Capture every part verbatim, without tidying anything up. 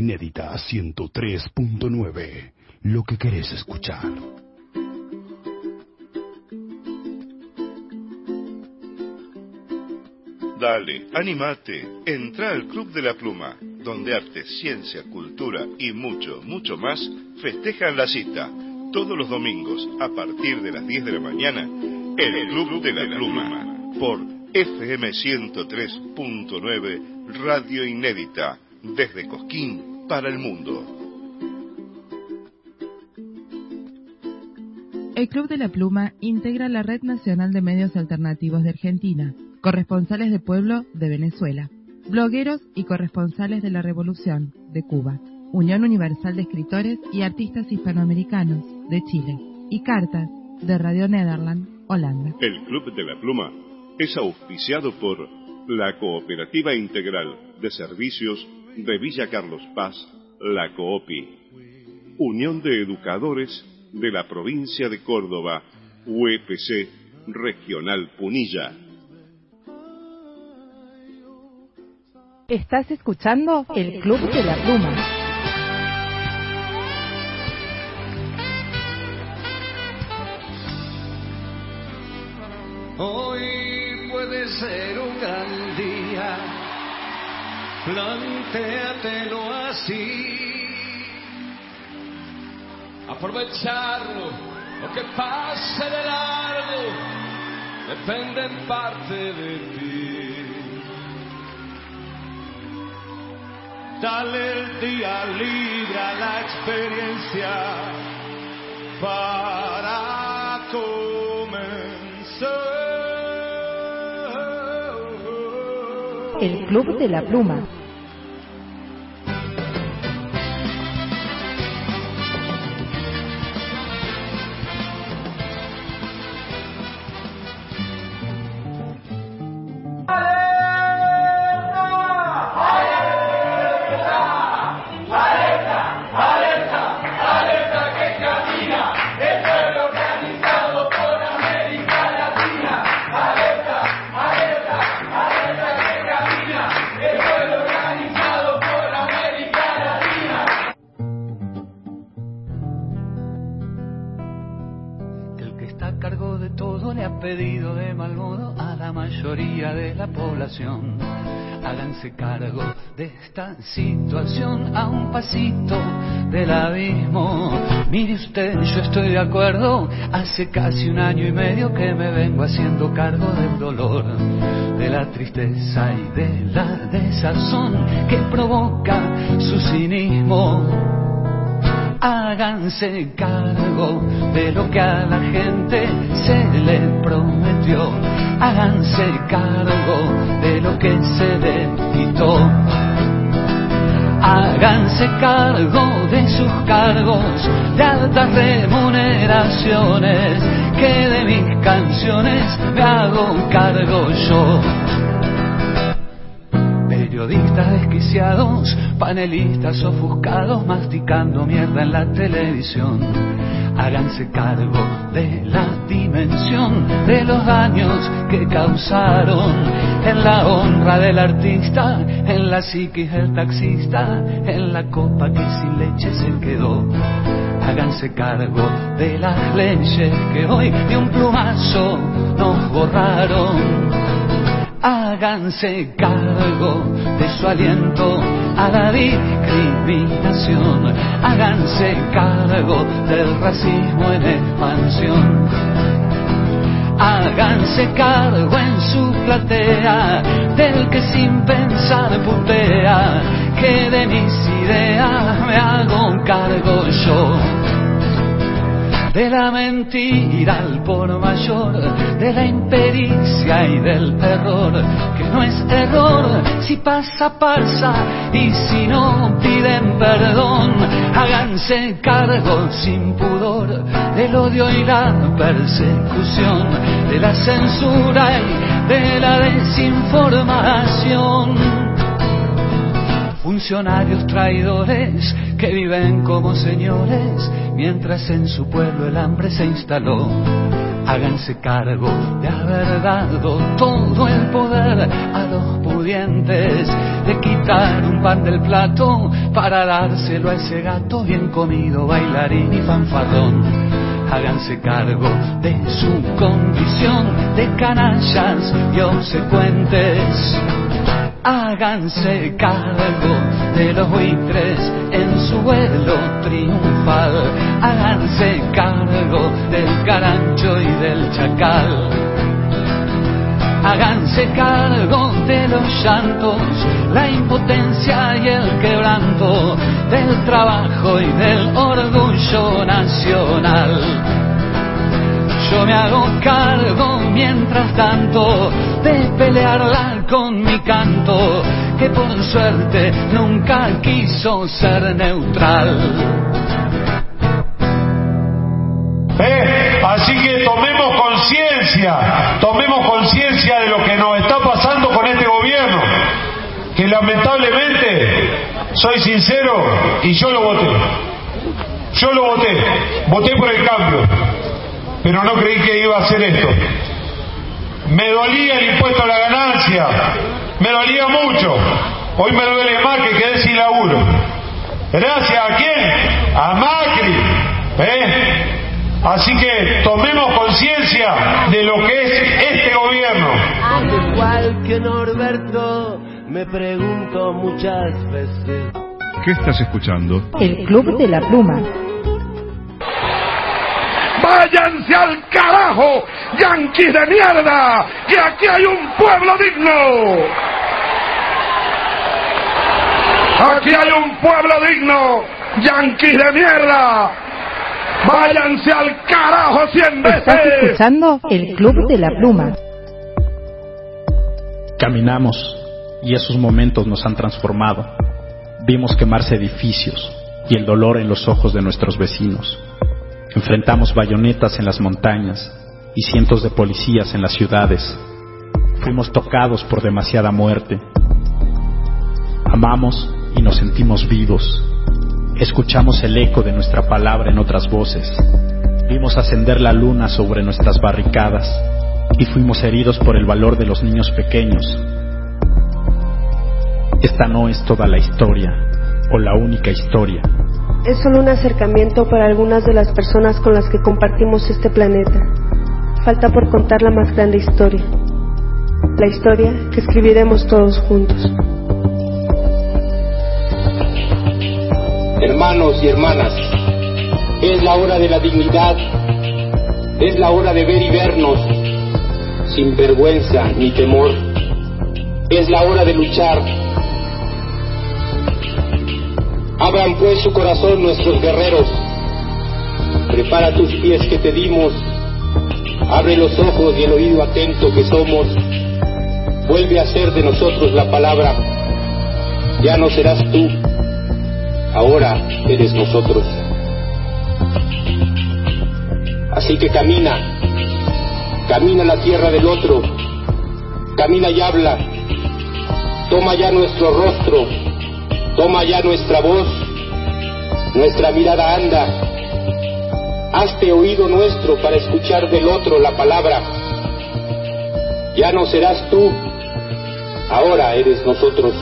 Inédita ciento tres punto nueve. Lo que querés escuchar. Dale, animate, entra al Club de la Pluma, donde arte, ciencia, cultura y mucho, mucho más festejan la cita. Todos los domingos, a partir de las diez de la mañana, el Club de la Pluma, por F M ciento tres punto nueve, Radio Inédita, desde Cosquín para el mundo. El Club de la Pluma integra la Red Nacional de Medios Alternativos de Argentina, corresponsales de pueblo de Venezuela, blogueros y corresponsales de la Revolución de Cuba, Unión Universal de Escritores y Artistas Hispanoamericanos de Chile y Cartas de Radio Nederland, Holanda. El Club de la Pluma es auspiciado por la Cooperativa Integral de Servicios de Villa Carlos Paz, la COOPI, Unión de Educadores de la Provincia de Córdoba, U E P C Regional Punilla. Estás escuchando el Club de la Pluma. Hoy puede ser un gran día, plantéatelo así. Aprovecharlo, lo que pase de largo, depende en parte de ti. Dale el día libre a la experiencia para comenzar. El Club de la Pluma. Pedido de mal modo a la mayoría de la población. Háganse cargo de esta situación a un pasito del abismo. Mire usted, yo estoy de acuerdo. Hace casi un año y medio que me vengo haciendo cargo del dolor, de la tristeza y de la desazón que provoca su cinismo. Háganse cargo de lo que a la gente se le prometió. Háganse cargo de lo que se le quitó. Háganse cargo de sus cargos de altas remuneraciones, que de mis canciones me hago cargo yo. Periodistas desquiciados, panelistas ofuscados, masticando mierda en la televisión. Háganse cargo de la dimensión de los daños que causaron en la honra del artista, en la psiquis del taxista, en la copa que sin leche se quedó. Háganse cargo de las leyes que hoy de un plumazo nos borraron. Háganse cargo de su aliento a la discriminación. Háganse cargo del racismo en expansión. Háganse cargo en su platea del que sin pensar putea, que de mis ideas me hago cargo yo. De la mentira al por mayor, de la impericia y del terror, que no es error, si pasa, pasa, y si no piden perdón. Háganse cargo sin pudor del odio y la persecución, de la censura y de la desinformación. Funcionarios traidores que viven como señores, mientras en su pueblo el hambre se instaló. Háganse cargo de haber dado todo el poder a los pudientes, de quitar un pan del plato para dárselo a ese gato bien comido, bailarín y fanfarrón. Háganse cargo de su condición de canallas y obsecuentes. Háganse cargo de los buitres en su vuelo triunfal. Háganse cargo del carancho y del chacal. Háganse cargo de los llantos, la impotencia y el quebranto, del trabajo y del orgullo nacional. Yo me hago cargo, mientras tanto, de pelearla con mi canto, que por suerte nunca quiso ser neutral. Eh, así que tomemos conciencia, tomemos conciencia de lo que nos está pasando con este gobierno, que lamentablemente, soy sincero, y yo lo voté. Yo lo voté, voté por el cambio. Pero no creí que iba a hacer esto. Me dolía el impuesto a la ganancia, me dolía mucho. Hoy me duele más que quedé sin laburo. ¿Gracias a quién? A Macri. ¿Eh? Así que tomemos conciencia de lo que es este gobierno. Al igual que Norberto, me pregunto muchas veces. ¿Qué estás escuchando? El Club de la Pluma. ¡Váyanse al carajo, yanquis de mierda! ¡Que aquí hay un pueblo digno! ¡Aquí hay un pueblo digno, yanquis de mierda! ¡Váyanse al carajo cien veces! ¿Estás escuchando? El Club de la Pluma. Caminamos y esos momentos nos han transformado. Vimos quemarse edificios y el dolor en los ojos de nuestros vecinos. Enfrentamos bayonetas en las montañas y cientos de policías en las ciudades. Fuimos tocados por demasiada muerte. Amamos y nos sentimos vivos. Escuchamos el eco de nuestra palabra en otras voces. Vimos ascender la luna sobre nuestras barricadas y fuimos heridos por el valor de los niños pequeños. Esta no es toda la historia o la única historia. Es solo un acercamiento para algunas de las personas con las que compartimos este planeta. Falta por contar la más grande historia. La historia que escribiremos todos juntos. Hermanos y hermanas, es la hora de la dignidad, es la hora de ver y vernos, sin vergüenza ni temor. Es la hora de luchar. Abran pues su corazón nuestros guerreros. Prepara tus pies que te dimos. Abre los ojos y el oído atento que somos. Vuelve a ser de nosotros la palabra. Ya no serás tú, ahora eres nosotros. Así que camina, camina la tierra del otro, camina y habla. Toma ya nuestro rostro, toma ya nuestra voz, nuestra mirada anda. Hazte oído nuestro para escuchar del otro la palabra. Ya no serás tú, ahora eres nosotros.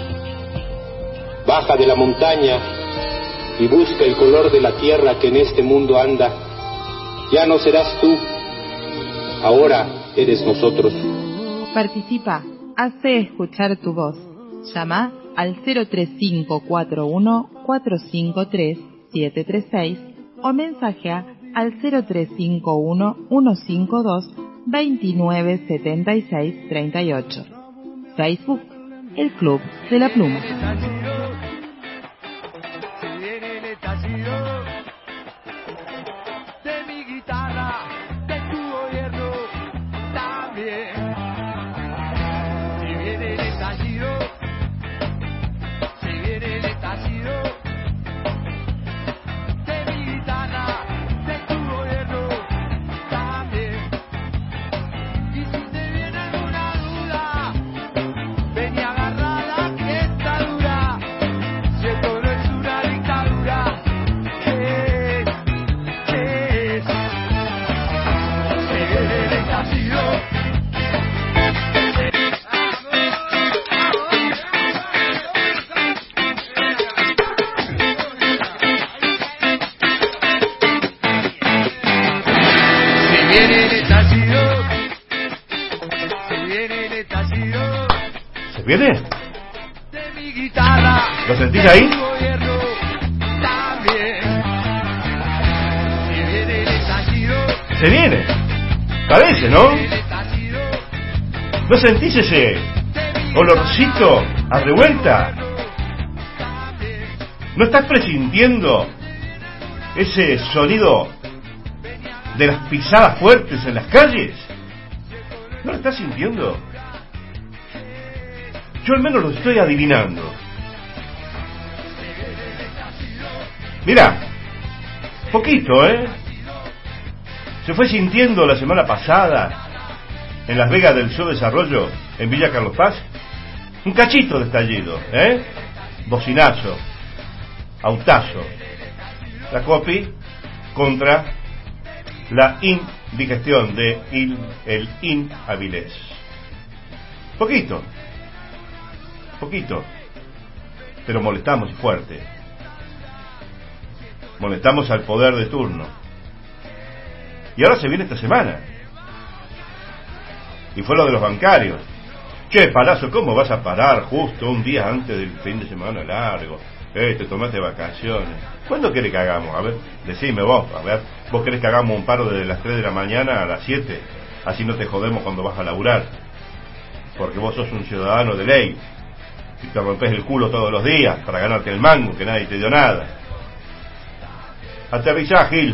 Baja de la montaña y busca el color de la tierra que en este mundo anda. Ya no serás tú, ahora eres nosotros. Participa, hace escuchar tu voz. Llama al cero tres cinco cuatro uno cuatro cinco tres siete tres seis o mensajea al cero tres cinco uno uno cinco dos dos nueve siete seis tres ocho. Facebook, El Club de la Pluma. De mi guitarra, de tu gobierno, también. Si viene el estallido, si viene el estallido, de mi guitarra, de tu gobierno, también. Y si te viene alguna duda, ven y agarra la que está dura. ¿Viene? De mi guitarra, ¿Lo sentís ahí? de tu gobierno también. Si viene el estallido, Se viene. Parece, ¿no? el estallido, ¿No sentís ese olorcito a revuelta? ¿No estás presintiendo ese sonido de las pisadas fuertes en las calles? ¿No lo estás sintiendo? Yo al menos lo estoy adivinando. Mira, poquito, ¿eh? Se fue sintiendo la semana pasada en Las Vegas del Show Desarrollo, en Villa Carlos Paz, un cachito de estallido, ¿eh? Bocinazo, autazo, la copy contra la indigestión de il, el inhabilés. Poquito, poquito, pero molestamos fuerte. Molestamos al poder de turno. Y ahora se viene esta semana. Y fue lo de los bancarios. Che, Palazzo, ¿cómo vas a parar justo un día antes del fin de semana largo? Eh, te tomaste vacaciones. ¿Cuándo querés que hagamos? A ver, decime vos, a ver. ¿Vos querés que hagamos un paro desde las tres de la mañana a las siete? Así no te jodemos cuando vas a laburar. Porque vos sos un ciudadano de ley. Y te rompes el culo todos los días para ganarte el mango, que nadie te dio nada. Aterrizá, Gil.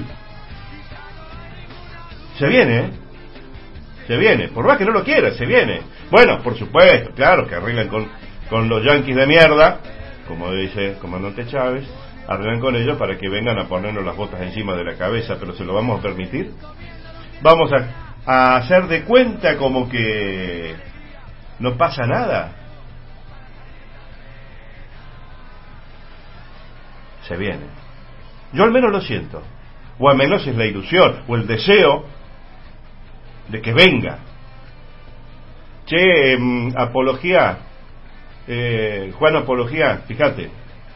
Se viene, ¿eh? Se viene, por más que no lo quieras, se viene. Bueno, por supuesto, claro, que arreglan con, con los yanquis de mierda, como dice el comandante Chávez, arreglan con ellos para que vengan a ponernos las botas encima de la cabeza, pero ¿se lo vamos a permitir? Vamos a, a hacer de cuenta como que no pasa nada. Se viene. Yo al menos lo siento, o al menos es la ilusión, o el deseo de que venga. Che, eh, Apología, eh, Juan Apología, fíjate,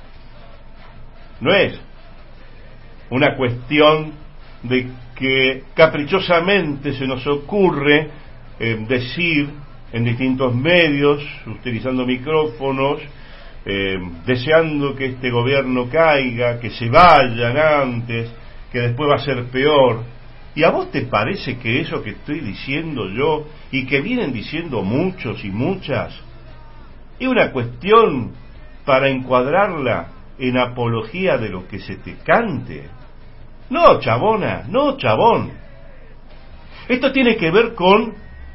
no es una cuestión de que caprichosamente se nos ocurre eh, decir en distintos medios, utilizando micrófonos, eh, deseando que este gobierno caiga, que se vayan antes, que después va a ser peor. ¿Y a vos te parece que eso que estoy diciendo yo, y que vienen diciendo muchos y muchas, es una cuestión para encuadrarla en apología de lo que se te cante? No, chabona, no, chabón. Esto tiene que ver con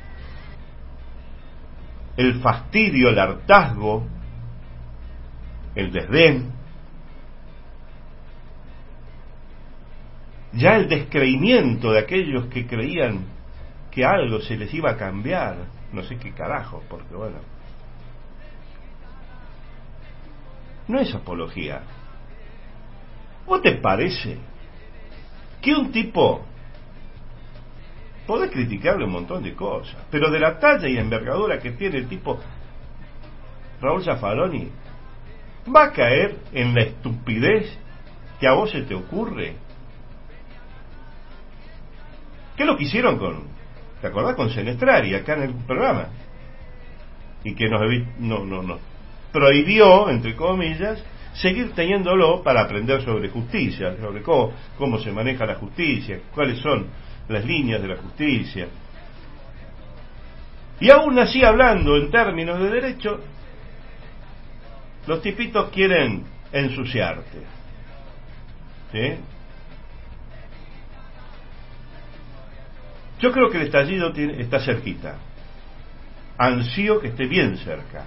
el fastidio, el hartazgo, el desdén, ya el descreimiento de aquellos que creían que algo se les iba a cambiar, no sé qué carajo, porque bueno, no es apología. ¿Vos te parece que un tipo, podés criticarle un montón de cosas, pero de la talla y envergadura que tiene el tipo Raúl Zaffaroni, va a caer en la estupidez que a vos se te ocurre? ¿Qué es lo que hicieron con, te acordás, con Senestrari acá en el programa? Y que nos, no, no, no, prohibió, entre comillas, seguir teniéndolo para aprender sobre justicia, sobre cómo, cómo se maneja la justicia, cuáles son las líneas de la justicia. Y aún así, hablando en términos de derecho, los tipitos quieren ensuciarte, ¿sí? Yo creo que el estallido tiene, está cerquita. Ansío que esté bien cerca.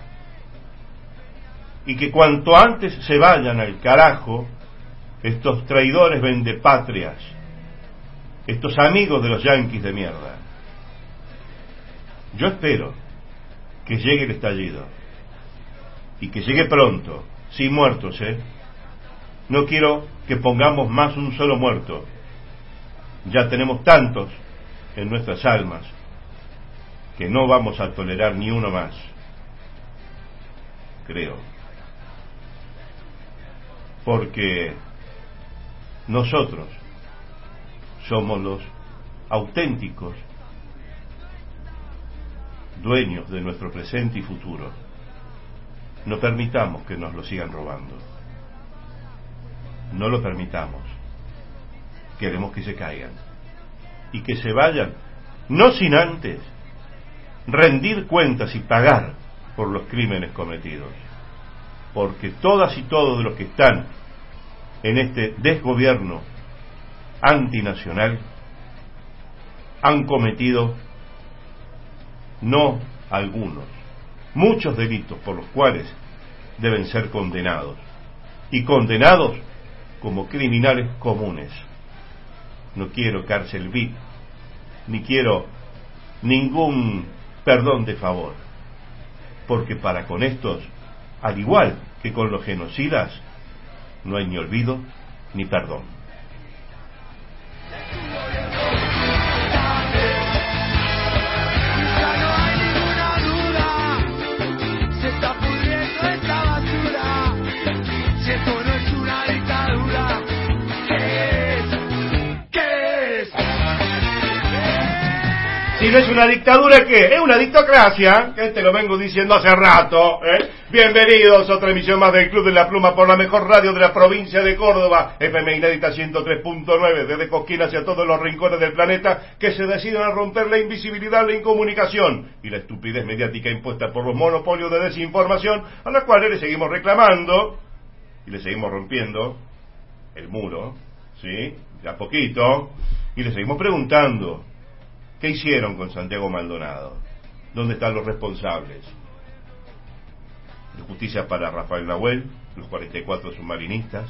Y que cuanto antes se vayan al carajo estos traidores vendepatrias, estos amigos de los yanquis de mierda. Yo espero que llegue el estallido. Y que llegue pronto, sin muertos, ¿eh? No quiero que pongamos más un solo muerto. Ya tenemos tantos en nuestras almas que no vamos a tolerar ni uno más, creo, porque nosotros somos los auténticos dueños de nuestro presente y futuro. no permitamos que nos lo sigan robando. No lo permitamos. Queremos que se caigan y que se vayan, no sin antes rendir cuentas y pagar por los crímenes cometidos, porque todas y todos los que están en este desgobierno antinacional han cometido no algunos, muchos delitos por los cuales deben ser condenados, y condenados como criminales comunes. No quiero cárcel V I P, ni quiero ningún perdón de favor, porque para con estos, al igual que con los genocidas, no hay ni olvido ni perdón. Si no es una dictadura, ¿qué? Es una dictocracia, que te lo vengo diciendo hace rato, ¿eh? Bienvenidos a otra emisión más del Club de la Pluma por la mejor radio de la provincia de Córdoba, F M Inédita ciento tres punto nueve, desde Cosquín hacia todos los rincones del planeta que se deciden a romper la invisibilidad, la incomunicación y la estupidez mediática impuesta por los monopolios de desinformación, a las cuales le seguimos reclamando y le seguimos rompiendo el muro, ¿sí? De a poquito, y le seguimos preguntando: ¿qué hicieron con Santiago Maldonado? ¿Dónde están los responsables? Justicia para Rafael Nahuel, los cuarenta y cuatro submarinistas.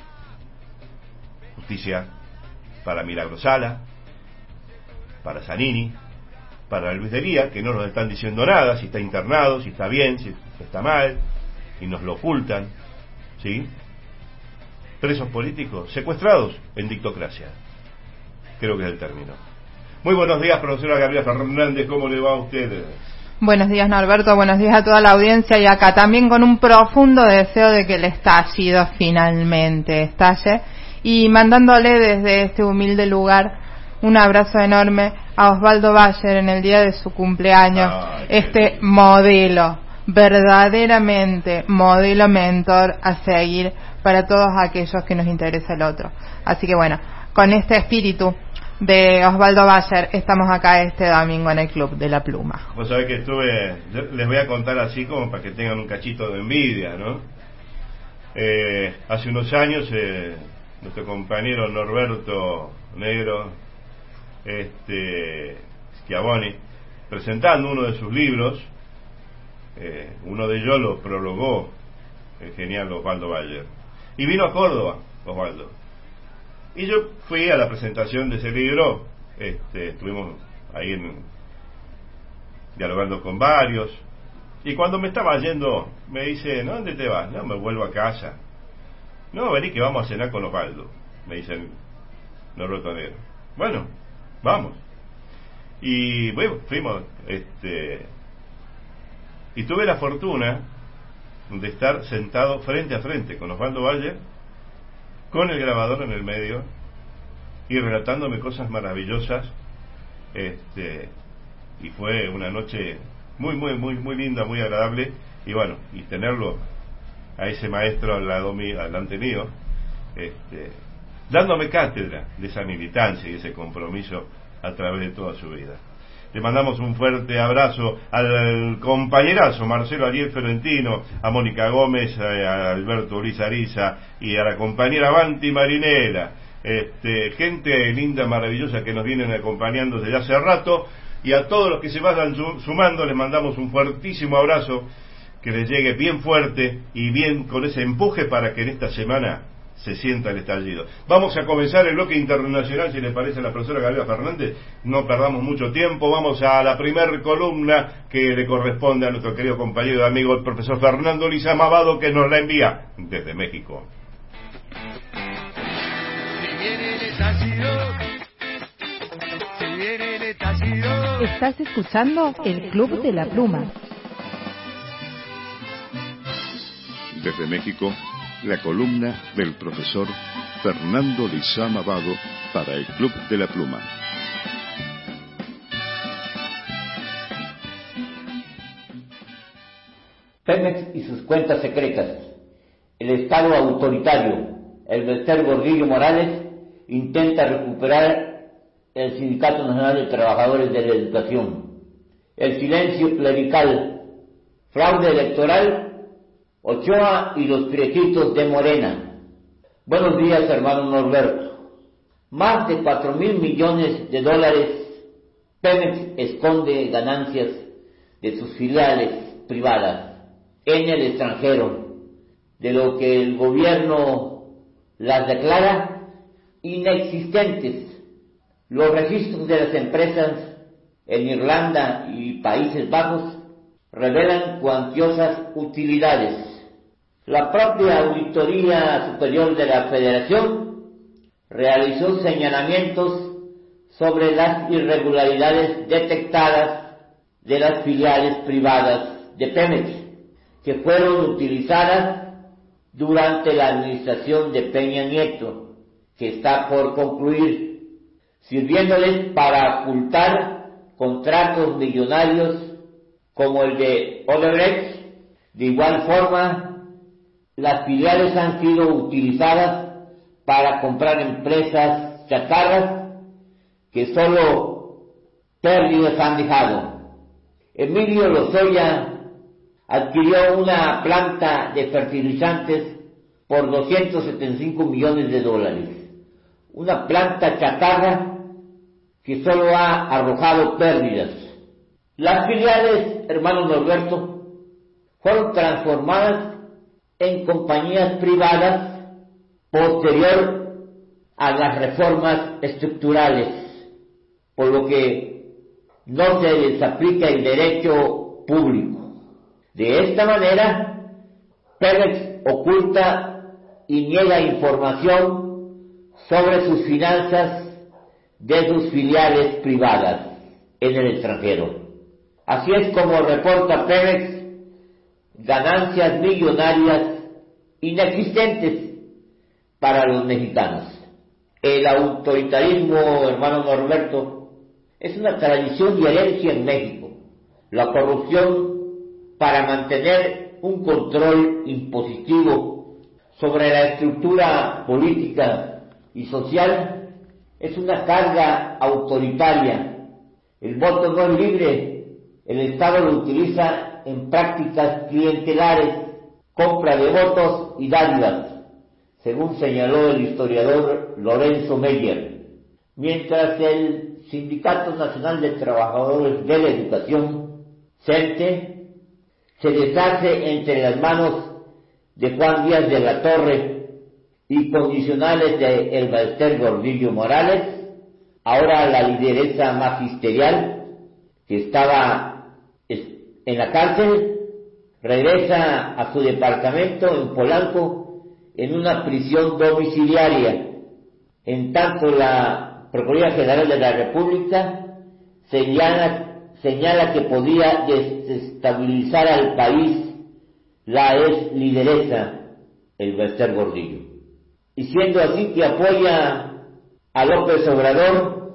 Justicia para Milagro Sala, para Zanini, para Luis de Lía, que no nos están diciendo nada, si está internado, si está bien, si está mal, y nos lo ocultan, ¿sí? Presos políticos, secuestrados en dictocracia. Creo que es el término. Muy buenos días, profesora Gabriela Fernández, ¿cómo le va a usted? Buenos días, Norberto, buenos días a toda la audiencia, y acá también con un profundo deseo de que el estallido finalmente estalle, y mandándole desde este humilde lugar un abrazo enorme a Osvaldo Bayer en el día de su cumpleaños. Ay, este modelo, verdaderamente modelo mentor a seguir para todos aquellos que nos interesa el otro. Así que bueno, con este espíritu de Osvaldo Bayer estamos acá este domingo en el Club de la Pluma. Vos sabés que estuve, les voy a contar así como para que tengan un cachito de envidia, ¿no? Eh, hace unos años eh, nuestro compañero Norberto Negro este Schiavoni, presentando uno de sus libros, eh, uno de ellos lo prologó el genial Osvaldo Bayer, y vino a Córdoba Osvaldo. Y yo fui a la presentación de ese libro, este, estuvimos ahí en, dialogando con varios, y cuando me estaba yendo, me dice: ¿no? ¿Dónde te vas? No, me vuelvo a casa. No, vení que vamos a cenar con Osvaldo, me dicen Norberto Negro. Bueno, vamos. Y bueno, fuimos, este, y tuve la fortuna de estar sentado frente a frente con Osvaldo Bayer, con el grabador en el medio y relatándome cosas maravillosas, este, y fue una noche muy muy muy muy linda, muy agradable, y bueno, y tenerlo a ese maestro al lado mío, delante mío, este, dándome cátedra de esa militancia y ese compromiso a través de toda su vida. Le mandamos un fuerte abrazo al compañerazo Marcelo Ariel Ferentino, a Mónica Gómez, a Alberto Luis Ariza y a la compañera Banti Marinela, este, gente linda, maravillosa que nos vienen acompañando desde hace rato, y a todos los que se vayan sumando les mandamos un fuertísimo abrazo, que les llegue bien fuerte y bien con ese empuje para que en esta semana se sienta el estallido. Vamos a comenzar el bloque internacional, si les parece a la profesora Gabriela Fernández. No perdamos mucho tiempo, vamos a la primer columna que le corresponde a nuestro querido compañero y amigo el profesor Fernando Lizama Abado, que nos la envía desde México. Se viene el estallido, se viene el estallido. Estás escuchando el Club de la Pluma. Desde México, la columna del profesor Fernando Lizama Abado para el Club de la Pluma. Pemex y sus cuentas secretas, el Estado autoritario, el Bester Gordillo Morales, intenta recuperar el Sindicato Nacional de Trabajadores de la Educación, el silencio clerical, fraude electoral, Ochoa y los priejitos de Morena. Buenos días, hermano Norberto. Más de cuatro mil millones de dólares Pemex esconde ganancias de sus filiales privadas en el extranjero, de lo que el gobierno las declara inexistentes. Los registros de las empresas en Irlanda y Países Bajos revelan cuantiosas utilidades. La propia Auditoría Superior de la Federación realizó señalamientos sobre las irregularidades detectadas de las filiales privadas de Pemex, que fueron utilizadas durante la administración de Peña Nieto, que está por concluir, sirviéndoles para ocultar contratos millonarios como el de Odebrecht. De igual forma, las filiales han sido utilizadas para comprar empresas chatarras que solo pérdidas han dejado. Emilio Lozoya adquirió una planta de fertilizantes por doscientos setenta y cinco millones de dólares. Una planta chatarra que solo ha arrojado pérdidas. Las filiales, hermano Norberto, fueron transformadas en compañías privadas posterior a las reformas estructurales, por lo que no se les aplica el derecho público. De esta manera, Pemex oculta y niega información sobre sus finanzas de sus filiales privadas en el extranjero. Así es como reporta Pemex ganancias millonarias inexistentes para los mexicanos. El autoritarismo, hermano Norberto, es una tradición y herencia en México. La corrupción para mantener un control impositivo sobre la estructura política y social es una carga autoritaria. El voto no es libre. El Estado lo utiliza en prácticas clientelares, compra de votos y dádivas, según señaló el historiador Lorenzo Meyer. Mientras el Sindicato Nacional de Trabajadores de la Educación, CENTE, se deshace entre las manos de Juan Díaz de la Torre y condicionales de el Bester Gordillo Morales, ahora la lideresa magisterial, que estaba en la cárcel, regresa a su departamento en Polanco en una prisión domiciliaria. En tanto, la Procuraduría General de la República señala, señala que podía desestabilizar al país la ex lideresa, el Bester Gordillo. Y siendo así que apoya a López Obrador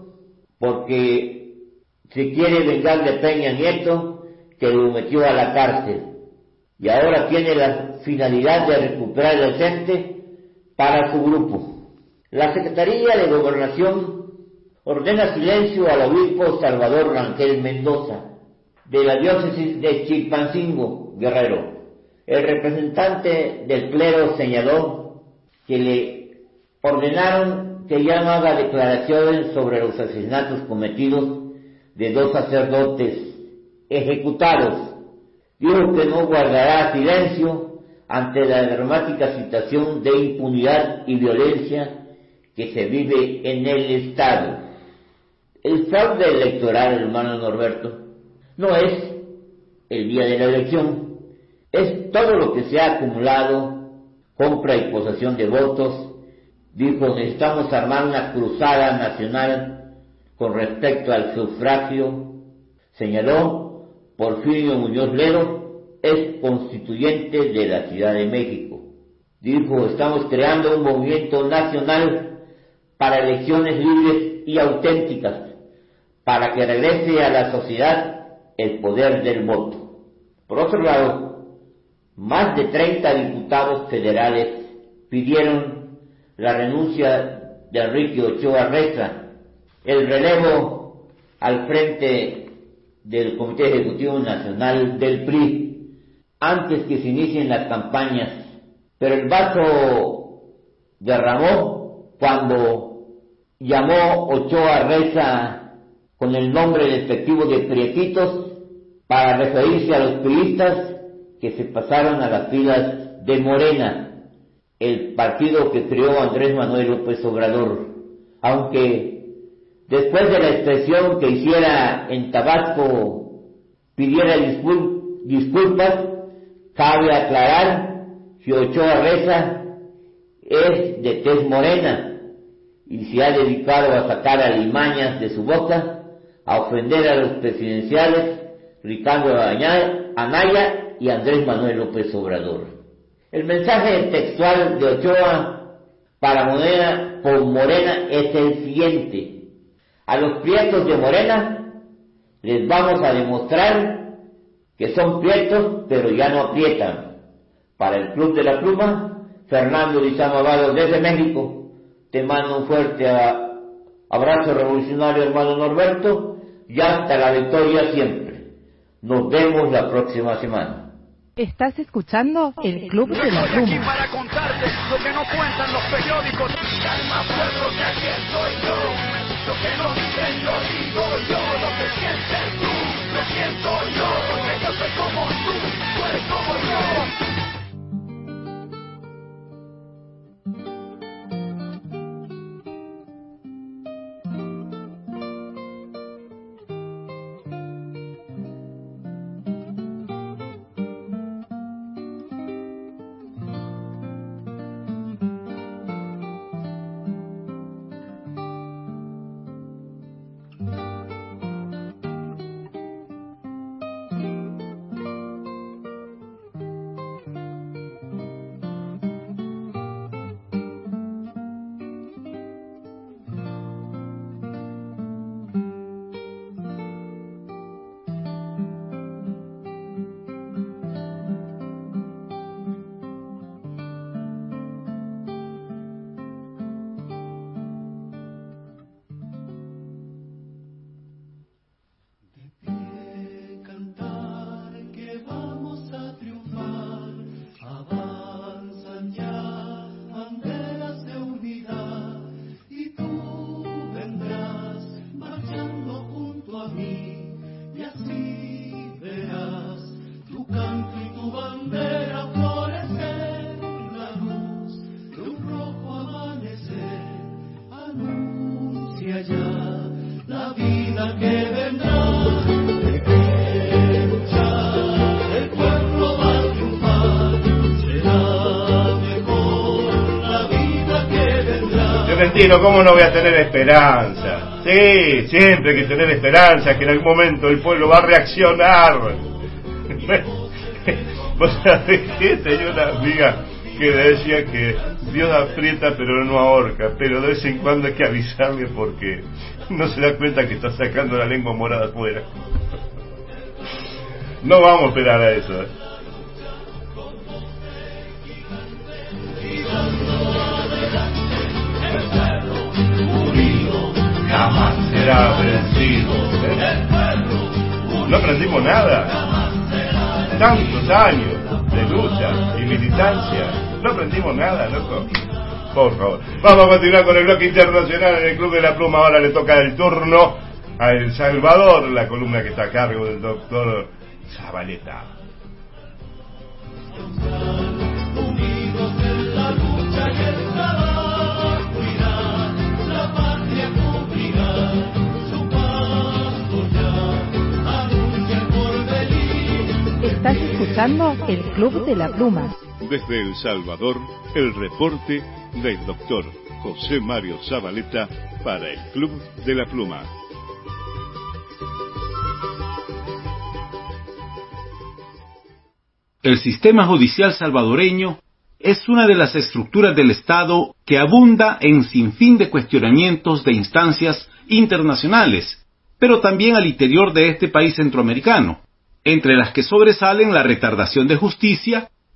porque se quiere vengar de Peña Nieto, que lo metió a la cárcel, y ahora tiene la finalidad de recuperar el CENTE para su grupo. La Secretaría de Gobernación ordena silencio al obispo Salvador Rangel Mendoza, de la diócesis de Chilpancingo, Guerrero. El representante del clero señaló que le ordenaron que ya no haga declaraciones sobre los asesinatos cometidos de dos sacerdotes ejecutados. Dijo que no guardará silencio ante la dramática situación de impunidad y violencia que se vive en el Estado. El fraude electoral, hermano Norberto, no es el día de la elección, es todo lo que se ha acumulado, compra y posesión de votos. Dijo, necesitamos armar una cruzada nacional con respecto al sufragio. Señaló, Porfirio Muñoz Ledo es constituyente de la Ciudad de México. Dijo, estamos creando un movimiento nacional para elecciones libres y auténticas, para que regrese a la sociedad el poder del voto. Por otro lado, más de treinta diputados federales pidieron la renuncia de Enrique Ochoa Reza, el relevo al frente del Comité Ejecutivo Nacional del P R I, antes que se inicien las campañas. Pero el vaso derramó cuando llamó Ochoa Reza con el nombre despectivo de prietitos para referirse a los priistas que se pasaron a las filas de Morena, el partido que creó Andrés Manuel López Obrador. Aunque después de la expresión que hiciera en Tabasco pidiera discul- disculpas, cabe aclarar que Ochoa Reza es de tez morena y se ha dedicado a sacar alimañas de su boca, a ofender a los presidenciales Ricardo Anaya y Andrés Manuel López Obrador. El mensaje textual de Ochoa para Morena, por Morena es el siguiente: a los prietos de Morena les vamos a demostrar que son prietos, pero ya no aprietan. Para el Club de la Pluma, Fernando Lizama Avalos desde México. Te mando un fuerte a, abrazo revolucionario, hermano Norberto, y hasta la victoria siempre. Nos vemos la próxima semana. Estás escuchando el Club de la Estoy aquí Pluma. para contarte lo que no cuentan los periódicos. Calma, pueblo, que aquí estoy yo. Lo que no dicen lo digo yo. Lo que sientes tú, lo siento yo. Porque yo soy como tú, tú eres como yo. ¿Cómo no voy a tener esperanza? Sí, siempre hay que tener esperanza, que en algún momento el pueblo va a reaccionar. Vos sabés que tenía una amiga que decía que Dios aprieta pero no ahorca, pero de vez en cuando hay que avisarle porque no se da cuenta que está sacando la lengua morada afuera. No vamos a esperar a eso, ¿eh? Jamás será vencido. ¿Eh? No aprendimos nada. Tantos años de lucha y militancia. No aprendimos nada, loco. Por favor. Vamos a continuar con el bloque internacional en el Club de la Pluma. Ahora le toca el turno a El Salvador, la columna que está a cargo del doctor Zabaleta. Unidos en la lucha y el trabajo irá, la patria cubrirá, su paso ya, anuncia el porvenir. Estás escuchando el Club de la Pluma. Desde El Salvador, el reporte del doctor José Mario Zabaleta para el Club de la Pluma. El sistema judicial salvadoreño es una de las estructuras del Estado que abunda en sinfín de cuestionamientos de instancias internacionales, pero también al interior de este país centroamericano, entre las que sobresalen la retardación de justicia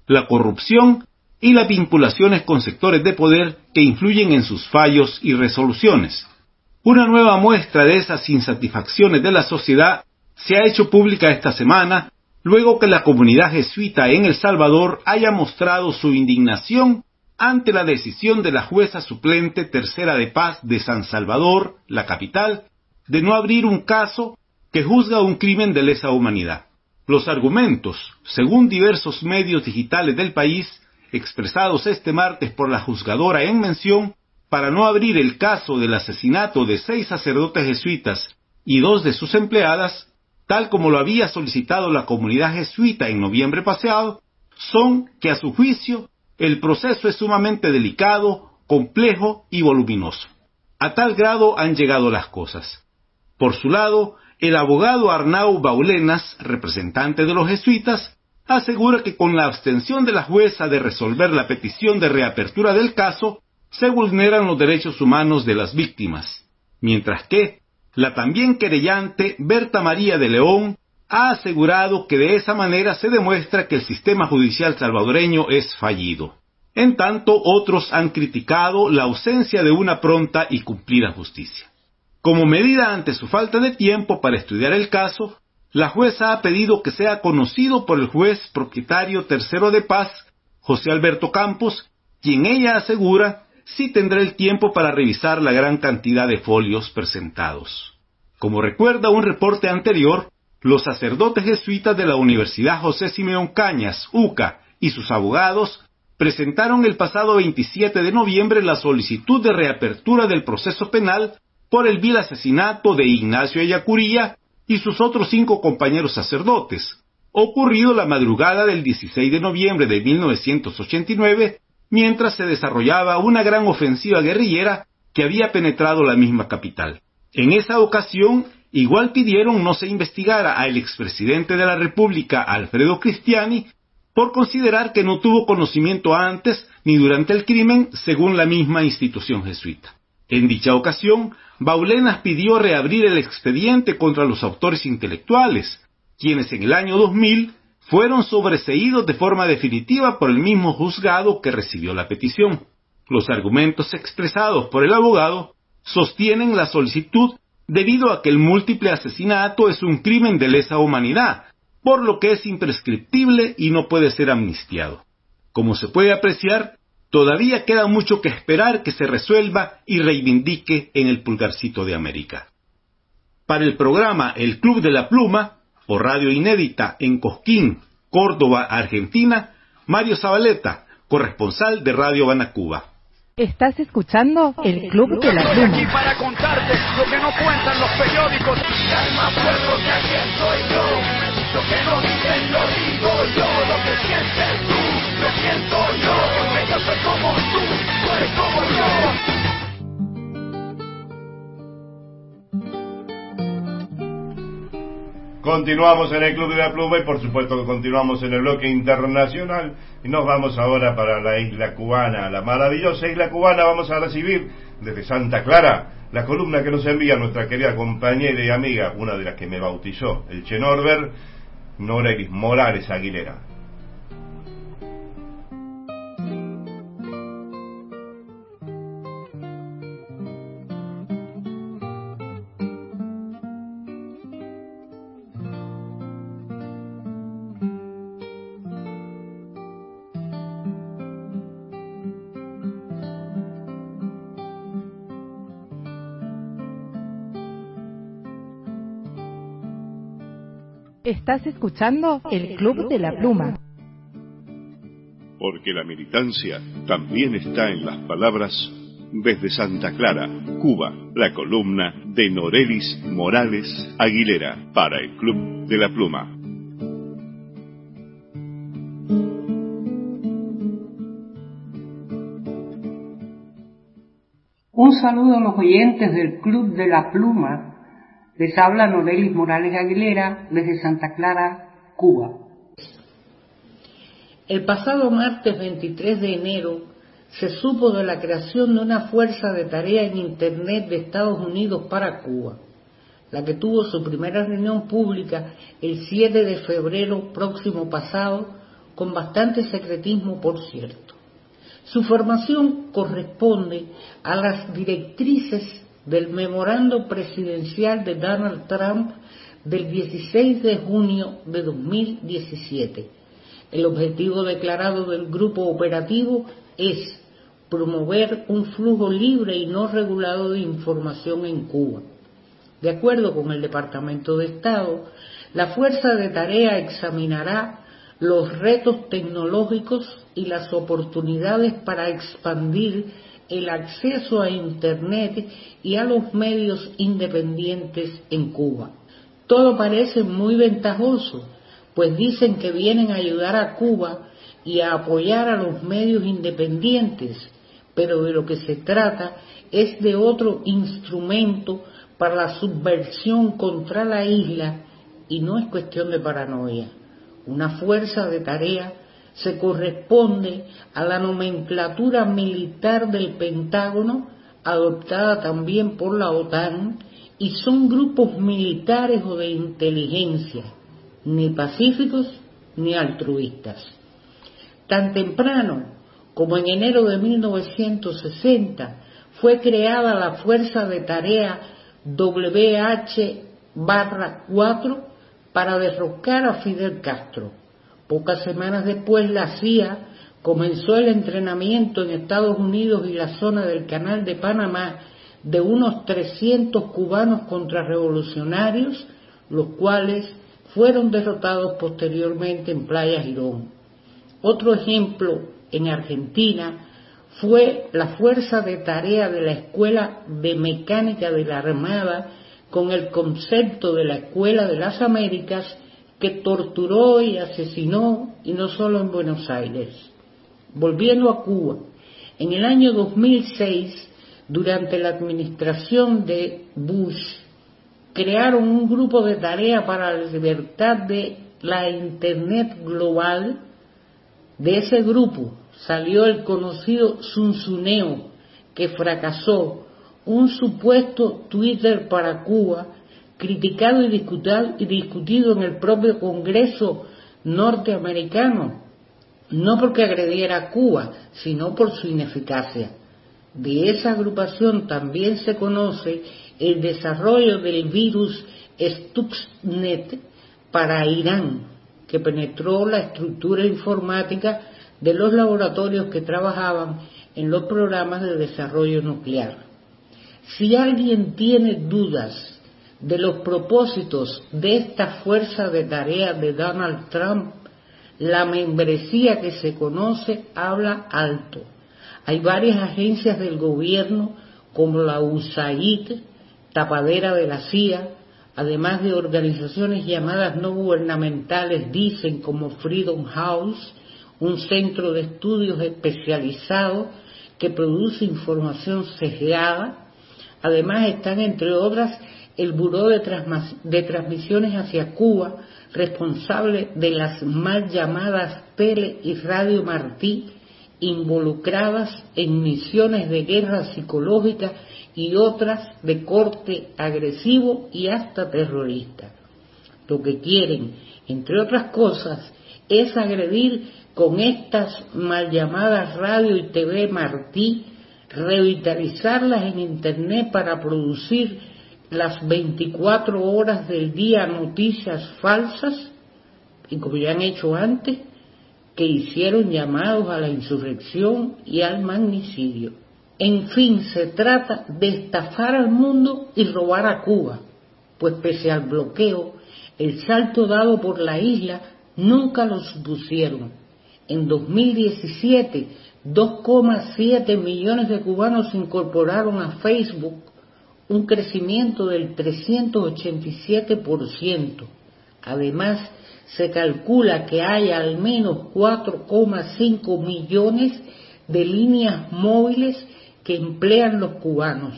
la corrupción y las vinculaciones con sectores de poder que influyen en sus fallos y resoluciones. Una nueva muestra de esas insatisfacciones de la sociedad se ha hecho pública esta semana, luego que la comunidad jesuita en El Salvador haya mostrado su indignación ante la decisión de la jueza suplente tercera de paz de San Salvador, la capital, de no abrir un caso que juzga un crimen de lesa humanidad. Los argumentos, según diversos medios digitales del país, expresados este martes por la juzgadora en mención, para no abrir el caso del asesinato de seis sacerdotes jesuitas y dos de sus empleadas, tal como lo había solicitado la comunidad jesuita en noviembre pasado, son que a su juicio el proceso es sumamente delicado, complejo y voluminoso. A tal grado han llegado las cosas. Por su lado, el abogado Arnau Baulenas, representante de los jesuitas, asegura que con la abstención de la jueza de resolver la petición de reapertura del caso, se vulneran los derechos humanos de las víctimas, mientras que la también querellante Berta María de León ha asegurado que de esa manera se demuestra que el sistema judicial salvadoreño es fallido. En tanto, otros han criticado la ausencia de una pronta y cumplida justicia. Como medida ante su falta de tiempo para estudiar el caso, la jueza ha pedido que sea conocido por el juez propietario tercero de paz, José Alberto Campos, quien ella asegura sí tendrá el tiempo para revisar la gran cantidad de folios presentados. Como recuerda un reporte anterior, los sacerdotes jesuitas de la Universidad José Simeón Cañas, U C A, y sus abogados presentaron el pasado veintisiete de noviembre la solicitud de reapertura del proceso penal por el vil asesinato de Ignacio Ellacuría y sus otros cinco compañeros sacerdotes, ocurrido la madrugada del dieciséis de noviembre de mil novecientos ochenta y nueve, mientras se desarrollaba una gran ofensiva guerrillera que había penetrado la misma capital. En esa ocasión, igual pidieron no se investigara al expresidente de la República, Alfredo Cristiani, por considerar que no tuvo conocimiento antes ni durante el crimen, según la misma institución jesuita. En dicha ocasión, Baulenas pidió reabrir el expediente contra los autores intelectuales, quienes en el año dos mil fueron sobreseídos de forma definitiva por el mismo juzgado que recibió la petición. Los argumentos expresados por el abogado sostienen la solicitud debido a que el múltiple asesinato es un crimen de lesa humanidad, por lo que es imprescriptible y no puede ser amnistiado. Como se puede apreciar, todavía queda mucho que esperar que se resuelva y reivindique en el pulgarcito de América. Para el programa El Club de la Pluma, por Radio Inédita en Cosquín, Córdoba, Argentina, Mario Zabaleta, corresponsal de Radio Habana, Cuba. Estás escuchando El Club de la Pluma. Aquí para contarte lo que no cuentan los periódicos. Hay más pueblo que aquí soy yo. Lo que no dicen lo digo yo. Lo que sientes tú, lo siento yo. Que yo soy como tú, tú eres como yo. Continuamos en el Club de la Pluma y por supuesto que continuamos en el bloque internacional y nos vamos ahora para la isla cubana, la maravillosa isla cubana. Vamos a recibir desde Santa Clara la columna que nos envía nuestra querida compañera y amiga, una de las que me bautizó, el Che Norbert, Norelis Morales Aguilera. Estás escuchando El Club de la Pluma. Porque la militancia también está en las palabras. Desde Santa Clara, Cuba, la columna de Norelis Morales Aguilera para el Club de la Pluma. Un saludo a los oyentes del Club de la Pluma. Les habla Norelis Morales Aguilera desde Santa Clara, Cuba. El pasado martes veintitrés de enero se supo de la creación de una fuerza de tarea en Internet de Estados Unidos para Cuba, la que tuvo su primera reunión pública el siete de febrero próximo pasado con bastante secretismo, por cierto. Su formación corresponde a las directrices del memorando presidencial de Donald Trump del dieciséis de junio de dos mil diecisiete. El objetivo declarado del grupo operativo es promover un flujo libre y no regulado de información en Cuba. De acuerdo con el Departamento de Estado, la Fuerza de Tarea examinará los retos tecnológicos y las oportunidades para expandir el acceso a Internet y a los medios independientes en Cuba. Todo parece muy ventajoso, pues dicen que vienen a ayudar a Cuba y a apoyar a los medios independientes, pero de lo que se trata es de otro instrumento para la subversión contra la isla y no es cuestión de paranoia. Una fuerza de tarea se corresponde a la nomenclatura militar del Pentágono, adoptada también por la OTAN, y son grupos militares o de inteligencia, ni pacíficos ni altruistas. Tan temprano como en enero de mil novecientos sesenta fue creada la Fuerza de Tarea W H cuatro para derrocar a Fidel Castro. Pocas semanas después la C I A comenzó el entrenamiento en Estados Unidos y la zona del Canal de Panamá de unos trescientos cubanos contrarrevolucionarios, los cuales fueron derrotados posteriormente en Playa Girón. Otro ejemplo en Argentina fue la Fuerza de Tarea de la Escuela de Mecánica de la Armada, con el concepto de la Escuela de las Américas, que torturó y asesinó, y no solo en Buenos Aires. Volviendo a Cuba, en el año dos mil seis, durante la administración de Bush, crearon un grupo de tarea para la libertad de la Internet global. De ese grupo salió el conocido Zunzuneo, que fracasó, un supuesto Twitter para Cuba, criticado y discutido en el propio Congreso norteamericano, no porque agrediera a Cuba, sino por su ineficacia. De esa agrupación también se conoce el desarrollo del virus Stuxnet para Irán, que penetró la estructura informática de los laboratorios que trabajaban en los programas de desarrollo nuclear. Si alguien tiene dudas de los propósitos de esta fuerza de tarea de Donald Trump, la membresía que se conoce habla alto. Hay varias agencias del gobierno, como la U S A I D, tapadera de la C I A, además de organizaciones llamadas no gubernamentales, dicen, como Freedom House, un centro de estudios especializado que produce información sesgada. Además están, entre otras, el Buró de, Transmas- de Transmisiones hacia Cuba, responsable de las mal llamadas Tele y Radio Martí, involucradas en misiones de guerra psicológica y otras de corte agresivo y hasta terrorista. Lo que quieren, entre otras cosas, es agredir con estas mal llamadas Radio y T V Martí, revitalizarlas en Internet para producir las veinticuatro horas del día noticias falsas, y como ya han hecho antes, que hicieron llamados a la insurrección y al magnicidio. En fin, se trata de estafar al mundo y robar a Cuba, pues pese al bloqueo, el salto dado por la isla nunca lo supusieron. En dos mil diecisiete, dos coma siete millones de cubanos se incorporaron a Facebook, un crecimiento del trescientos ochenta y siete por ciento. Además, se calcula que hay al menos cuatro coma cinco millones de líneas móviles que emplean los cubanos,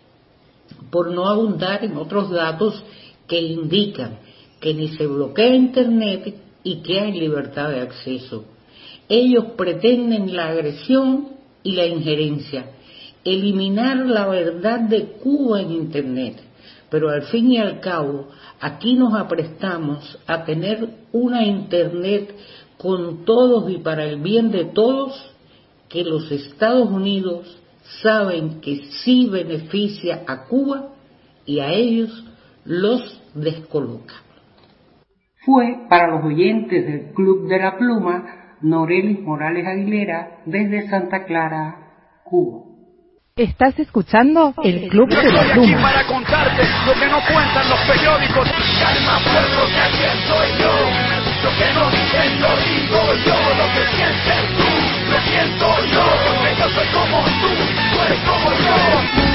por no abundar en otros datos que indican que ni se bloquea Internet y que hay libertad de acceso. Ellos pretenden la agresión y la injerencia, eliminar la verdad de Cuba en Internet, pero al fin y al cabo aquí nos aprestamos a tener una Internet con todos y para el bien de todos, que los Estados Unidos saben que sí beneficia a Cuba y a ellos los descoloca. Fue para los oyentes del Club de la Pluma, Norelis Morales Aguilera, desde Santa Clara, Cuba. Estás escuchando el Club de la Pluma. Para contarte lo que no cuentan los periódicos. Calma, pueblo, que aquí estoy yo. Lo que no dicen lo digo yo. Lo que sientes tú, lo siento yo. Porque yo soy como tú, tú eres como yo.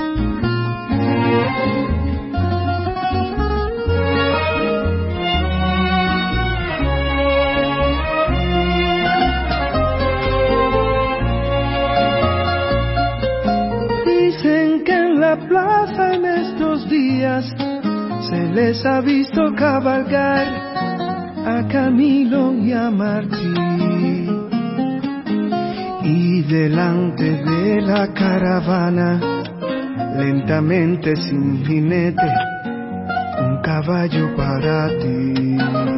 Dicen que en la plaza en estos días se les ha visto cabalgar a Camilo y a Martí, y delante de la caravana, lentamente sin jinete, un caballo para ti.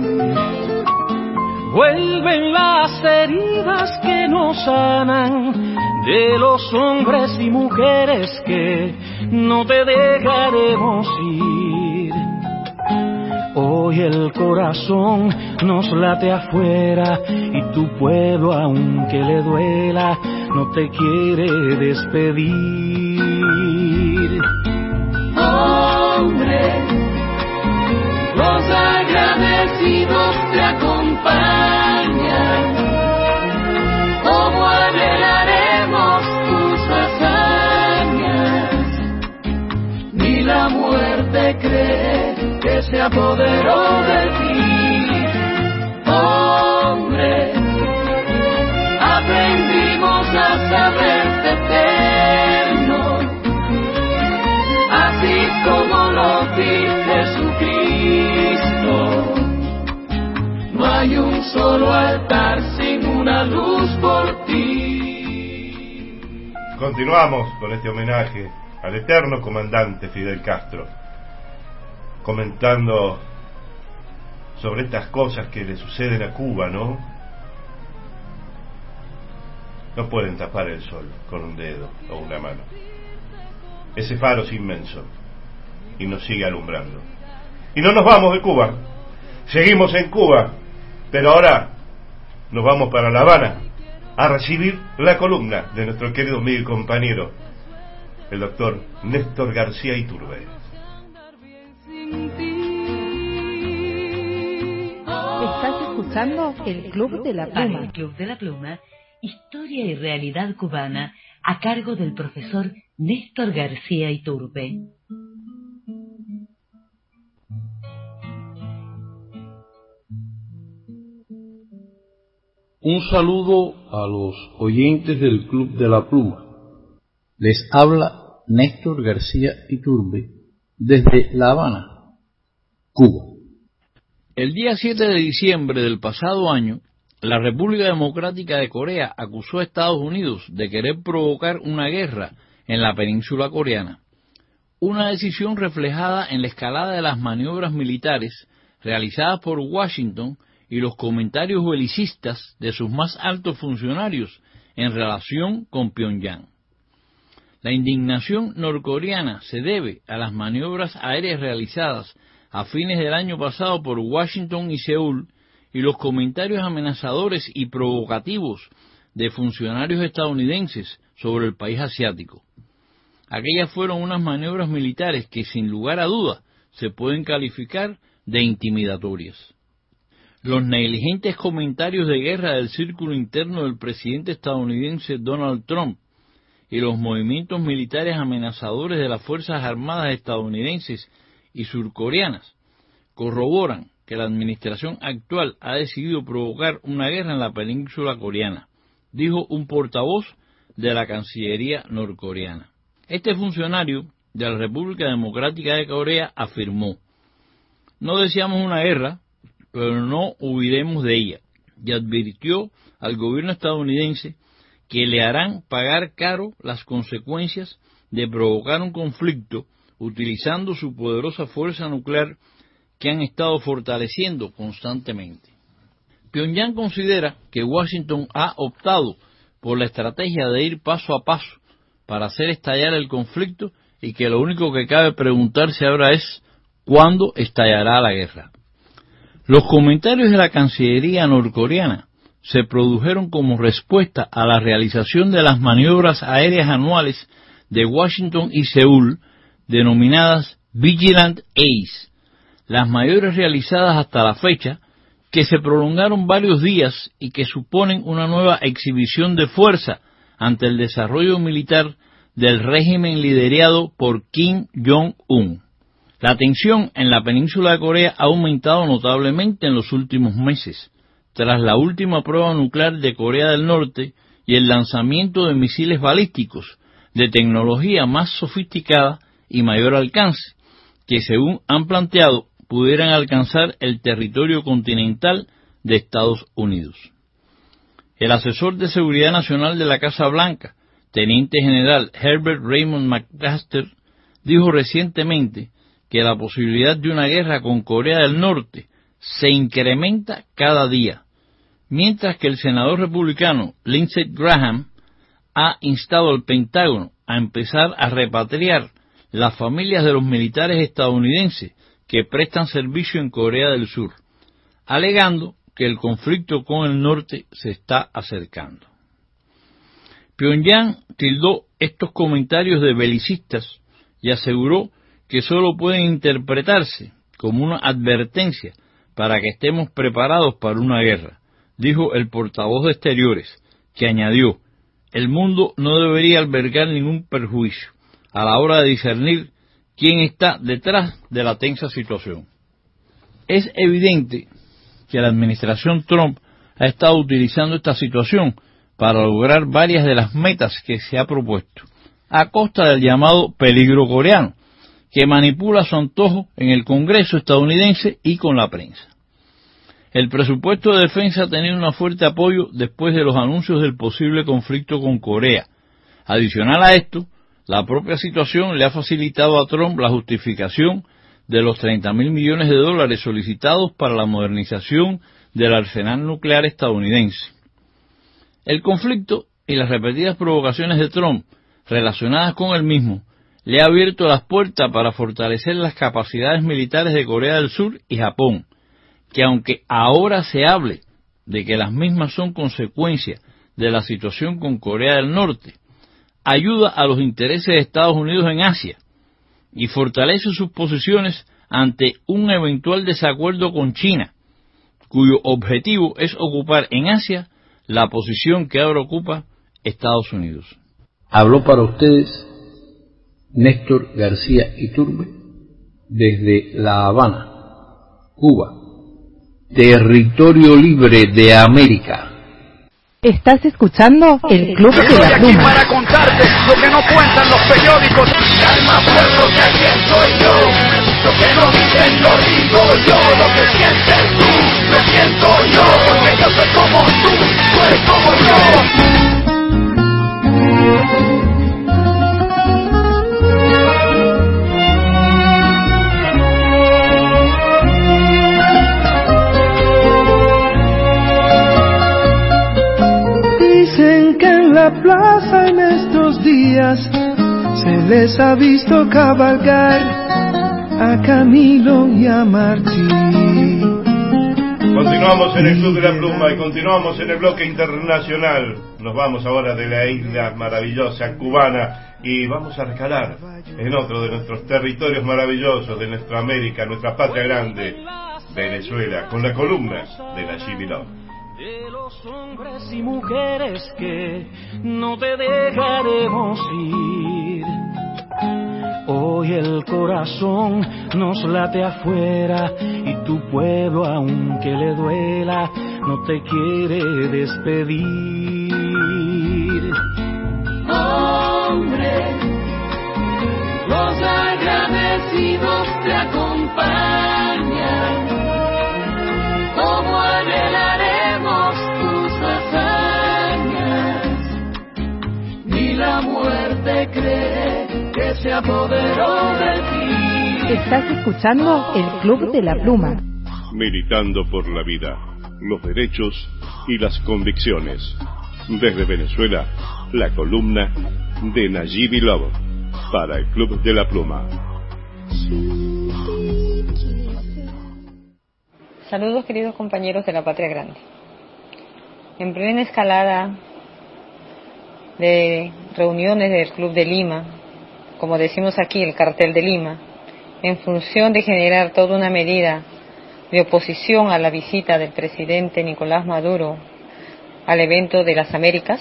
Vuelven las heridas que nos sanan de los hombres y mujeres que no te dejaremos ir. Hoy el corazón nos late afuera y tu pueblo, aunque le duela, no te quiere despedir. Hombre, los agradecidos te acompañan. ¿Cómo anhelaremos tus hazañas? Ni la muerte cree que se apoderó de ti. Hombre, aprendimos a saberte eterno, así como lo vi Jesucristo. No hay un solo altar sin una luz por ti. Continuamos con este homenaje al eterno comandante Fidel Castro, comentando sobre estas cosas que le suceden a Cuba, ¿no? No pueden tapar el sol con un dedo o una mano. Ese faro es inmenso y nos sigue alumbrando. Y no nos vamos de Cuba, seguimos en Cuba, pero ahora nos vamos para La Habana a recibir la columna de nuestro querido amigo y compañero, el doctor Néstor García Iturbe. Estás escuchando el Club de la Pluma. Para el Club de la Pluma, historia y realidad cubana a cargo del profesor Néstor García Iturbe. Un saludo a los oyentes del Club de la Pluma. Les habla Néstor García Iturbe desde La Habana, Cuba. El día siete de diciembre del pasado año, la República Democrática de Corea acusó a Estados Unidos de querer provocar una guerra en la península coreana, una decisión reflejada en la escalada de las maniobras militares realizadas por Washington y los comentarios belicistas de sus más altos funcionarios en relación con Pyongyang. La indignación norcoreana se debe a las maniobras aéreas realizadas a fines del año pasado por Washington y Seúl y los comentarios amenazadores y provocativos de funcionarios estadounidenses sobre el país asiático. Aquellas fueron unas maniobras militares que, sin lugar a duda, se pueden calificar de intimidatorias. Los negligentes comentarios de guerra del círculo interno del presidente estadounidense Donald Trump y los movimientos militares amenazadores de las Fuerzas Armadas estadounidenses y surcoreanas corroboran que la administración actual ha decidido provocar una guerra en la península coreana, dijo un portavoz de la Cancillería norcoreana. Este funcionario de la República Democrática de Corea afirmó: no deseamos una guerra, pero no huiremos de ella, y advirtió al gobierno estadounidense que le harán pagar caro las consecuencias de provocar un conflicto utilizando su poderosa fuerza nuclear que han estado fortaleciendo constantemente. Pyongyang considera que Washington ha optado por la estrategia de ir paso a paso para hacer estallar el conflicto y que lo único que cabe preguntarse ahora es ¿cuándo estallará la guerra? Los comentarios de la Cancillería norcoreana se produjeron como respuesta a la realización de las maniobras aéreas anuales de Washington y Seúl, denominadas Vigilant Ace, las mayores realizadas hasta la fecha, que se prolongaron varios días y que suponen una nueva exhibición de fuerza ante el desarrollo militar del régimen liderado por Kim Jong-un. La tensión en la península de Corea ha aumentado notablemente en los últimos meses, tras la última prueba nuclear de Corea del Norte y el lanzamiento de misiles balísticos de tecnología más sofisticada y mayor alcance, que según han planteado pudieran alcanzar el territorio continental de Estados Unidos. El asesor de Seguridad Nacional de la Casa Blanca, teniente general Herbert Raymond McMaster, dijo recientemente que la posibilidad de una guerra con Corea del Norte se incrementa cada día, mientras que el senador republicano Lindsey Graham ha instado al Pentágono a empezar a repatriar las familias de los militares estadounidenses que prestan servicio en Corea del Sur, alegando que el conflicto con el norte se está acercando. Pyongyang tildó estos comentarios de belicistas y aseguró que solo pueden interpretarse como una advertencia para que estemos preparados para una guerra, dijo el portavoz de Exteriores, que añadió: el mundo no debería albergar ningún perjuicio a la hora de discernir quién está detrás de la tensa situación. Es evidente que la administración Trump ha estado utilizando esta situación para lograr varias de las metas que se ha propuesto, a costa del llamado peligro coreano, que manipula a su antojo en el Congreso estadounidense y con la prensa. El presupuesto de defensa ha tenido un fuerte apoyo después de los anuncios del posible conflicto con Corea. Adicional a esto, la propia situación le ha facilitado a Trump la justificación de los treinta mil millones de dólares solicitados para la modernización del arsenal nuclear estadounidense. El conflicto y las repetidas provocaciones de Trump relacionadas con el mismo le ha abierto las puertas para fortalecer las capacidades militares de Corea del Sur y Japón, que aunque ahora se hable de que las mismas son consecuencia de la situación con Corea del Norte, ayuda a los intereses de Estados Unidos en Asia y fortalece sus posiciones ante un eventual desacuerdo con China, cuyo objetivo es ocupar en Asia la posición que ahora ocupa Estados Unidos. Habló para ustedes Néstor García Iturbe desde La Habana, Cuba, territorio libre de América. Estás escuchando el Club de la Pluma. Estoy aquí para contarte lo que no cuentan los periódicos. Calma, pueblo, que aquí estoy yo. Lo que no dicen lo digo yo. Lo que sientes tú, lo siento yo. Porque yo soy como tú, tú eres como yo. Dicen que en la plaza en estos días se les ha visto cabalgar a Camilo y a Martín. Continuamos en el Club de la Pluma y continuamos en el bloque internacional. Nos vamos ahora de la isla maravillosa cubana y vamos a recalar en otro de nuestros territorios maravillosos de nuestra América, nuestra patria grande, Venezuela, con la columna de la Jimmy Love. De los hombres y mujeres que no te dejaremos ir. Hoy el corazón nos late afuera y tu pueblo, aunque le duela, no te quiere despedir. Hombre, los agradecidos te acompañan. Como anhelaremos tus hazañas, ni la muerte cree que se apoderó de ti. Estás escuchando el Club de la Pluma. Militando por la vida, los derechos y las convicciones. Desde Venezuela, la columna de Nayibi Love para el Club de la Pluma. Saludos, queridos compañeros de la Patria Grande. En plena escalada de reuniones del Club de Lima, como decimos aquí, el cartel de Lima, en función de generar toda una medida de oposición a la visita del presidente Nicolás Maduro al evento de las Américas,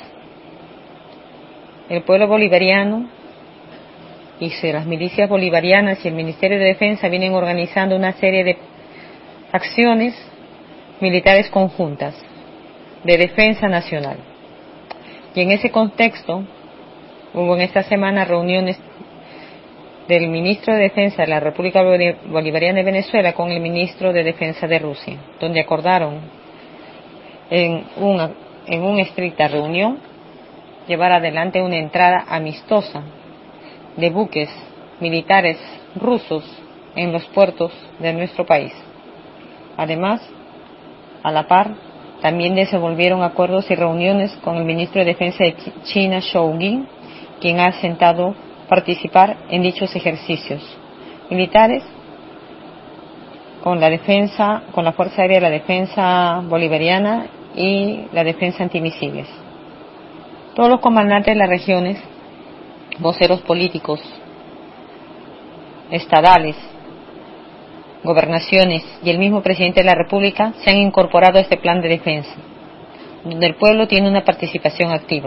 el pueblo bolivariano y las milicias bolivarianas y el Ministerio de Defensa vienen organizando una serie de acciones militares conjuntas de defensa nacional. Y en ese contexto hubo en esta semana reuniones del ministro de Defensa de la República Bolivariana de Venezuela con el ministro de Defensa de Rusia, donde acordaron en una, en una estricta reunión llevar adelante una entrada amistosa de buques militares rusos en los puertos de nuestro país. Además, a la par, también desenvolvieron acuerdos y reuniones con el ministro de Defensa de China, Zhou Jing, quien ha aceptado participar en dichos ejercicios militares con la defensa, con la Fuerza Aérea de la Defensa Bolivariana y la Defensa Antimisiles. Todos los comandantes de las regiones, voceros políticos, estadales, gobernaciones y el mismo presidente de la República se han incorporado a este plan de defensa, donde el pueblo tiene una participación activa.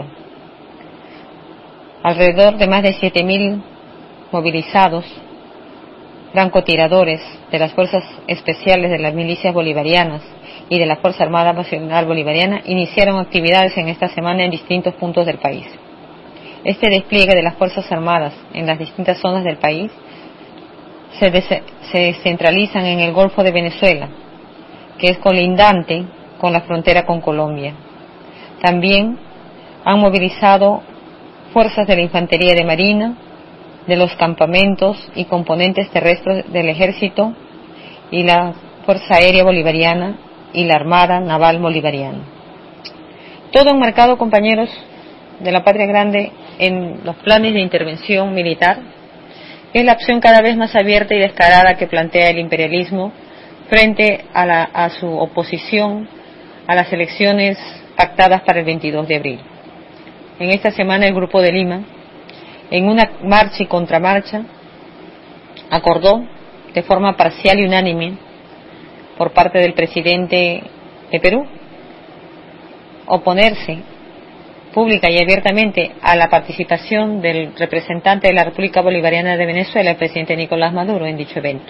Alrededor de más de siete mil movilizados, francotiradores de las fuerzas especiales de las milicias bolivarianas y de la Fuerza Armada Nacional Bolivariana iniciaron actividades en esta semana en distintos puntos del país. Este despliegue de las Fuerzas Armadas en las distintas zonas del país se, des- se centralizan en el Golfo de Venezuela, que es colindante con la frontera con Colombia. También han movilizado fuerzas de la Infantería de Marina, de los campamentos y componentes terrestres del Ejército y la Fuerza Aérea Bolivariana y la Armada Naval Bolivariana. Todo enmarcado, compañeros de la Patria Grande, en los planes de intervención militar. Es la opción cada vez más abierta y descarada que plantea el imperialismo frente a, la, a su oposición a las elecciones pactadas para el veintidós de abril. En esta semana el Grupo de Lima, en una marcha y contramarcha, acordó de forma parcial y unánime por parte del presidente de Perú oponerse pública y abiertamente a la participación del representante de la República Bolivariana de Venezuela, el presidente Nicolás Maduro, en dicho evento.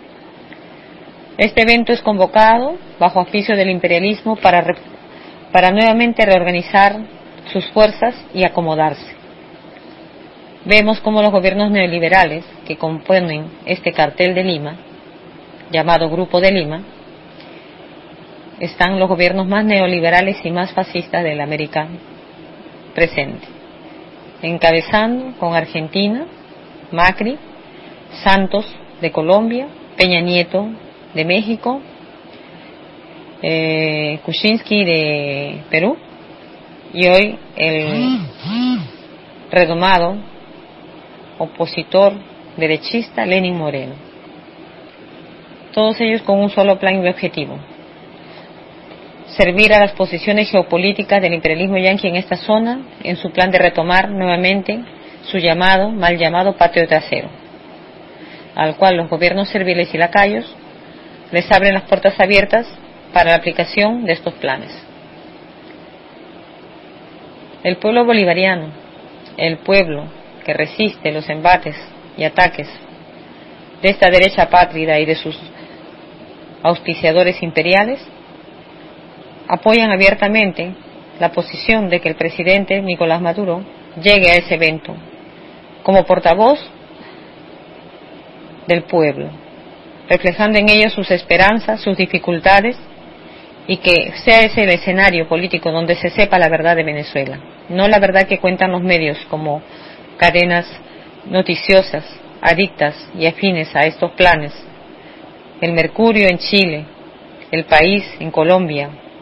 Este evento es convocado bajo oficio del imperialismo para, para nuevamente reorganizar sus fuerzas y acomodarse. Vemos cómo los gobiernos neoliberales que componen este cartel de Lima, llamado Grupo de Lima, están los gobiernos más neoliberales y más fascistas de la América presente, encabezando con Argentina, Macri, Santos de Colombia, Peña Nieto de México, eh, Kuczynski de Perú y hoy el redomado opositor derechista Lenín Moreno. Todos ellos con un solo plan y objetivo: servir a las posiciones geopolíticas del imperialismo yanqui en esta zona, en su plan de retomar nuevamente su llamado, mal llamado patio trasero, al cual los gobiernos serviles y lacayos les abren las puertas abiertas para la aplicación de estos planes. El pueblo bolivariano, el pueblo que resiste los embates y ataques de esta derecha apátrida y de sus auspiciadores imperiales, apoyan abiertamente la posición de que el presidente Nicolás Maduro llegue a ese evento como portavoz del pueblo, reflejando en ello sus esperanzas, sus dificultades, y que sea ese el escenario político donde se sepa la verdad de Venezuela, no la verdad que cuentan los medios como cadenas noticiosas adictas y afines a estos planes: El Mercurio en Chile, El País en Colombia,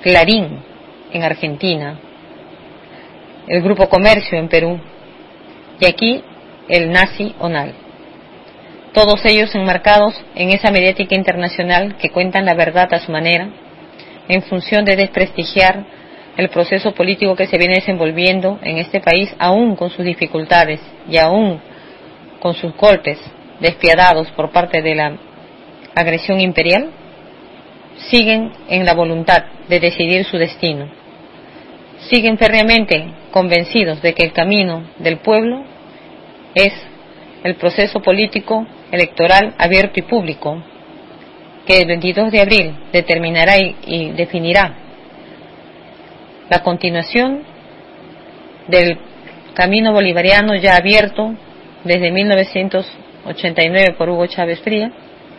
Clarín en Argentina, el Grupo Comercio en Perú y aquí el Nazi Onal. Todos ellos enmarcados en esa mediática internacional que cuentan la verdad a su manera, en función de desprestigiar el proceso político que se viene desenvolviendo en este país, aún con sus dificultades y aún con sus golpes despiadados por parte de la agresión imperial, siguen en la voluntad de decidir su destino. Siguen férreamente convencidos de que el camino del pueblo es el proceso político electoral abierto y público, que el veintidós de abril determinará y, y definirá la continuación del camino bolivariano ya abierto desde mil novecientos ochenta y nueve por Hugo Chávez Fría,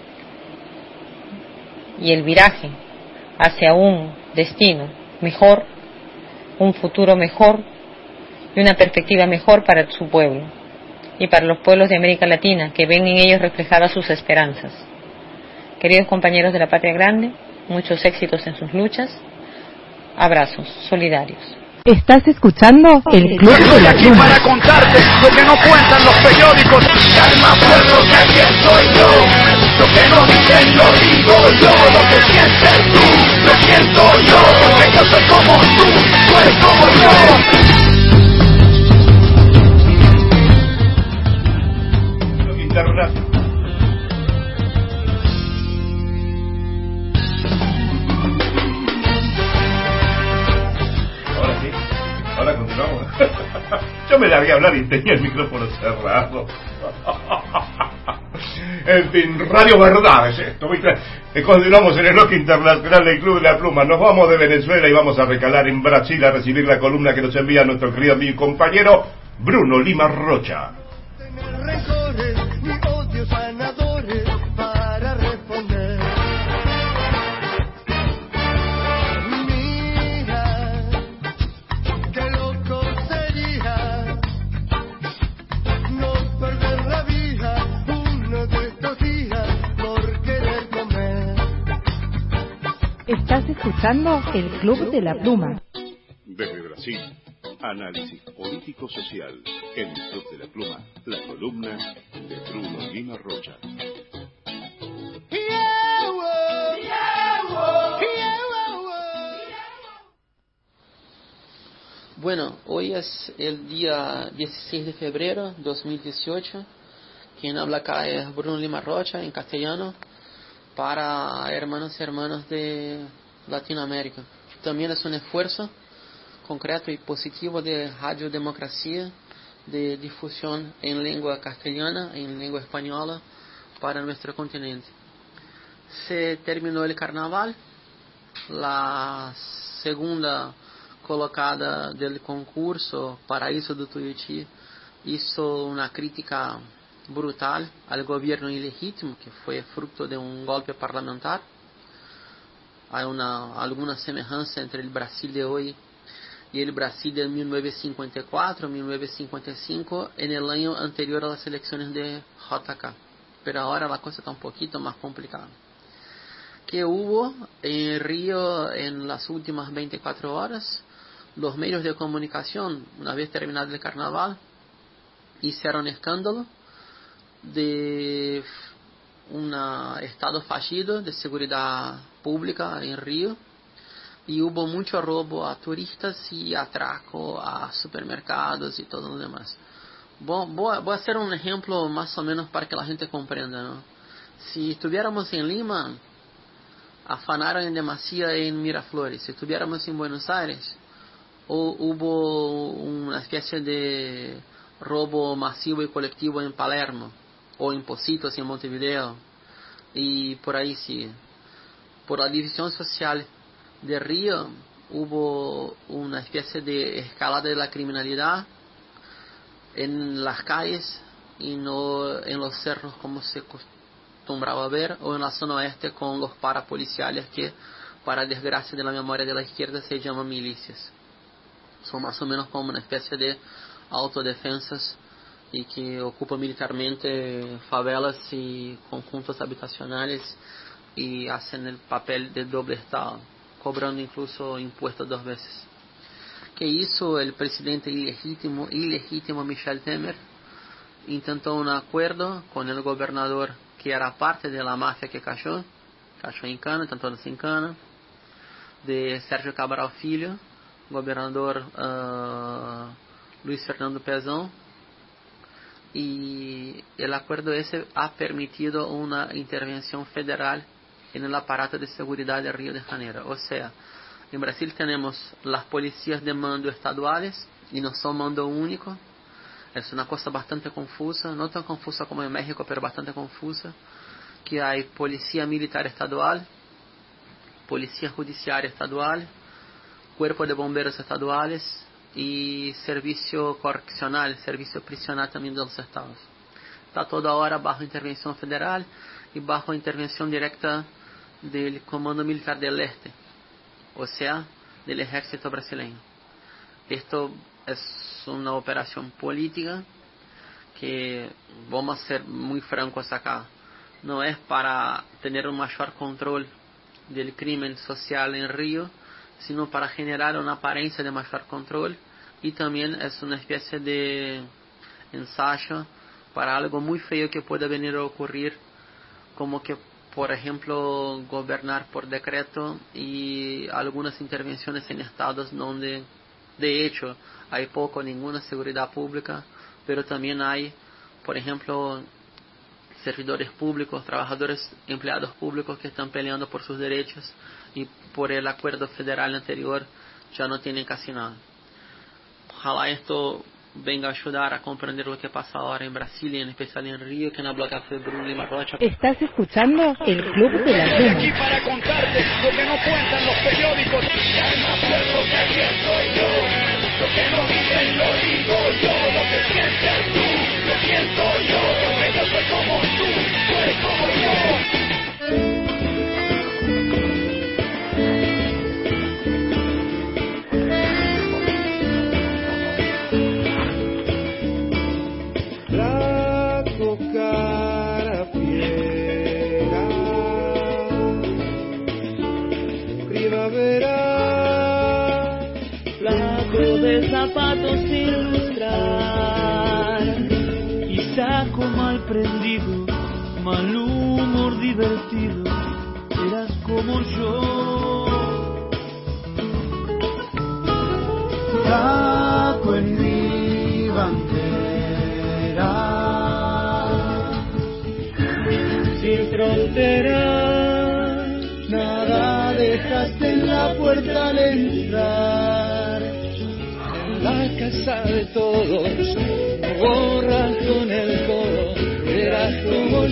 y el viraje hacia un destino mejor, un futuro mejor y una perspectiva mejor para su pueblo y para los pueblos de América Latina que ven en ellos reflejadas sus esperanzas. Queridos compañeros de la Patria Grande, muchos éxitos en sus luchas. Abrazos solidarios. ¿Estás escuchando el Club de la Aquí Pluma? para contarte lo que no cuentan los periódicos. Calma, pueblo, que aquí estoy yo. Lo que no dicen lo digo yo. Lo que sientes tú, lo siento yo. Porque yo soy como tú, tú eres como yo. Internacional. Ahora sí, ahora continuamos. Yo me largué a hablar y tenía el micrófono cerrado. En fin, Radio Verdad es esto, ¿viste? Y continuamos en el bloque internacional del Club de la Pluma. Nos vamos de Venezuela y vamos a recalar en Brasil a recibir la columna que nos envía nuestro querido amigo y compañero Bruno Lima Rocha. Rencores ni odios sanadores para responder. Mira, qué loco sería no perder la vida uno de estos días por querer comer. ¿Estás escuchando el Club de la Pluma? Desde Brasil, análisis político-social en el Club de la Pluma, la columna de Bruno Lima Rocha. Bueno, hoy es el día dieciséis de febrero de dos mil dieciocho. Quien habla acá es Bruno Lima Rocha, en castellano, para hermanos y hermanas de Latinoamérica. También es un esfuerzo concreto y positivo de Radio Democracia, de difusión en lengua castellana, en lengua española, para nuestro continente. Se terminó el carnaval, la segunda colocada del concurso Paraíso do Tuiuti hizo una crítica brutal al gobierno ilegítimo, que fue fruto de un golpe parlamentar. Hay una, alguna semejanza entre el Brasil de hoy y el Brasil de mil novecientos cincuenta y cuatro, mil novecientos cincuenta y cinco, en el año anterior a las elecciones de J K. Pero ahora la cosa está un poquito más complicada. ¿Qué hubo en Río en las últimas veinticuatro horas? Los medios de comunicación, una vez terminado el carnaval, hicieron escándalo de un estado fallido de seguridad pública en Río. Y hubo mucho robo a turistas y atraco a supermercados y todo lo demás. Voy a hacer un ejemplo más o menos para que la gente comprenda, ¿no? Si estuviéramos en Lima, afanaron en demasía en Miraflores. Si estuviéramos en Buenos Aires, o hubo una especie de robo masivo y colectivo en Palermo, o en Pocitos en Montevideo, y por ahí sigue. Por la división social de Río hubo una especie de escalada de la criminalidad en las calles y no en los cerros como se acostumbraba a ver, o en la zona oeste con los parapoliciales que, para desgracia de la memoria de la izquierda, se llaman milicias. Son más o menos como una especie de autodefensas y que ocupan militarmente favelas y conjuntos habitacionales y hacen el papel de doble estado, cobrando incluso impuestos dos veces. ¿Qué hizo el presidente ilegítimo, ilegítimo Michel Temer? Intentó un acuerdo con el gobernador que era parte de la mafia que cayó, cayó en Cana, intentó sin Cana, de Sérgio Cabral Filho, gobernador uh, Luis Fernando Pezón, y el acuerdo ese ha permitido una intervención federal en el aparato de seguridad de Río de Janeiro. O sea, en Brasil tenemos las policías de mando estaduales y no son mando único. Es una cosa bastante confusa, no tan confusa como en México, pero bastante confusa, que hay policía militar estadual, policía judiciaria estadual, cuerpo de bomberos estaduales y servicio correccional, servicio prisional también de los estados. Está todo ahora bajo intervención federal y bajo intervención directa del Comando Militar del Este, o sea, del ejército brasileño. Esto es una operación política que, vamos a ser muy francos acá, no es para tener un mayor control del crimen social en Río, sino para generar una apariencia de mayor control, y también es una especie de ensayo para algo muy feo que pueda venir a ocurrir, como que, por ejemplo, gobernar por decreto y algunas intervenciones en estados donde de hecho hay poco o ninguna seguridad pública, pero también hay, por ejemplo, servidores públicos, trabajadores, empleados públicos que están peleando por sus derechos y por el acuerdo federal anterior ya no tienen casi nada. Ojalá esto venga a ayudar a comprender lo que pasa ahora en Brasil y en especial en Río, que en la bloquea fue Bruno Lima Rocha. Estás escuchando el Club de la Estoy Pluma. aquí para contarte lo que no cuentan los periódicos. Ya es más fuerte que aquí estoy yo. Lo que no dicen lo digo yo. Lo que sientes tú, lo siento yo. Porque yo soy como tú, tú eres como yo. Cara fiera, primavera, Flaco de zapatos sin lustrar, y saco mal prendido, mal humor divertido, eras como yo. saco en mi bandera. Sin frontera, nada dejaste en la puerta al entrar. En la casa de todos, borras con el codo, eras como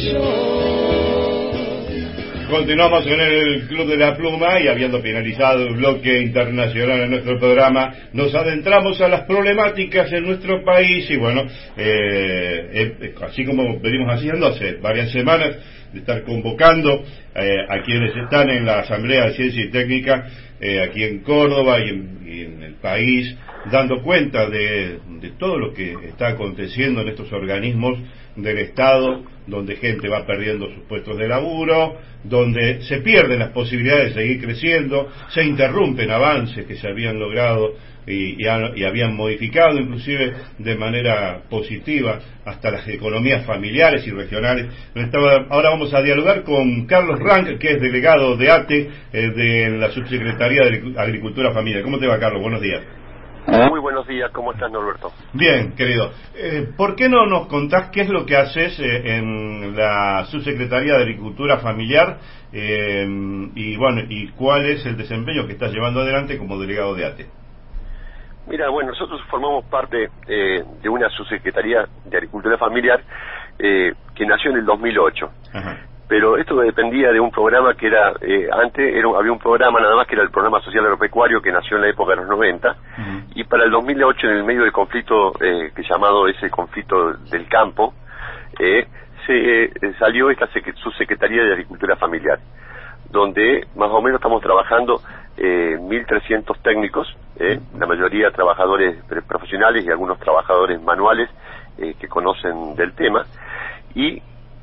yo. Continuamos en el Club de la Pluma y habiendo finalizado el bloque internacional en nuestro programa, nos adentramos a las problemáticas en nuestro país y bueno, eh, eh, así como venimos haciendo hace varias semanas, de estar convocando eh, a quienes están en la Asamblea de Ciencia y Técnica eh, aquí en Córdoba y en, y en el país, dando cuenta de, de todo lo que está aconteciendo en estos organismos del Estado, donde gente va perdiendo sus puestos de laburo, donde se pierden las posibilidades de seguir creciendo, se interrumpen avances que se habían logrado y, y, han, y habían modificado inclusive de manera positiva hasta las economías familiares y regionales. Ahora vamos a dialogar con Carlos Rank, que es delegado de A T E, eh, de la Subsecretaría de Agricultura Familiar. ¿Cómo te va, Carlos? Buenos días. Muy buenos días, ¿cómo estás, Norberto? Bien, querido. Eh, ¿Por qué no nos contás qué es lo que haces eh, en la Subsecretaría de Agricultura Familiar eh, y bueno, y cuál es el desempeño que estás llevando adelante como delegado de A T E? Mira, bueno, nosotros formamos parte eh, de una Subsecretaría de Agricultura Familiar eh, que nació en el dos mil ocho. Ajá. Pero esto dependía de un programa que era, eh, antes era, había un programa nada más que era el Programa Social Agropecuario que nació en la época de los noventa, uh-huh. Y para el dos mil ocho, en el medio del conflicto, eh, que llamado ese conflicto del campo, eh, se eh, salió esta Subsecretaría de Agricultura Familiar, donde más o menos estamos trabajando eh, mil trescientos técnicos, eh, la mayoría trabajadores profesionales y algunos trabajadores manuales eh, que conocen del tema, y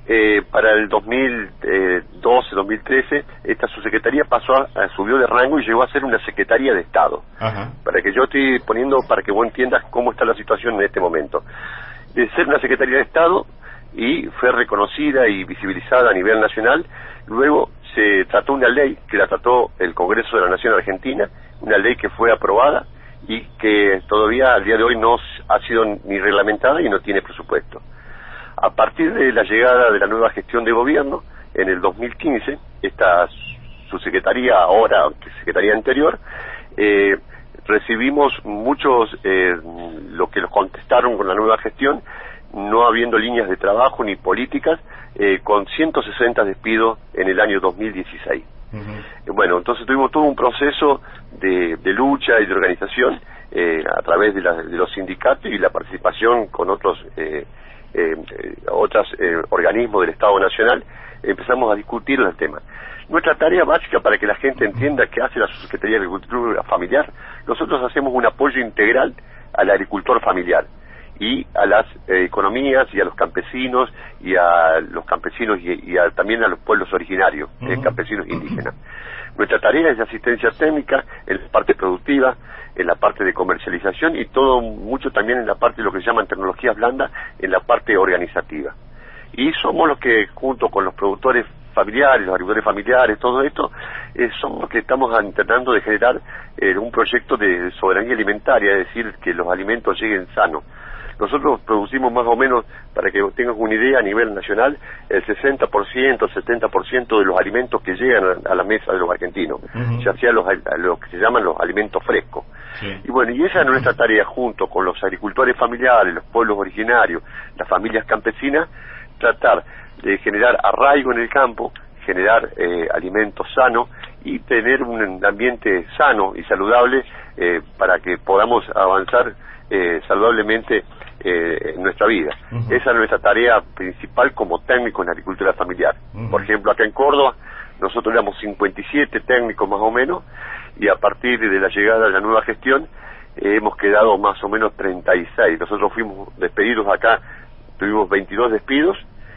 eh, para el dos mil doce, dos mil trece, esta subsecretaría pasó a, a, subió de rango y llegó a ser una secretaría de Estado. Ajá. Para que yo estoy poniendo, para que vos entiendas cómo está la situación en este momento. De ser una secretaría de Estado, y fue reconocida y visibilizada a nivel nacional. Luego se trató una ley que la trató el Congreso de la Nación Argentina, una ley que fue aprobada y que todavía al día de hoy no ha sido ni reglamentada y no tiene presupuesto. A partir de la llegada de la nueva gestión de gobierno, en el dos mil quince, esta subsecretaría ahora, secretaría anterior, eh, recibimos muchos, eh, lo que nos contestaron con la nueva gestión, no habiendo líneas de trabajo ni políticas, eh, con ciento sesenta despidos en el año dos mil dieciséis. Uh-huh. Bueno, entonces tuvimos todo un proceso de, de lucha y de organización eh, a través de, la, de los sindicatos y la participación con otros eh, eh, otros eh, organismos del Estado Nacional. Empezamos a discutir el tema. Nuestra tarea básica, para que la gente entienda qué hace la Secretaría de Agricultura Familiar, nosotros hacemos un apoyo integral al agricultor familiar y a las eh, economías y a los campesinos y a los campesinos y, y a, también a los pueblos originarios, uh-huh. eh, campesinos indígenas. Nuestra tarea es de asistencia técnica en la parte productiva, en la parte de comercialización y todo mucho también en la parte de lo que se llaman tecnologías blandas, en la parte organizativa. Y somos los que, junto con los productores familiares, los agricultores familiares, todo esto, eh, somos los que estamos intentando de generar eh, un proyecto de soberanía alimentaria, es decir, que los alimentos lleguen sanos. Nosotros producimos más o menos, para que tengan una idea, a nivel nacional, el sesenta por ciento, setenta por ciento de los alimentos que llegan a la mesa de los argentinos, uh-huh. ya sea los, los que se llaman los alimentos frescos. Sí. Y bueno, y esa es nuestra tarea, junto con los agricultores familiares, los pueblos originarios, las familias campesinas, tratar de generar arraigo en el campo, generar eh, alimentos sanos y tener un ambiente sano y saludable eh, para que podamos avanzar eh, saludablemente eh, en nuestra vida. Uh-huh. Esa es nuestra tarea principal como técnico en agricultura familiar. Uh-huh. Por ejemplo, acá en Córdoba nosotros éramos cincuenta y siete técnicos más o menos, y a partir de la llegada de la nueva gestión eh, hemos quedado más o menos treinta y seis. Nosotros fuimos despedidos acá, tuvimos veintidós despidos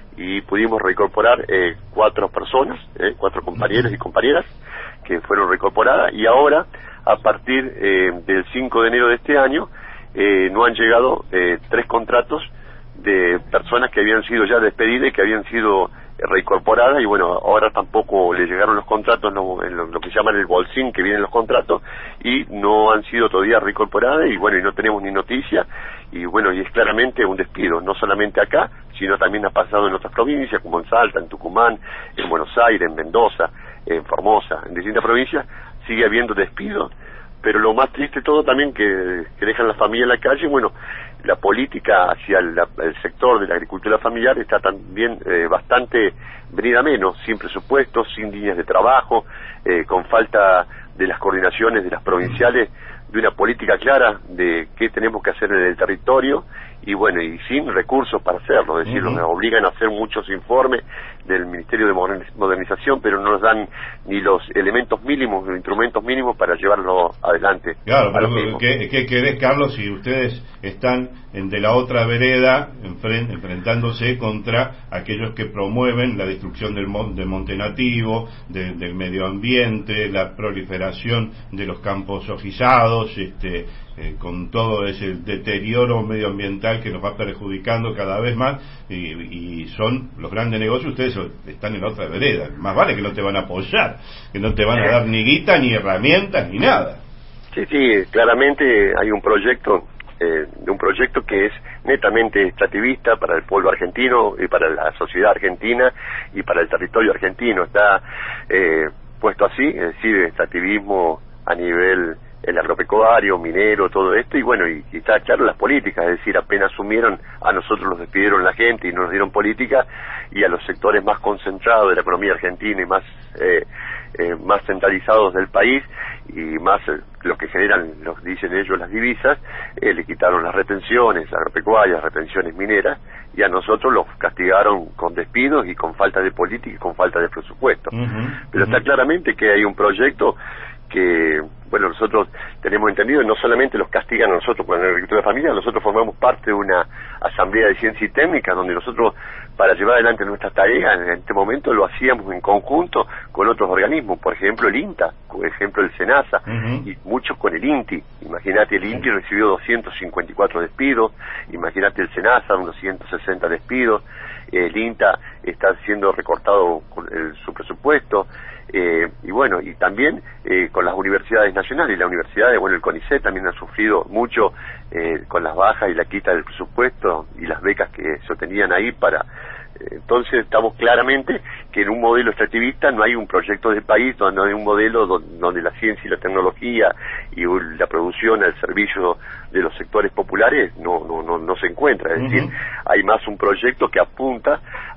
y pudimos reincorporar eh, cuatro personas, eh, cuatro compañeros y compañeras que fueron reincorporadas, y ahora a partir eh, del cinco de enero de este año eh, no han llegado eh, tres contratos de personas que habían sido ya despedidas y que habían sido eh, reincorporadas, y bueno, ahora tampoco le llegaron los contratos, no, en lo, lo que llaman el bolsín, que vienen los contratos, y no han sido todavía reincorporadas, y bueno, y no tenemos ni noticia, y bueno, y es claramente un despido, no solamente acá, sino también ha pasado en otras provincias, como en Salta, en Tucumán, en Buenos Aires, en Mendoza, en Formosa, en distintas provincias, sigue habiendo despidos. Pero lo más triste de todo también que, que dejan la familia en la calle, bueno, la política hacia el, el sector de la agricultura familiar está también eh, bastante venida menos, sin presupuestos, sin líneas de trabajo, eh, con falta de las coordinaciones de las provinciales, de una política clara de qué tenemos que hacer en el territorio, y bueno, y sin recursos para hacerlo, es decir, uh-huh. nos obligan a hacer muchos informes del Ministerio de Modernización, pero no nos dan ni los elementos mínimos, los instrumentos mínimos para llevarlo adelante. Claro, pero ¿qué, ¿qué querés, Carlos, si ustedes están en, de la otra vereda enfrent, enfrentándose contra aquellos que promueven la destrucción del, mon, del monte nativo, de, del medio ambiente, la proliferación de los campos ojizados, este, eh, con todo ese deterioro medioambiental que nos va perjudicando cada vez más, y, y son los grandes negocios? Ustedes están en la otra vereda, más vale que no te van a apoyar, que no te van a dar ni guita, ni herramientas, ni nada. Sí, sí, claramente hay un proyecto, eh, un proyecto que es netamente extractivista para el pueblo argentino y para la sociedad argentina y para el territorio argentino. Está eh, puesto así, es decir, extractivismo a nivel el agropecuario, minero, todo esto, y bueno, y, y está claro las políticas, es decir, apenas asumieron, a nosotros los despidieron la gente y no nos dieron política, y a los sectores más concentrados de la economía argentina y más eh, eh, más centralizados del país, y más eh, los que generan, los dicen ellos, las divisas, eh, le quitaron las retenciones agropecuarias, retenciones mineras, y a nosotros los castigaron con despidos y con falta de política y con falta de presupuesto. Uh-huh, Pero uh-huh. está claramente que hay un proyecto que, bueno, nosotros tenemos entendido, no solamente los castigan a nosotros por la agricultura de familia, nosotros formamos parte de una asamblea de ciencia y técnica donde nosotros, para llevar adelante nuestras tareas, en este momento lo hacíamos en conjunto con otros organismos, por ejemplo el INTA, por ejemplo el SENASA, uh-huh. y muchos con el INTI. Imagínate, el INTI recibió doscientos cincuenta y cuatro despidos, imagínate el SENASA, unos ciento sesenta despidos, el INTA está siendo recortado con el, su presupuesto, eh, y bueno, y también eh, con las universidades nacionales, las universidades, bueno, el CONICET también ha sufrido mucho eh, con las bajas y la quita del presupuesto y las becas que se tenían ahí para... Entonces estamos claramente que en un modelo extractivista no hay un proyecto de país, no hay un modelo donde, donde la ciencia y la tecnología y la producción al servicio de los sectores populares no no no, no se encuentra. Es uh-huh. decir, hay más un proyecto que apunta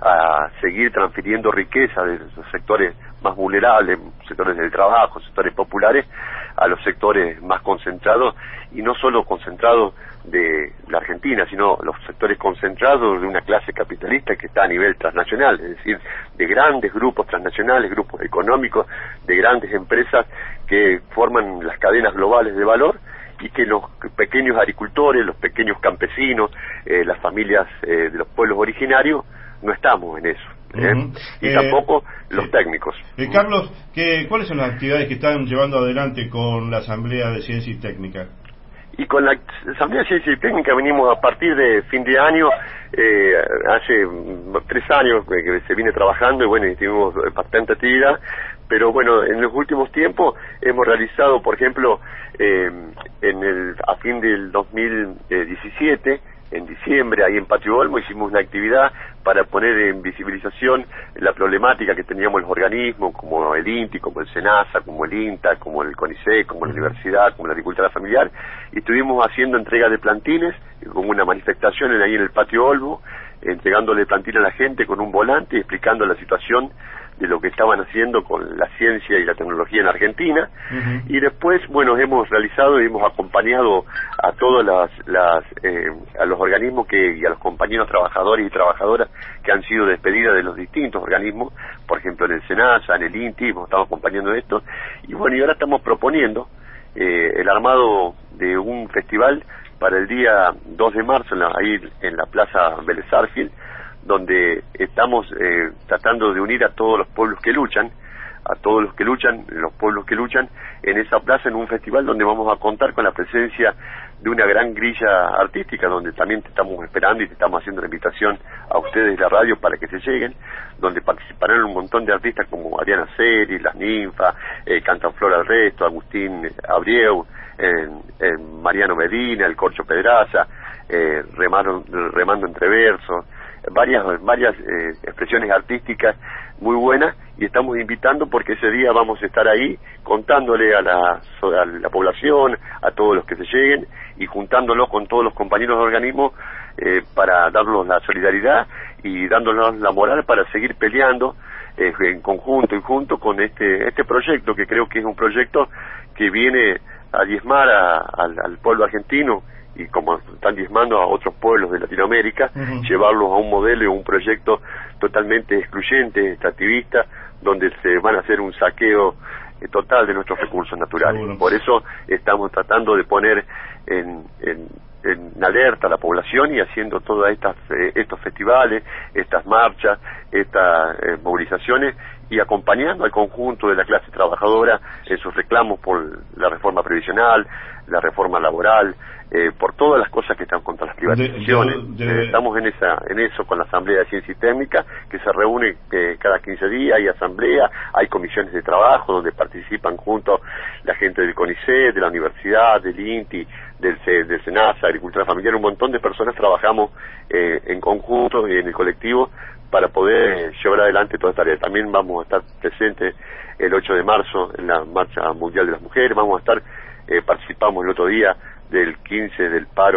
a seguir transfiriendo riqueza de los sectores más vulnerables, sectores del trabajo, sectores populares, a los sectores más concentrados, y no solo concentrados de la Argentina, sino los sectores concentrados de una clase capitalista que está a nivel transnacional, es decir, de grandes grupos transnacionales, grupos económicos, de grandes empresas que forman las cadenas globales de valor, y que los pequeños agricultores, los pequeños campesinos, eh, las familias eh, de los pueblos originarios, no estamos en eso. ¿eh? Uh-huh. Y eh, tampoco los eh, técnicos. Eh, Carlos, ¿qué, ¿cuáles son las actividades que están llevando adelante con la Asamblea de Ciencia y Técnica? Y con la Asamblea de Ciencia y Técnica venimos a partir de fin de año, eh, hace tres años que se viene trabajando, y bueno, y tuvimos bastante actividad, pero bueno, en los últimos tiempos hemos realizado, por ejemplo, eh, en el a fin del dos mil diecisiete, en diciembre, ahí en Patio Olmo, hicimos una actividad para poner en visibilización la problemática que teníamos los organismos, como el INTI, como el SENASA, como el INTA, como el CONICET, como la universidad, como la agricultura familiar, y estuvimos haciendo entrega de plantines, con una manifestación ahí en el Patio Olmo, entregándole plantines a la gente con un volante y explicando la situación de lo que estaban haciendo con la ciencia y la tecnología en Argentina. Uh-huh. Y después, bueno, hemos realizado y hemos acompañado a todos las, las eh, a los organismos que y a los compañeros trabajadores y trabajadoras que han sido despedidas de los distintos organismos, por ejemplo en el SENASA, en el INTI, estamos acompañando esto, y bueno, y ahora estamos proponiendo eh, el armado de un festival para el día dos de marzo, en la, ahí en la Plaza Vélez Sarsfield, donde estamos eh, tratando de unir a todos los pueblos que luchan, a todos los que luchan, los pueblos que luchan, en esa plaza, en un festival donde vamos a contar con la presencia de una gran grilla artística, donde también te estamos esperando y te estamos haciendo la invitación a ustedes de la radio para que se lleguen, donde participarán un montón de artistas como Ariana Seri, Las Ninfas, eh, Cantanflor al Resto, Agustín Abrieu, eh, eh, Mariano Medina, El Corcho Pedraza, eh, remando, remando entre versos, varias varias eh, expresiones artísticas muy buenas, y estamos invitando porque ese día vamos a estar ahí contándole a la, a la población, a todos los que se lleguen, y juntándolos con todos los compañeros de organismos eh, para darnos la solidaridad y dándonos la moral para seguir peleando eh, en conjunto y junto con este este proyecto, que creo que es un proyecto que viene a diezmar a, a, al pueblo argentino, y como están diezmando a otros pueblos de Latinoamérica, uh-huh. llevarlos a un modelo y a un proyecto totalmente excluyente, extractivista, donde se van a hacer un saqueo eh, total de nuestros recursos naturales. Seguro. Por eso estamos tratando de poner en, en, en alerta a la población y haciendo todas estas eh, estos festivales, estas marchas, estas eh, movilizaciones, y acompañando al conjunto de la clase trabajadora en sus reclamos por la reforma previsional, la reforma laboral, eh, por todas las cosas que están contra las privatizaciones. De, de, de... Eh, estamos en esa en eso con la Asamblea de Ciencia y Técnica, que se reúne eh, cada quince días, hay asamblea, hay comisiones de trabajo donde participan junto la gente del CONICET, de la universidad, del INTI, del, del SENASA, Agricultura Familiar, un montón de personas trabajamos eh, en conjunto y en el colectivo para poder llevar adelante toda esta tarea. También vamos a estar presentes el ocho de marzo en la Marcha Mundial de las Mujeres, vamos a estar, eh, participamos el otro día del quince del paro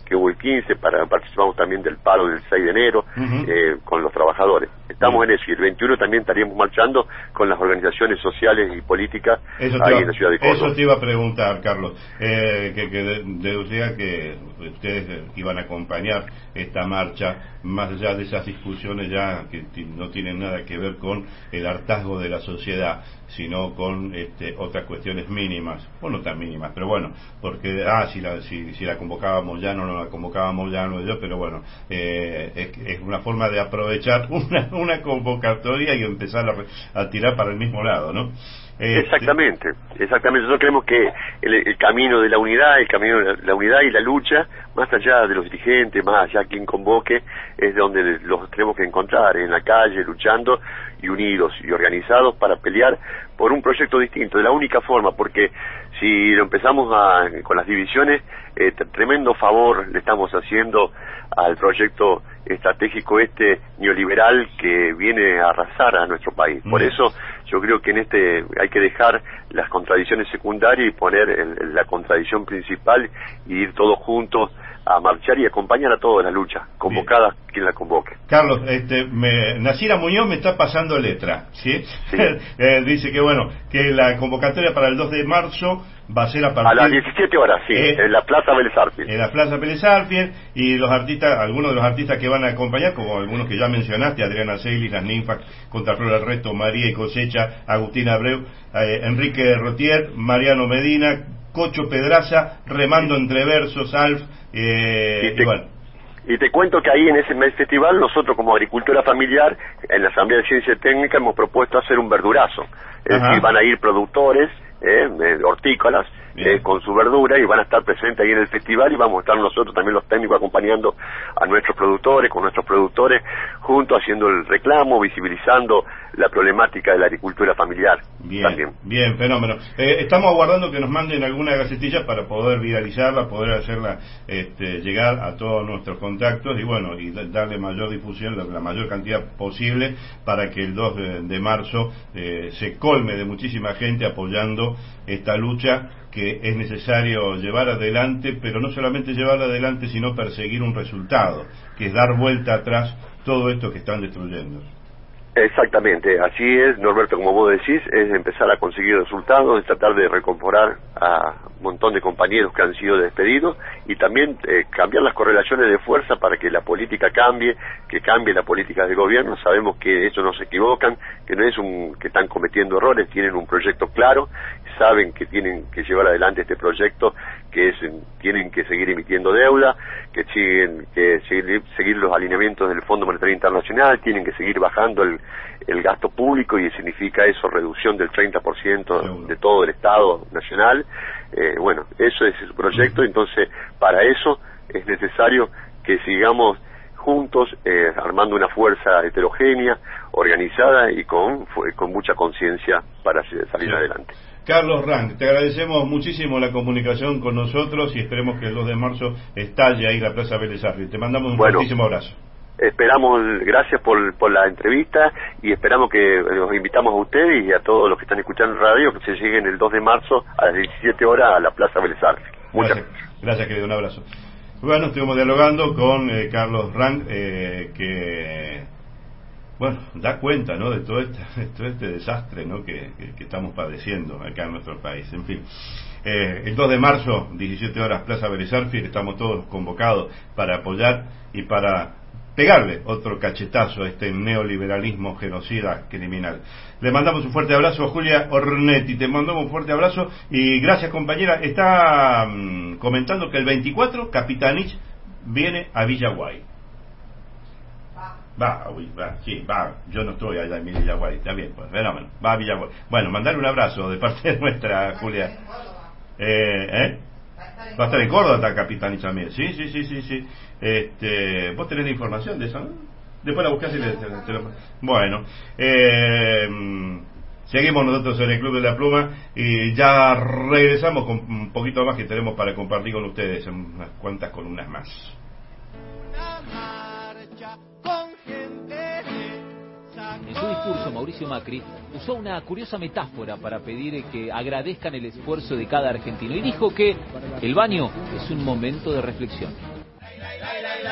que hubo el quince, para, participamos también del paro del seis de enero, uh-huh. eh, con los trabajadores. Estamos uh-huh. en eso, y el veintiuno también estaríamos marchando con las organizaciones sociales y políticas eso ahí iba, en la ciudad de Córdoba. Eso te iba a preguntar, Carlos, eh, que, que deducía que ustedes iban a acompañar esta marcha, más allá de esas discusiones ya que no tienen nada que ver con el hartazgo de la sociedad, sino con este, otras cuestiones mínimas, o no tan mínimas, pero bueno, porque, ah, si la, si, si la convocábamos ya, no, no la convocábamos ya, no yo, pero bueno, eh, es, es una forma de aprovechar una, una convocatoria y empezar a, a tirar para el mismo lado, ¿no? Este... Exactamente, exactamente. Nosotros creemos que el, el camino de la unidad, el camino de la, la unidad y la lucha, más allá de los dirigentes, más allá de quien convoque, es donde los tenemos que encontrar, en la calle, luchando y unidos y organizados para pelear por un proyecto distinto, de la única forma, porque si lo empezamos a, con las divisiones, eh, tremendo favor le estamos haciendo al proyecto estratégico este neoliberal que viene a arrasar a nuestro país. Por eso yo creo que en este hay que dejar las contradicciones secundarias y poner el, la contradicción principal y ir todos juntos a marchar y acompañar a toda la lucha, convocada Bien. Quien la convoque. Carlos, este, me, Nacira Muñoz me está pasando letra, ¿sí? sí. eh, dice que bueno, que la convocatoria para el dos de marzo va a ser a partir... A las diecisiete horas, sí, eh, en la Plaza Vélez Arfield. En la Plaza Vélez Arfield, y los artistas, algunos de los artistas que van a acompañar, como algunos que ya mencionaste, Adriana Celi, Las Ninfas, Contraflor del Resto, María y Cosecha, Agustín Abreu, eh, Enrique Rotier, Mariano Medina, Cocho Pedraza, Remando Entre Versos, Alf, eh, y te, igual. Y te cuento que ahí en ese mes festival, nosotros como agricultura familiar, en la Asamblea de Ciencia Técnica, hemos propuesto hacer un verdurazo. Es Ajá. decir, van a ir productores, eh, hortícolas, eh, con su verdura, y van a estar presentes ahí en el festival, y vamos a estar nosotros también los técnicos acompañando a nuestros productores, con nuestros productores juntos, haciendo el reclamo, visibilizando la problemática de la agricultura familiar. Bien, también. Bien, fenómeno. Eh, estamos aguardando que nos manden alguna gacetilla para poder viralizarla, poder hacerla este, llegar a todos nuestros contactos y bueno, y darle mayor difusión, la, la mayor cantidad posible, para que el dos de, de marzo eh, se colme de muchísima gente apoyando esta lucha que es necesario llevar adelante, pero no solamente llevarla adelante, sino perseguir un resultado, que es dar vuelta atrás todo esto que están destruyendo. Exactamente, así es, Norberto, como vos decís, es empezar a conseguir resultados, es tratar de reconfortar a un montón de compañeros que han sido despedidos y también eh, cambiar las correlaciones de fuerza para que la política cambie, que cambie la política del gobierno. Sabemos que ellos no se equivocan, que no es un que están cometiendo errores, tienen un proyecto claro, saben que tienen que llevar adelante este proyecto, que es tienen que seguir emitiendo deuda, que siguen que seguir, seguir los alineamientos del Fondo Monetario Internacional, tienen que seguir bajando el, el gasto público, y significa eso reducción del treinta por ciento de todo el Estado nacional. Eh, bueno, eso es su proyecto. Entonces para eso es necesario que sigamos juntos, eh, armando una fuerza heterogénea, organizada y con, con mucha conciencia para salir sí. adelante. Carlos Rank, te agradecemos muchísimo la comunicación con nosotros y esperemos que el dos de marzo estalle ahí la Plaza Vélez Arfield. Te mandamos un bueno, fuertísimo abrazo. Esperamos, gracias por, por la entrevista, y esperamos que los invitamos a ustedes y a todos los que están escuchando en radio que se lleguen el dos de marzo a las diecisiete horas a la Plaza Vélez Arfield. Muchas gracias. Gracias, gracias, querido, un abrazo. Bueno, estuvimos dialogando con eh, Carlos Rank, eh, que... bueno, da cuenta, ¿no?, de todo este, de todo este desastre, ¿no?, que, que, que estamos padeciendo acá en nuestro país. En fin, eh, el dos de marzo, diecisiete horas, Plaza Vélez Arfield, estamos todos convocados para apoyar y para pegarle otro cachetazo a este neoliberalismo genocida criminal. Le mandamos un fuerte abrazo a Julia Ornetti, te mandamos un fuerte abrazo y gracias, compañera. Está um, comentando que el veinticuatro Capitanich viene a Villaguay. Va, va, sí, va, yo no estoy allá en Villaguay, está bien, pues, fenómeno, va a Villaguay. Bueno, mandarle un abrazo de parte de nuestra Julia. Eh, ¿eh? Va a estar en Córdoba, está Capitanich también, sí, sí, sí, sí, sí. Este, ¿vos tenés la información de eso, no? Después la buscás y le, te, te lo... Bueno, eh, seguimos nosotros en el Club de la Pluma y ya regresamos con un poquito más que tenemos para compartir con ustedes en unas cuantas columnas más. En su discurso, Mauricio Macri usó una curiosa metáfora para pedir que agradezcan el esfuerzo de cada argentino y dijo que el baño es un momento de reflexión.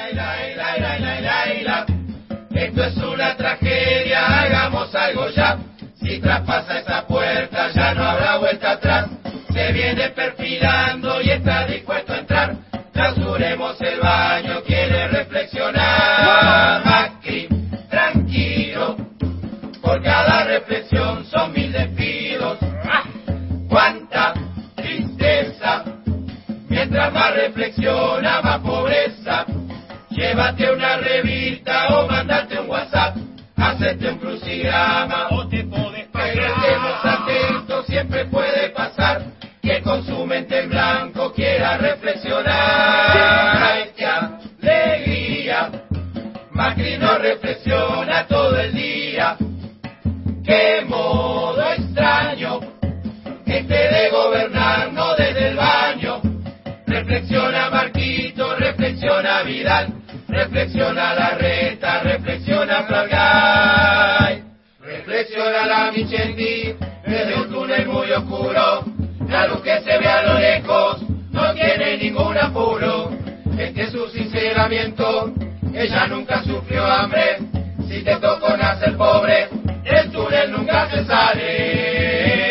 Esto es una tragedia, hagamos algo ya. Si traspasa esa puerta ya no habrá vuelta atrás. Se viene perfilando y está dispuesto a entrar. Clausuremos el baño, quiere reflexionar. Macri, tranquilo, por cada reflexión son mil despidos. Cuánta tristeza, mientras más reflexiona más pobreza. Llévate una revista o mandate un WhatsApp, hacete un crucigrama o te podés pagar. Pero estemos atentos, siempre puede pasar que con su mente en blanco quiera reflexionar. ¡Ay, qué alegría! Macri no reflexiona todo el día. ¡Qué modo extraño este de gobernarnos desde el baño! Reflexiona Marquito, reflexiona Vidal, reflexiona Larreta, reflexiona Fragay, reflexiona la Michetti desde un túnel muy oscuro. La luz que se ve a lo lejos no tiene ningún apuro. Este es su sinceramiento, ella nunca sufrió hambre. Si te tocó nacer pobre, el túnel nunca se sale.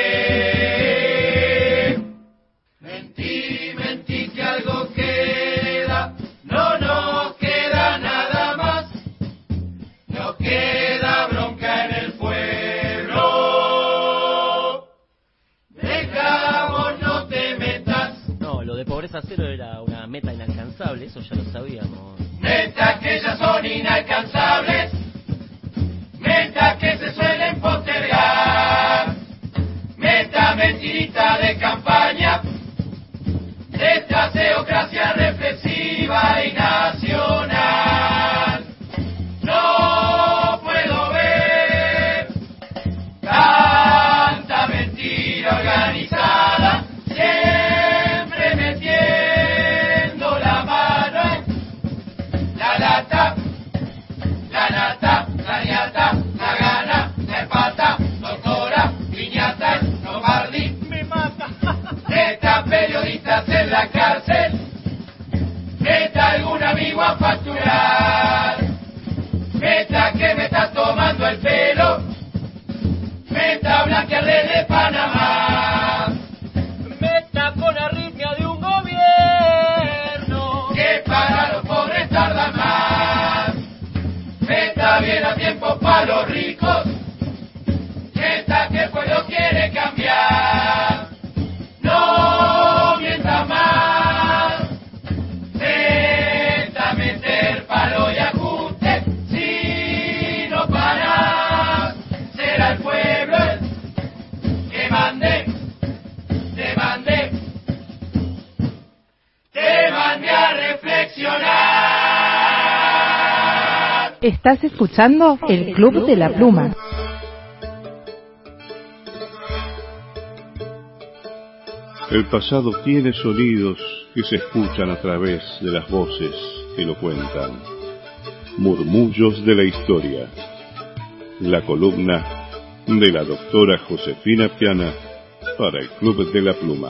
Mentí, mentí que algo queda, no nos queda nada más. No queda bronca en el pueblo. Dejamos, no te metas. No, lo de pobreza cero era una meta inalcanzable, eso ya lo sabíamos. Metas que ya son inalcanzables, metas que se suelen postergar, meta mentirita de campaña, de esta teocracia reflexiva y nacional. No puedo ver tanta mentira organizada, siempre metiendo la mano en la lata, la nata, la niata, la gana, la espata, doctora, piñata, no bardi, me mata. Neta, periodistas en la cárcel, neta, algún amigo a facturar, neta, que me está tomando el pelo, neta, blanquear desde Panamá, Meta con arritmia de un gobierno que para los pobres tarda más. Meta bien a tiempo para los ricos, meta que el pueblo quiere cambiar. No mientras más, meta meter palo y ajuste. Si no paras, será el pueblo el que mande, te mande, te mande a reflexionar. Estás escuchando el Club de la Pluma. El pasado tiene sonidos que se escuchan a través de las voces que lo cuentan. Murmullos de la historia. La columna de la doctora Josefina Piana para el Club de la Pluma.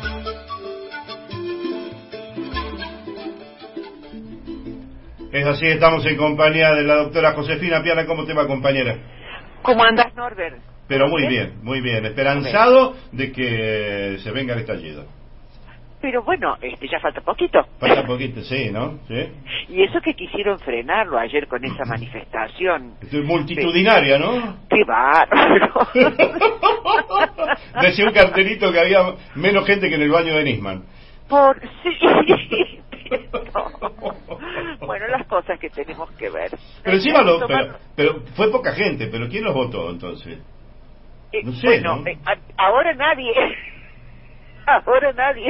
Es así, estamos en compañía de la doctora Josefina Piana. ¿Cómo te va, compañera? ¿Cómo andas, Norbert? Pero muy bien, muy bien. Esperanzado de que se venga el estallido. Pero bueno, este ya falta poquito. Falta poquito, sí, ¿no? ¿Sí? Y eso que quisieron frenarlo ayer con esa manifestación. Multitudinaria, ¿no? ¡Qué bárbaro! Decía un cartelito que había menos gente que en el baño de Nisman. Por sí. No. Bueno, las cosas que tenemos que ver. Pero encima lo, pero, pero fue poca gente, pero ¿quién los votó entonces? No sé, bueno, ¿no? eh, a, ahora nadie. Ahora nadie.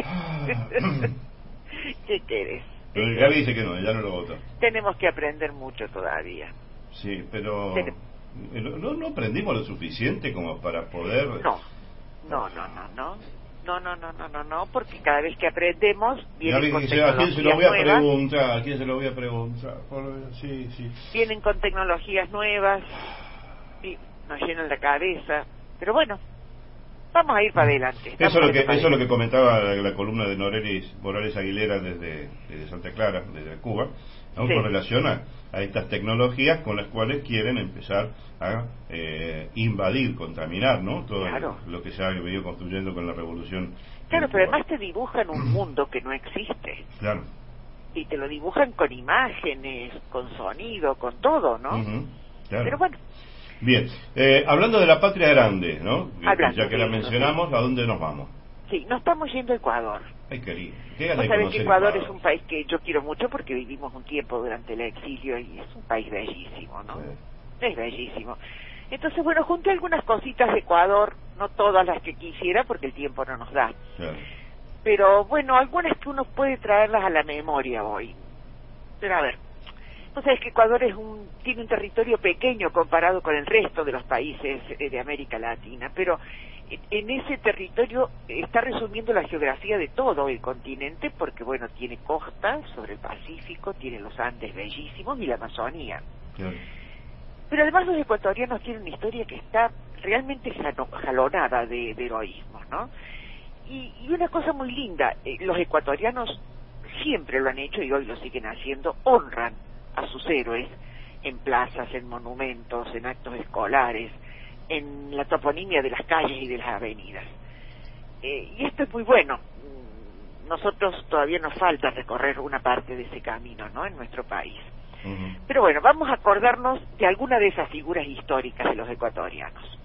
¿Qué quieres? Pero Gaby dice que no, ya no lo votó. Tenemos que aprender mucho todavía. Sí, pero Ten... no, no aprendimos lo suficiente como para poder. No, no, no, no, no. No, no, no, no, no, no, porque cada vez que aprendemos vienen con dice, ¿a quién se lo voy a nuevas, preguntar? ¿A quién se lo voy a preguntar? Por... Sí, sí. Vienen con tecnologías nuevas y nos llenan la cabeza. Pero bueno, vamos a ir para adelante. Eso es lo que eso es lo que comentaba la, la columna de Norelis Morales Aguilera desde, desde Santa Clara, desde Cuba, ¿no? Sí. Con relación a, a estas tecnologías con las cuales quieren empezar a eh, invadir, contaminar, ¿no? Todo Claro. lo que se ha venido construyendo con la revolución. Claro, pero además te dibujan un mundo que no existe. Claro. Y te lo dibujan con imágenes, con sonido, con todo, ¿no? Uh-huh. Claro. Pero bueno. Bien, eh, hablando de la patria grande, ¿no? Hablando ya que la de eso, mencionamos, ¿a dónde nos vamos? Sí, nos estamos yendo a Ecuador. Ay, querido, qué ganas Vos de sabés conocer que Ecuador, Ecuador es un país que yo quiero mucho porque vivimos un tiempo durante el exilio y es un país bellísimo, ¿no? Sí. Es bellísimo. Entonces, bueno, junté algunas cositas de Ecuador, no todas las que quisiera porque el tiempo no nos da. Claro. Pero bueno, algunas que uno puede traerlas a la memoria hoy. Pero a ver, vos sabés que Ecuador es un, tiene un territorio pequeño comparado con el resto de los países de América Latina, pero en ese territorio está resumiendo la geografía de todo el continente porque, bueno, tiene costa sobre el Pacífico, tiene los Andes bellísimos y la Amazonía. Claro. Pero además los ecuatorianos tienen una historia que está realmente jalo, jalonada de, de heroísmos, ¿no? Y, y una cosa muy linda, eh, los ecuatorianos siempre lo han hecho y hoy lo siguen haciendo, honran a sus héroes en plazas, en monumentos, en actos escolares, en la toponimia de las calles y de las avenidas. Eh, y esto es muy bueno. Nosotros todavía nos falta recorrer una parte de ese camino, ¿no?, en nuestro país. Uh-huh. Pero bueno, vamos a acordarnos de alguna de esas figuras históricas de los ecuatorianos.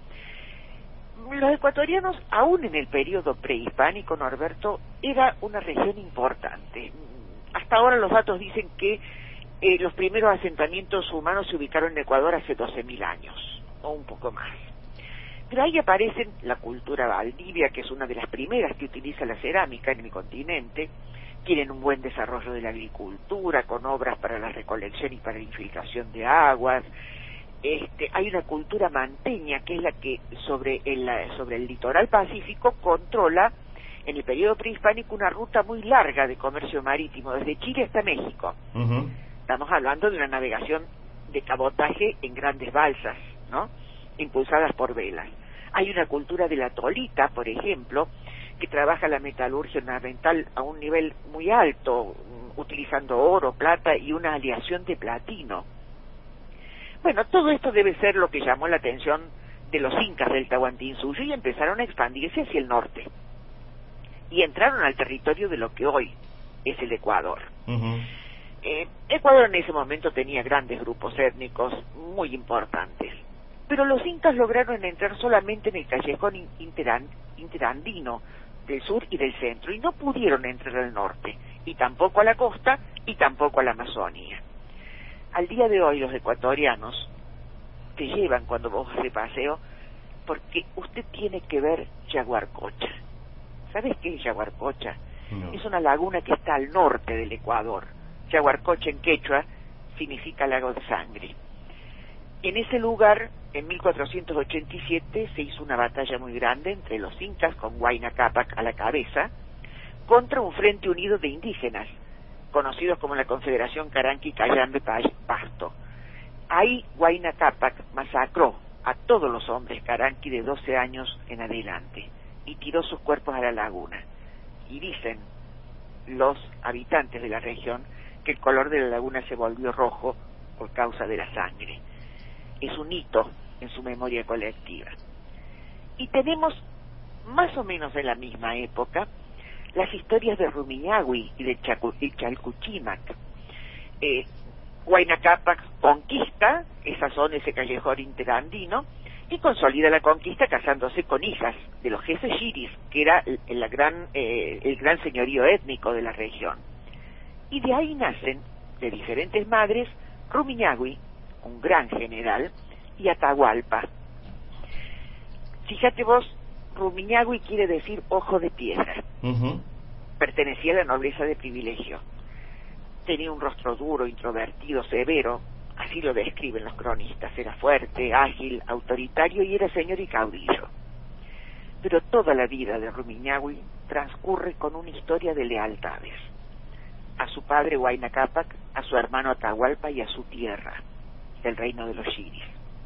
Los ecuatorianos, aún en el periodo prehispánico, Norberto, era una región importante. Hasta ahora los datos dicen que eh, los primeros asentamientos humanos se ubicaron en Ecuador hace doce mil años, o un poco más. Pero ahí aparecen la cultura valdivia, que es una de las primeras que utiliza la cerámica en el continente. Tienen un buen desarrollo de la agricultura, con obras para la recolección y para la infiltración de aguas. Este, hay una cultura manteña, que es la que sobre el, sobre el litoral pacífico controla en el periodo prehispánico una ruta muy larga de comercio marítimo, desde Chile hasta México. Uh-huh. Estamos hablando de una navegación de cabotaje en grandes balsas, ¿no?, impulsadas por velas. Hay una cultura de la tolita, por ejemplo, que trabaja la metalurgia ornamental a un nivel muy alto, utilizando oro, plata y una aleación de platino. Bueno, todo esto debe ser lo que llamó la atención de los incas del Tahuantinsuyo y empezaron a expandirse hacia el norte. Y entraron al territorio de lo que hoy es el Ecuador. Uh-huh. Eh, Ecuador en ese momento tenía grandes grupos étnicos muy importantes. Pero los incas lograron entrar solamente en el callejón interan, interandino del sur y del centro, y no pudieron entrar al norte, y tampoco a la costa, y tampoco a la Amazonía. Al día de hoy los ecuatorianos te llevan cuando vos vas de paseo, porque usted tiene que ver Yaguarcocha. ¿Sabes qué es Yaguarcocha? No. Es una laguna que está al norte del Ecuador. Yaguarcocha en quechua significa lago de sangre. En ese lugar, en mil cuatrocientos ochenta y siete, se hizo una batalla muy grande entre los incas, con Huayna Cápac a la cabeza, contra un frente unido de indígenas, conocidos como la Confederación Caranqui Cayambe Pasto. Ahí Huayna Cápac masacró a todos los hombres caranqui de doce años en adelante y tiró sus cuerpos a la laguna. Y dicen los habitantes de la región que el color de la laguna se volvió rojo por causa de la sangre. Es un hito en su memoria colectiva. Y tenemos, más o menos en la misma época, las historias de Rumiñahui y de Chacu y Chalcuchimac. Eh, Huayna Cápac conquista esa zona, ese callejón interandino, y consolida la conquista casándose con hijas de los jefes yiris, que era el, el, gran, eh, el gran señorío étnico de la región. Y de ahí nacen, de diferentes madres, Rumiñahui, un gran general, y Atahualpa. Fíjate vos, Rumiñahui quiere decir ojo de piedra. Uh-huh. Pertenecía a la nobleza de privilegio. Tenía un rostro duro, introvertido, severo, así lo describen los cronistas. Era fuerte, ágil, autoritario y era señor y caudillo. Pero toda la vida de Rumiñahui transcurre con una historia de lealtades. A su padre Huayna Cápac, a su hermano Atahualpa y a su tierra, del reino de los yiris.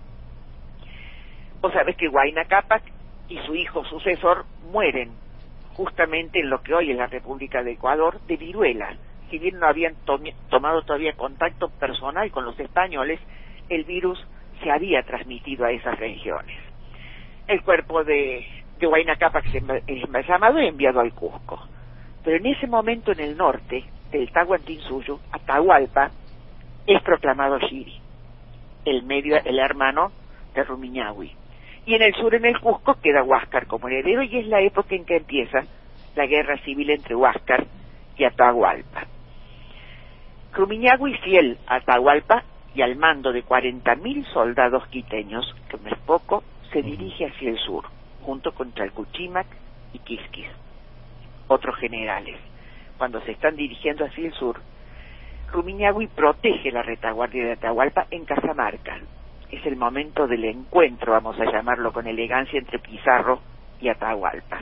Vos sabés que Huayna Cápac y su hijo sucesor mueren justamente en lo que hoy es la República de Ecuador de viruela, si bien no habían to tomado todavía contacto personal con los españoles, el virus se había transmitido a esas regiones. El cuerpo de, de Huayna Cápac es embalsamado y enviado al Cusco. Pero en ese momento, en el norte del Tahuantinsuyo, Atahualpa es proclamado Shiri, el medio, el hermano de Rumiñahui. Y en el sur, en el Cusco, queda Huáscar como heredero, y es la época en que empieza la guerra civil entre Huáscar y Atahualpa. Rumiñahui, fiel a Atahualpa y al mando de cuarenta mil soldados quiteños, que no es poco, se dirige hacia el sur, junto con Chalcuchímac y Quisquis, otros generales. Cuando se están dirigiendo hacia el sur, Rumiñahui protege la retaguardia de Atahualpa en Cajamarca. Es el momento del encuentro, vamos a llamarlo con elegancia, entre Pizarro y Atahualpa.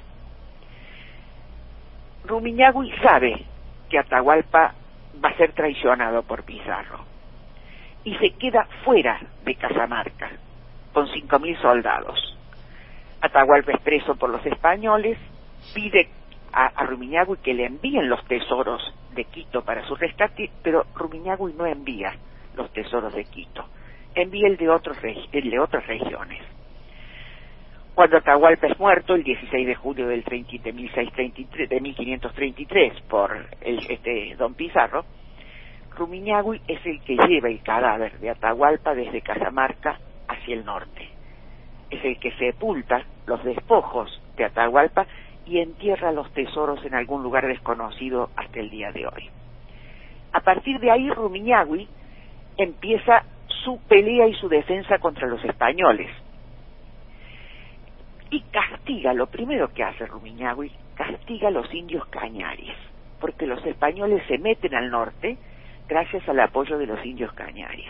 Rumiñahui sabe que Atahualpa va a ser traicionado por Pizarro y se queda fuera de Cajamarca con cinco mil soldados. Atahualpa es preso por los españoles, pide a, a Rumiñahui que le envíen los tesoros de Quito para su rescate, pero Rumiñahui no envía los tesoros de Quito, envía el de, otros, el de otras regiones. Cuando Atahualpa es muerto, el dieciséis de julio del treinta, de, mil seiscientos treinta y tres, de mil quinientos treinta y tres, por el, este don Pizarro, Rumiñahui es el que lleva el cadáver de Atahualpa desde Cajamarca hacia el norte. Es el que sepulta los despojos de Atahualpa y entierra los tesoros en algún lugar desconocido hasta el día de hoy. A partir de ahí, Rumiñahui empieza su pelea y su defensa contra los españoles. Y castiga, lo primero que hace Rumiñahui, castiga a los indios cañaris, porque los españoles se meten al norte gracias al apoyo de los indios cañaris.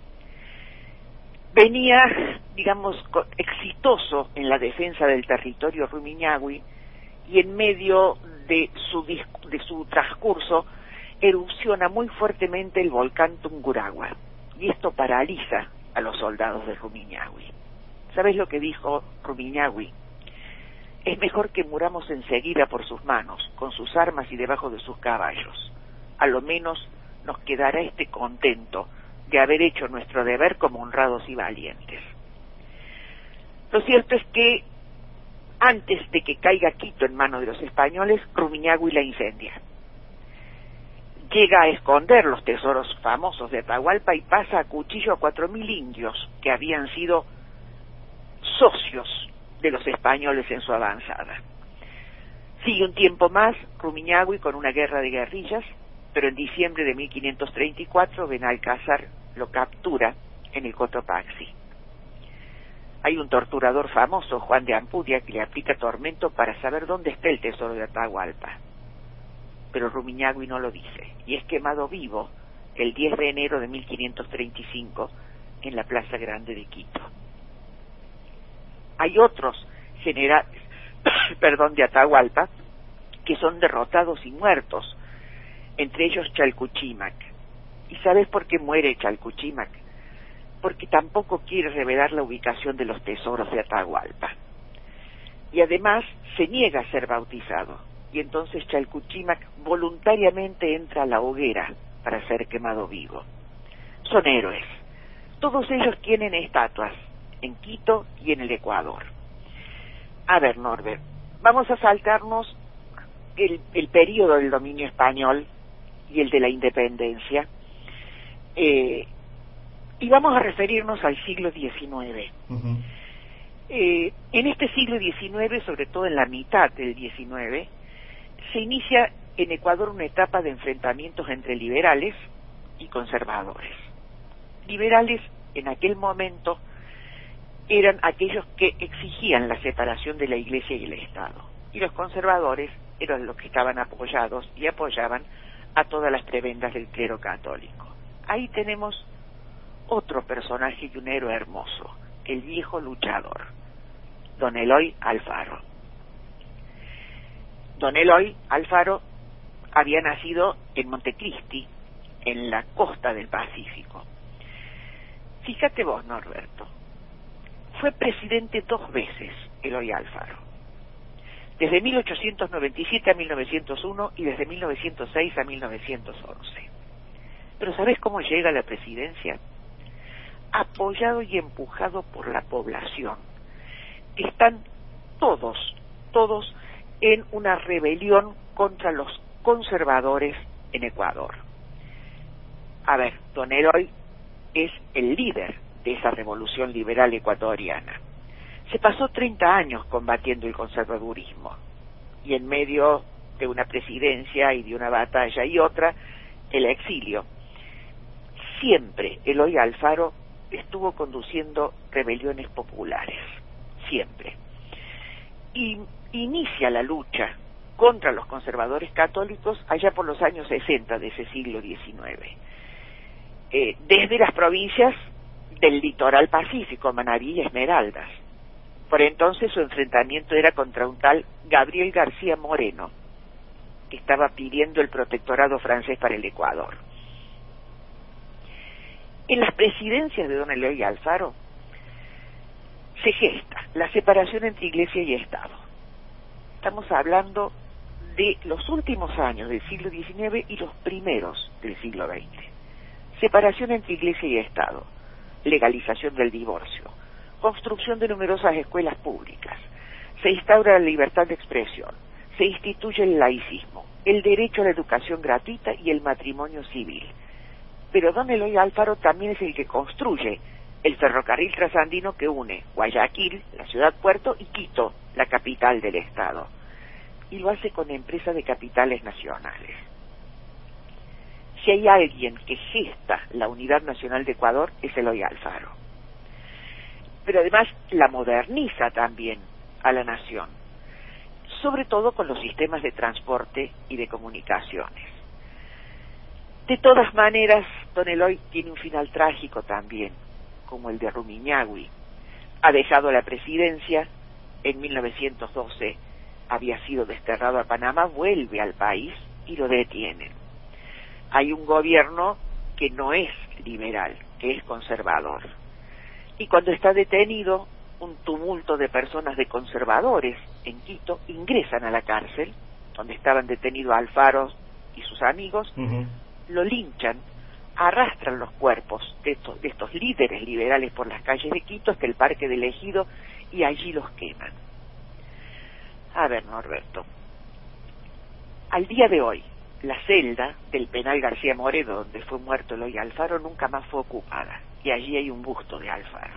Venía, digamos, exitoso en la defensa del territorio Rumiñahui, y en medio de su, de su transcurso erupciona muy fuertemente el volcán Tungurahua, y esto paraliza a los soldados de Rumiñahui. ¿Sabes lo que dijo Rumiñahui? Es mejor que muramos enseguida por sus manos, con sus armas y debajo de sus caballos. A lo menos nos quedará este contento de haber hecho nuestro deber como honrados y valientes. Lo cierto es que antes de que caiga Quito en manos de los españoles, Rumiñahui la incendia. Llega a esconder los tesoros famosos de Atahualpa y pasa a cuchillo a cuatro mil indios que habían sido socios de los españoles en su avanzada. Sigue un tiempo más Rumiñahui con una guerra de guerrillas, pero en diciembre de mil quinientos treinta y cuatro Benalcázar lo captura en el Cotopaxi. Hay un torturador famoso, Juan de Ampudia, que le aplica tormento para saber dónde está el tesoro de Atahualpa. Pero Rumiñahui no lo dice, y es quemado vivo el diez de enero de mil quinientos treinta y cinco en la Plaza Grande de Quito. Hay otros generales, perdón, de Atahualpa, que son derrotados y muertos, entre ellos Chalcuchímac. ¿Y sabes por qué muere Chalcuchímac? Porque tampoco quiere revelar la ubicación de los tesoros de Atahualpa. Y además se niega a ser bautizado, y entonces Chalcuchímac voluntariamente entra a la hoguera para ser quemado vivo. Son héroes. Todos ellos tienen estatuas en Quito y en el Ecuador. A ver, Norbert, vamos a saltarnos el, el periodo del dominio español y el de la independencia, eh, y vamos a referirnos al siglo diecinueve. Uh-huh. Eh, en este siglo diecinueve, sobre todo en la mitad del diecinueve, se inicia en Ecuador una etapa de enfrentamientos entre liberales y conservadores. Liberales en aquel momento eran aquellos que exigían la separación de la Iglesia y el Estado, y los conservadores eran los que estaban apoyados y apoyaban a todas las prebendas del clero católico. Ahí tenemos otro personaje y un héroe hermoso, el viejo luchador, don Eloy Alfaro. Don Eloy Alfaro había nacido en Montecristi, en la costa del Pacífico. Fíjate vos, Norberto, fue presidente dos veces Eloy Alfaro. desde mil ochocientos noventa y siete a mil novecientos uno y desde mil novecientos seis a mil novecientos once. Pero ¿sabés cómo llega a la presidencia? Apoyado y empujado por la población. Están todos, todos en una rebelión contra los conservadores en Ecuador. A ver, don Eloy es el líder de esa revolución liberal ecuatoriana. Se pasó treinta años combatiendo el conservadurismo y en medio de una presidencia y de una batalla y otra, el exilio. Siempre Eloy Alfaro estuvo conduciendo rebeliones populares, siempre. Y inicia la lucha contra los conservadores católicos allá por los años sesenta de ese siglo diecinueve. Eh, desde las provincias del litoral pacífico, Manabí y Esmeraldas. Por entonces su enfrentamiento era contra un tal Gabriel García Moreno, que estaba pidiendo el protectorado francés para el Ecuador. En las presidencias de don Eloy Alfaro se gesta la separación entre Iglesia y Estado. Estamos hablando de los últimos años del siglo diecinueve y los primeros del siglo veinte. Separación entre Iglesia y Estado, legalización del divorcio, construcción de numerosas escuelas públicas, se instaura la libertad de expresión, se instituye el laicismo, el derecho a la educación gratuita y el matrimonio civil. Pero don Eloy Alfaro también es el que construye el ferrocarril trasandino que une Guayaquil, la ciudad puerto, y Quito, la capital del estado. Y lo hace con empresas de capitales nacionales. Si hay alguien que gesta la unidad nacional de Ecuador, es Eloy Alfaro. Pero además la moderniza también a la nación, sobre todo con los sistemas de transporte y de comunicaciones. De todas maneras, don Eloy tiene un final trágico también, como el de Rumiñahui. Ha dejado la presidencia, en mil novecientos doce había sido desterrado a Panamá, vuelve al país y lo detienen. Hay un gobierno que no es liberal, que es conservador. Y cuando está detenido, un tumulto de personas de conservadores en Quito ingresan a la cárcel, donde estaban detenidos Alfaro y sus amigos, uh-huh. Lo linchan, arrastran los cuerpos de estos, de estos líderes liberales por las calles de Quito hasta el Parque del Ejido y allí los queman. A ver, Norberto, al día de hoy, la celda del penal García Moreno, donde fue muerto Eloy Alfaro, nunca más fue ocupada, y allí hay un busto de Alfaro.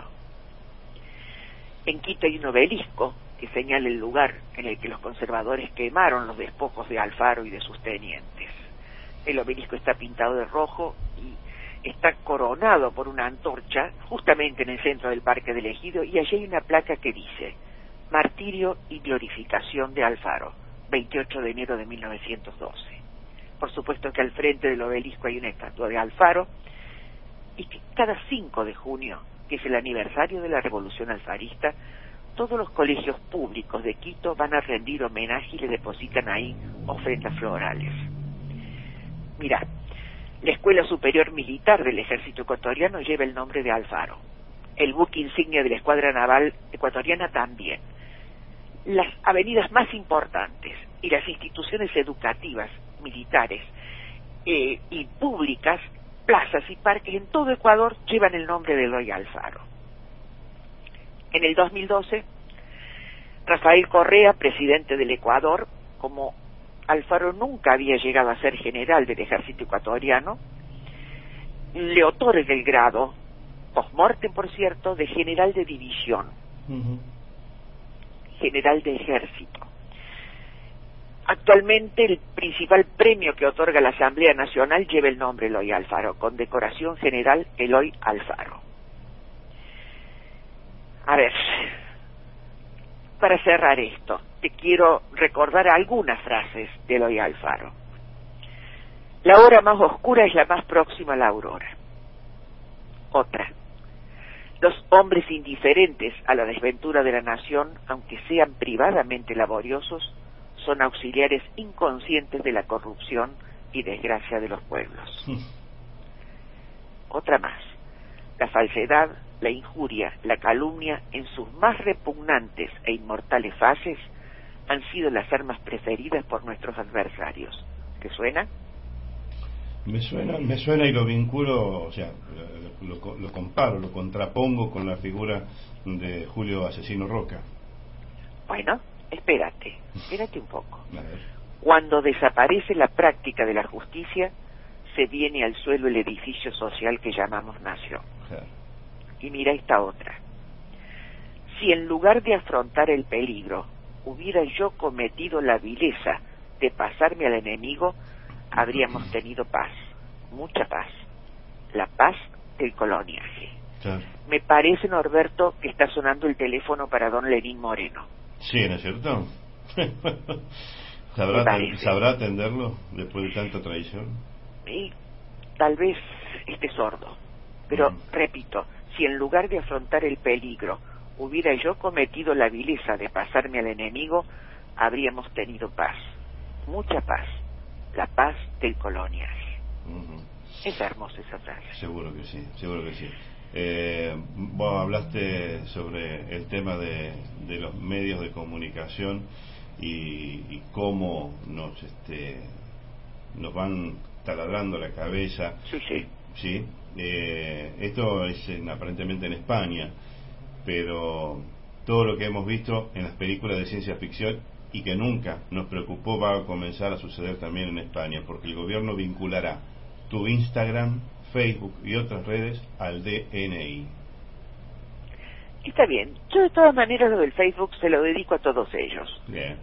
En Quito hay un obelisco que señala el lugar en el que los conservadores quemaron los despojos de Alfaro y de sus tenientes. El obelisco está pintado de rojo y está coronado por una antorcha justamente en el centro del Parque del Ejido, y allí hay una placa que dice: Martirio y glorificación de Alfaro, veintiocho de enero de mil novecientos doce. Por supuesto que al frente del obelisco hay una estatua de Alfaro, y que cada cinco de junio, que es el aniversario de la Revolución Alfarista, todos los colegios públicos de Quito van a rendir homenaje y le depositan ahí ofrendas florales. Mirá, la Escuela Superior Militar del Ejército Ecuatoriano lleva el nombre de Alfaro. El buque insignia de la Escuadra Naval Ecuatoriana también. Las avenidas más importantes y las instituciones educativas, militares eh, y públicas, plazas y parques en todo Ecuador llevan el nombre de Eloy Alfaro. En el dos mil doce, Rafael Correa, presidente del Ecuador, como Alfaro nunca había llegado a ser general del ejército ecuatoriano, le otorga el grado, post-mortem por cierto, de general de división, uh-huh. general de ejército. Actualmente el principal premio que otorga la Asamblea Nacional lleva el nombre Eloy Alfaro, condecoración general Eloy Alfaro. A ver, para cerrar esto, te quiero recordar algunas frases de Eloy Alfaro. La hora más oscura es la más próxima a la aurora. Otra. Los hombres indiferentes a la desventura de la nación, aunque sean privadamente laboriosos, son auxiliares inconscientes de la corrupción y desgracia de los pueblos. Sí. Otra más. La falsedad, la injuria, la calumnia, en sus más repugnantes e inmortales fases, han sido las armas preferidas por nuestros adversarios. ¿Te suena? Me suena, me suena y lo vinculo, o sea, lo, lo, lo comparo, lo contrapongo con la figura de Julio Asesino Roca. Bueno, espérate, espérate un poco. Cuando desaparece la práctica de la justicia, se viene al suelo el edificio social que llamamos nación. Claro. Y mira esta otra. Si en lugar de afrontar el peligro, hubiera yo cometido la vileza de pasarme al enemigo, habríamos tenido paz, mucha paz, la paz del coloniaje. Claro. Me parece, Norberto, que está sonando el teléfono para don Lenín Moreno. Sí, ¿no es cierto? ¿Sabrá, ¿Sabrá atenderlo después de tanta traición? Y tal vez esté sordo, pero mm. repito, si en lugar de afrontar el peligro hubiera yo cometido la vileza de pasarme al enemigo, habríamos tenido paz, mucha paz, la paz del coloniaje. Uh-huh. Es hermosa esa frase. Seguro que sí, seguro que sí. Eh, vos hablaste sobre el tema de, de los medios de comunicación y, y cómo nos este, nos van taladrando la cabeza. Sí, sí. Sí. Eh, esto es en, aparentemente en España, pero todo lo que hemos visto en las películas de ciencia ficción y que nunca nos preocupó va a comenzar a suceder también en España, porque el gobierno vinculará tu Instagram, Facebook y otras redes al D N I. Está bien, yo de todas maneras lo del Facebook se lo dedico a todos ellos. Bien.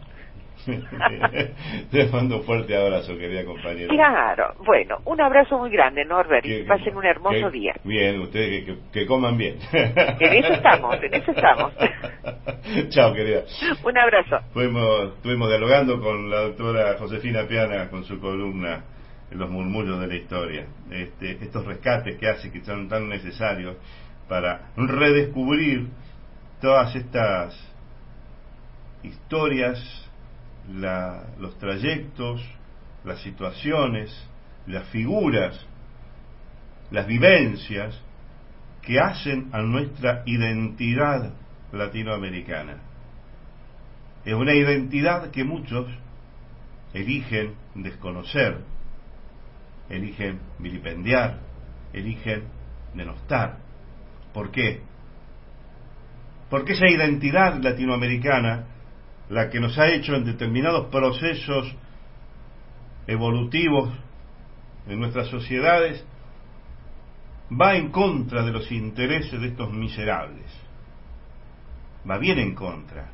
Te mando un fuerte abrazo, querida compañera. Claro, bueno, un abrazo muy grande, Norbert, y que pasen un hermoso que, día. Bien, ustedes que, que, que coman bien. En eso estamos, en eso estamos. Chao, querida. Un abrazo. Fuimos, estuvimos dialogando con la doctora Josefina Piana con su columna Los murmullos de la historia. Este, estos rescates que hace, que son tan necesarios para redescubrir todas estas historias, la, los trayectos, las situaciones, las figuras, las vivencias que hacen a nuestra identidad latinoamericana. Es una identidad que muchos eligen desconocer, eligen vilipendiar, eligen denostar. ¿Por qué? Porque esa identidad latinoamericana, la que nos ha hecho en determinados procesos evolutivos en nuestras sociedades, va en contra de los intereses de estos miserables, va bien en contra.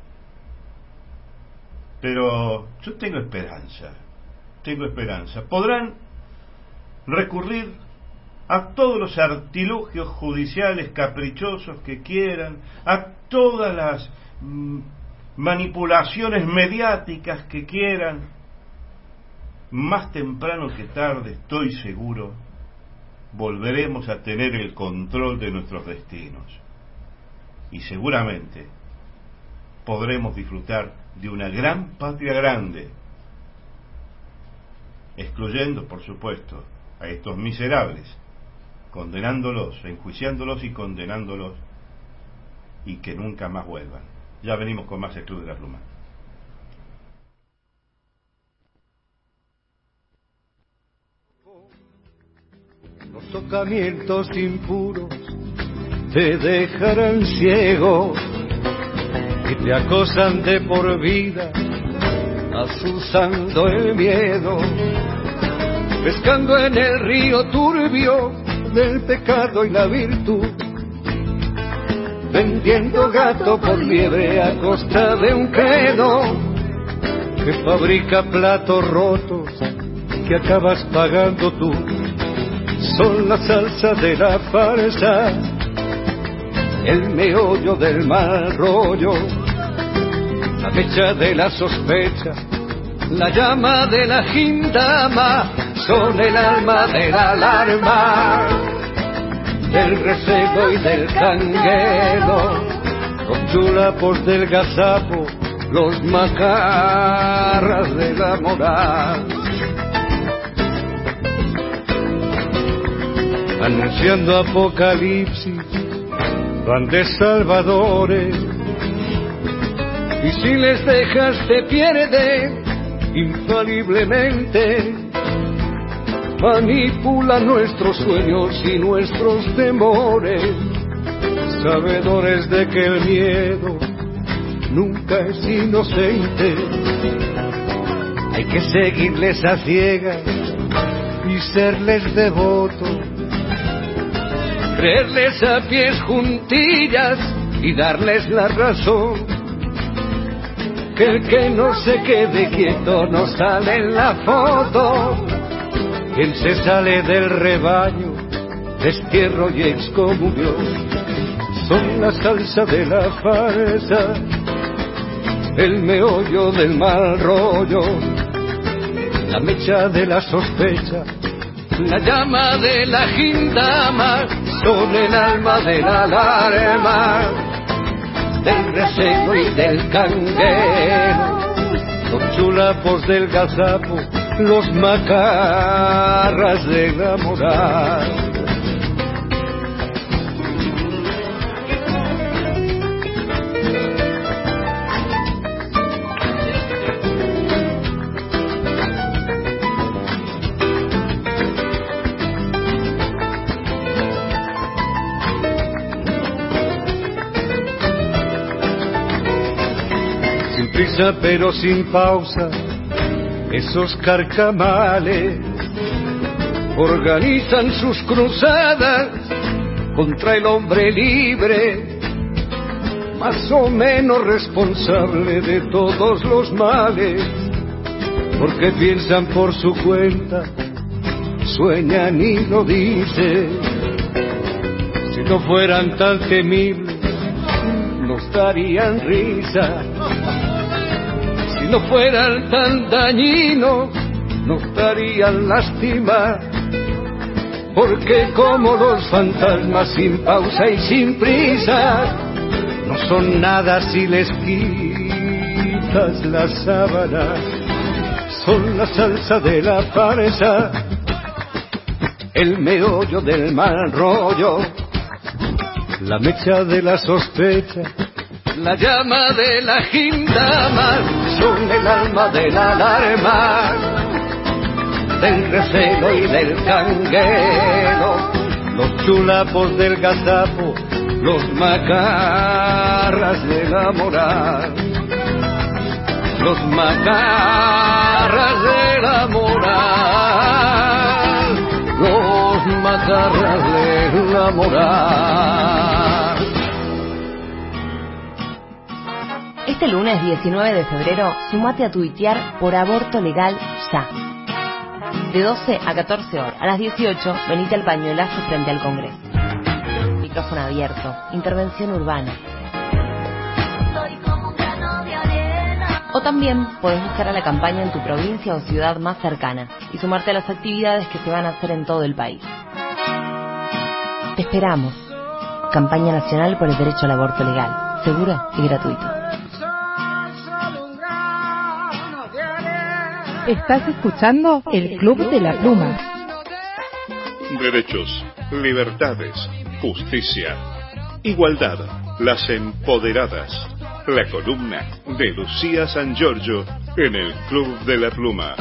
Pero yo tengo esperanza, tengo esperanza. Podrán recurrir a todos los artilugios judiciales caprichosos que quieran, a todas las mm, manipulaciones mediáticas que quieran. Más temprano que tarde, estoy seguro, volveremos a tener el control de nuestros destinos. Y seguramente podremos disfrutar de una gran patria grande, excluyendo, por supuesto, a estos miserables, condenándolos, enjuiciándolos y condenándolos, y que nunca más vuelvan. Ya venimos con más el Club de la Pluma. Los tocamientos impuros te dejarán ciego y te acosan de por vida, azuzando el miedo, pescando en el río turbio del pecado y la virtud, vendiendo gato por liebre a costa de un credo que fabrica platos rotos que acabas pagando tú. Son la salsa de la farsa, el meollo del mal rollo, la mecha de la sospecha, la llama de la gindama, son el alma de la alarma, del recelo y del canguelo, los chulapos del gazapo, los macarras de la moral, anunciando apocalipsis, van de salvadores, Y si les dejas te pierden infaliblemente. Manipulan nuestros sueños y nuestros temores, sabedores de que el miedo nunca es inocente. Hay que seguirles a ciegas y serles devotos, creerles a pies juntillas y darles la razón. Que el que no se quede quieto no sale en la foto. Quien se sale del rebaño, destierro y excomunión. Son la salsa de la farsa, el meollo del mal rollo, la mecha de la sospecha, la llama de la gindama, son el alma de la alarma, del recelo y del canguero, los chulapos del gazapo, los macarras de la moral. Sin prisa pero sin pausa, esos carcamales organizan sus cruzadas contra el hombre libre, más o menos responsable de todos los males, porque piensan por su cuenta, sueñan y lo dicen. Si no fueran tan temibles, nos darían risa. Si no fueran tan dañinos, nos darían lástima, porque como los fantasmas sin pausa y sin prisa, no son nada si les quitas la sábana, son la salsa de la farsa, el meollo del mal rollo, la mecha de la sospecha, la llama de la gindama, son el alma de la alarma, del recelo y del canguero, los chulapos del gazapo, los macarras de la moral, los macarras de la moral, los macarras de la moral. Este lunes diecinueve de febrero, sumate a tuitear por aborto legal ya. De doce a catorce horas. A las dieciocho, venite al pañuelazo frente al Congreso. Micrófono abierto. Intervención urbana. O también podés buscar a la campaña en tu provincia o ciudad más cercana y sumarte a las actividades que se van a hacer en todo el país. Te esperamos. Campaña Nacional por el Derecho al Aborto Legal. Seguro y gratuito. Estás escuchando el Club de la Pluma. Derechos, libertades, justicia, igualdad, las empoderadas. La columna de Lucía San Giorgio en el Club de la Pluma.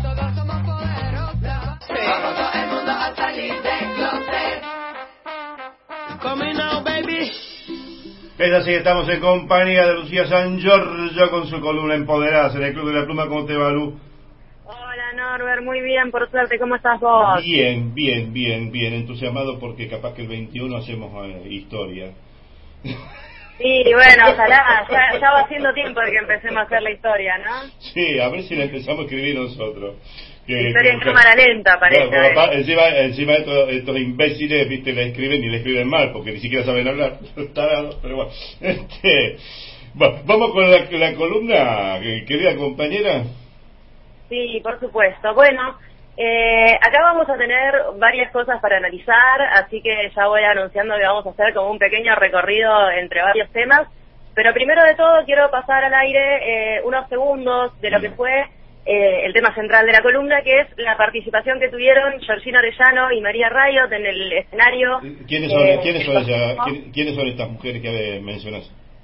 Es así, estamos en compañía de Lucía San Giorgio con su columna Empoderadas en el Club de la Pluma. ¿Cómo te va, Lu? Hola Norbert, muy bien, por suerte. ¿Cómo estás vos? Bien, bien, bien, bien. Entusiasmado porque capaz que el veintiuno hacemos eh, historia. Sí, bueno, ojalá. Ya, ya va siendo tiempo de que empecemos a hacer la historia, ¿no? Sí, a ver si la empezamos a escribir nosotros. Que, historia en que, cámara lenta, parece. Bueno, papá, encima, encima estos, estos imbéciles, viste, la escriben y la escriben mal porque ni siquiera saben hablar. Tarados, pero bueno. Este, bueno, vamos con la, la columna, querida compañera. Sí, por supuesto. Bueno, eh, acá vamos a tener varias cosas para analizar, así que ya voy anunciando que vamos a hacer como un pequeño recorrido entre varios temas. Pero primero de todo quiero pasar al aire eh, unos segundos de lo que fue eh, el tema central de la columna, que es la participación que tuvieron Georgina Orellano y María Rayot en el escenario. ¿Quiénes son, eh, ¿quiénes son, ella, ¿quién, ¿quiénes son estas mujeres que mencionas?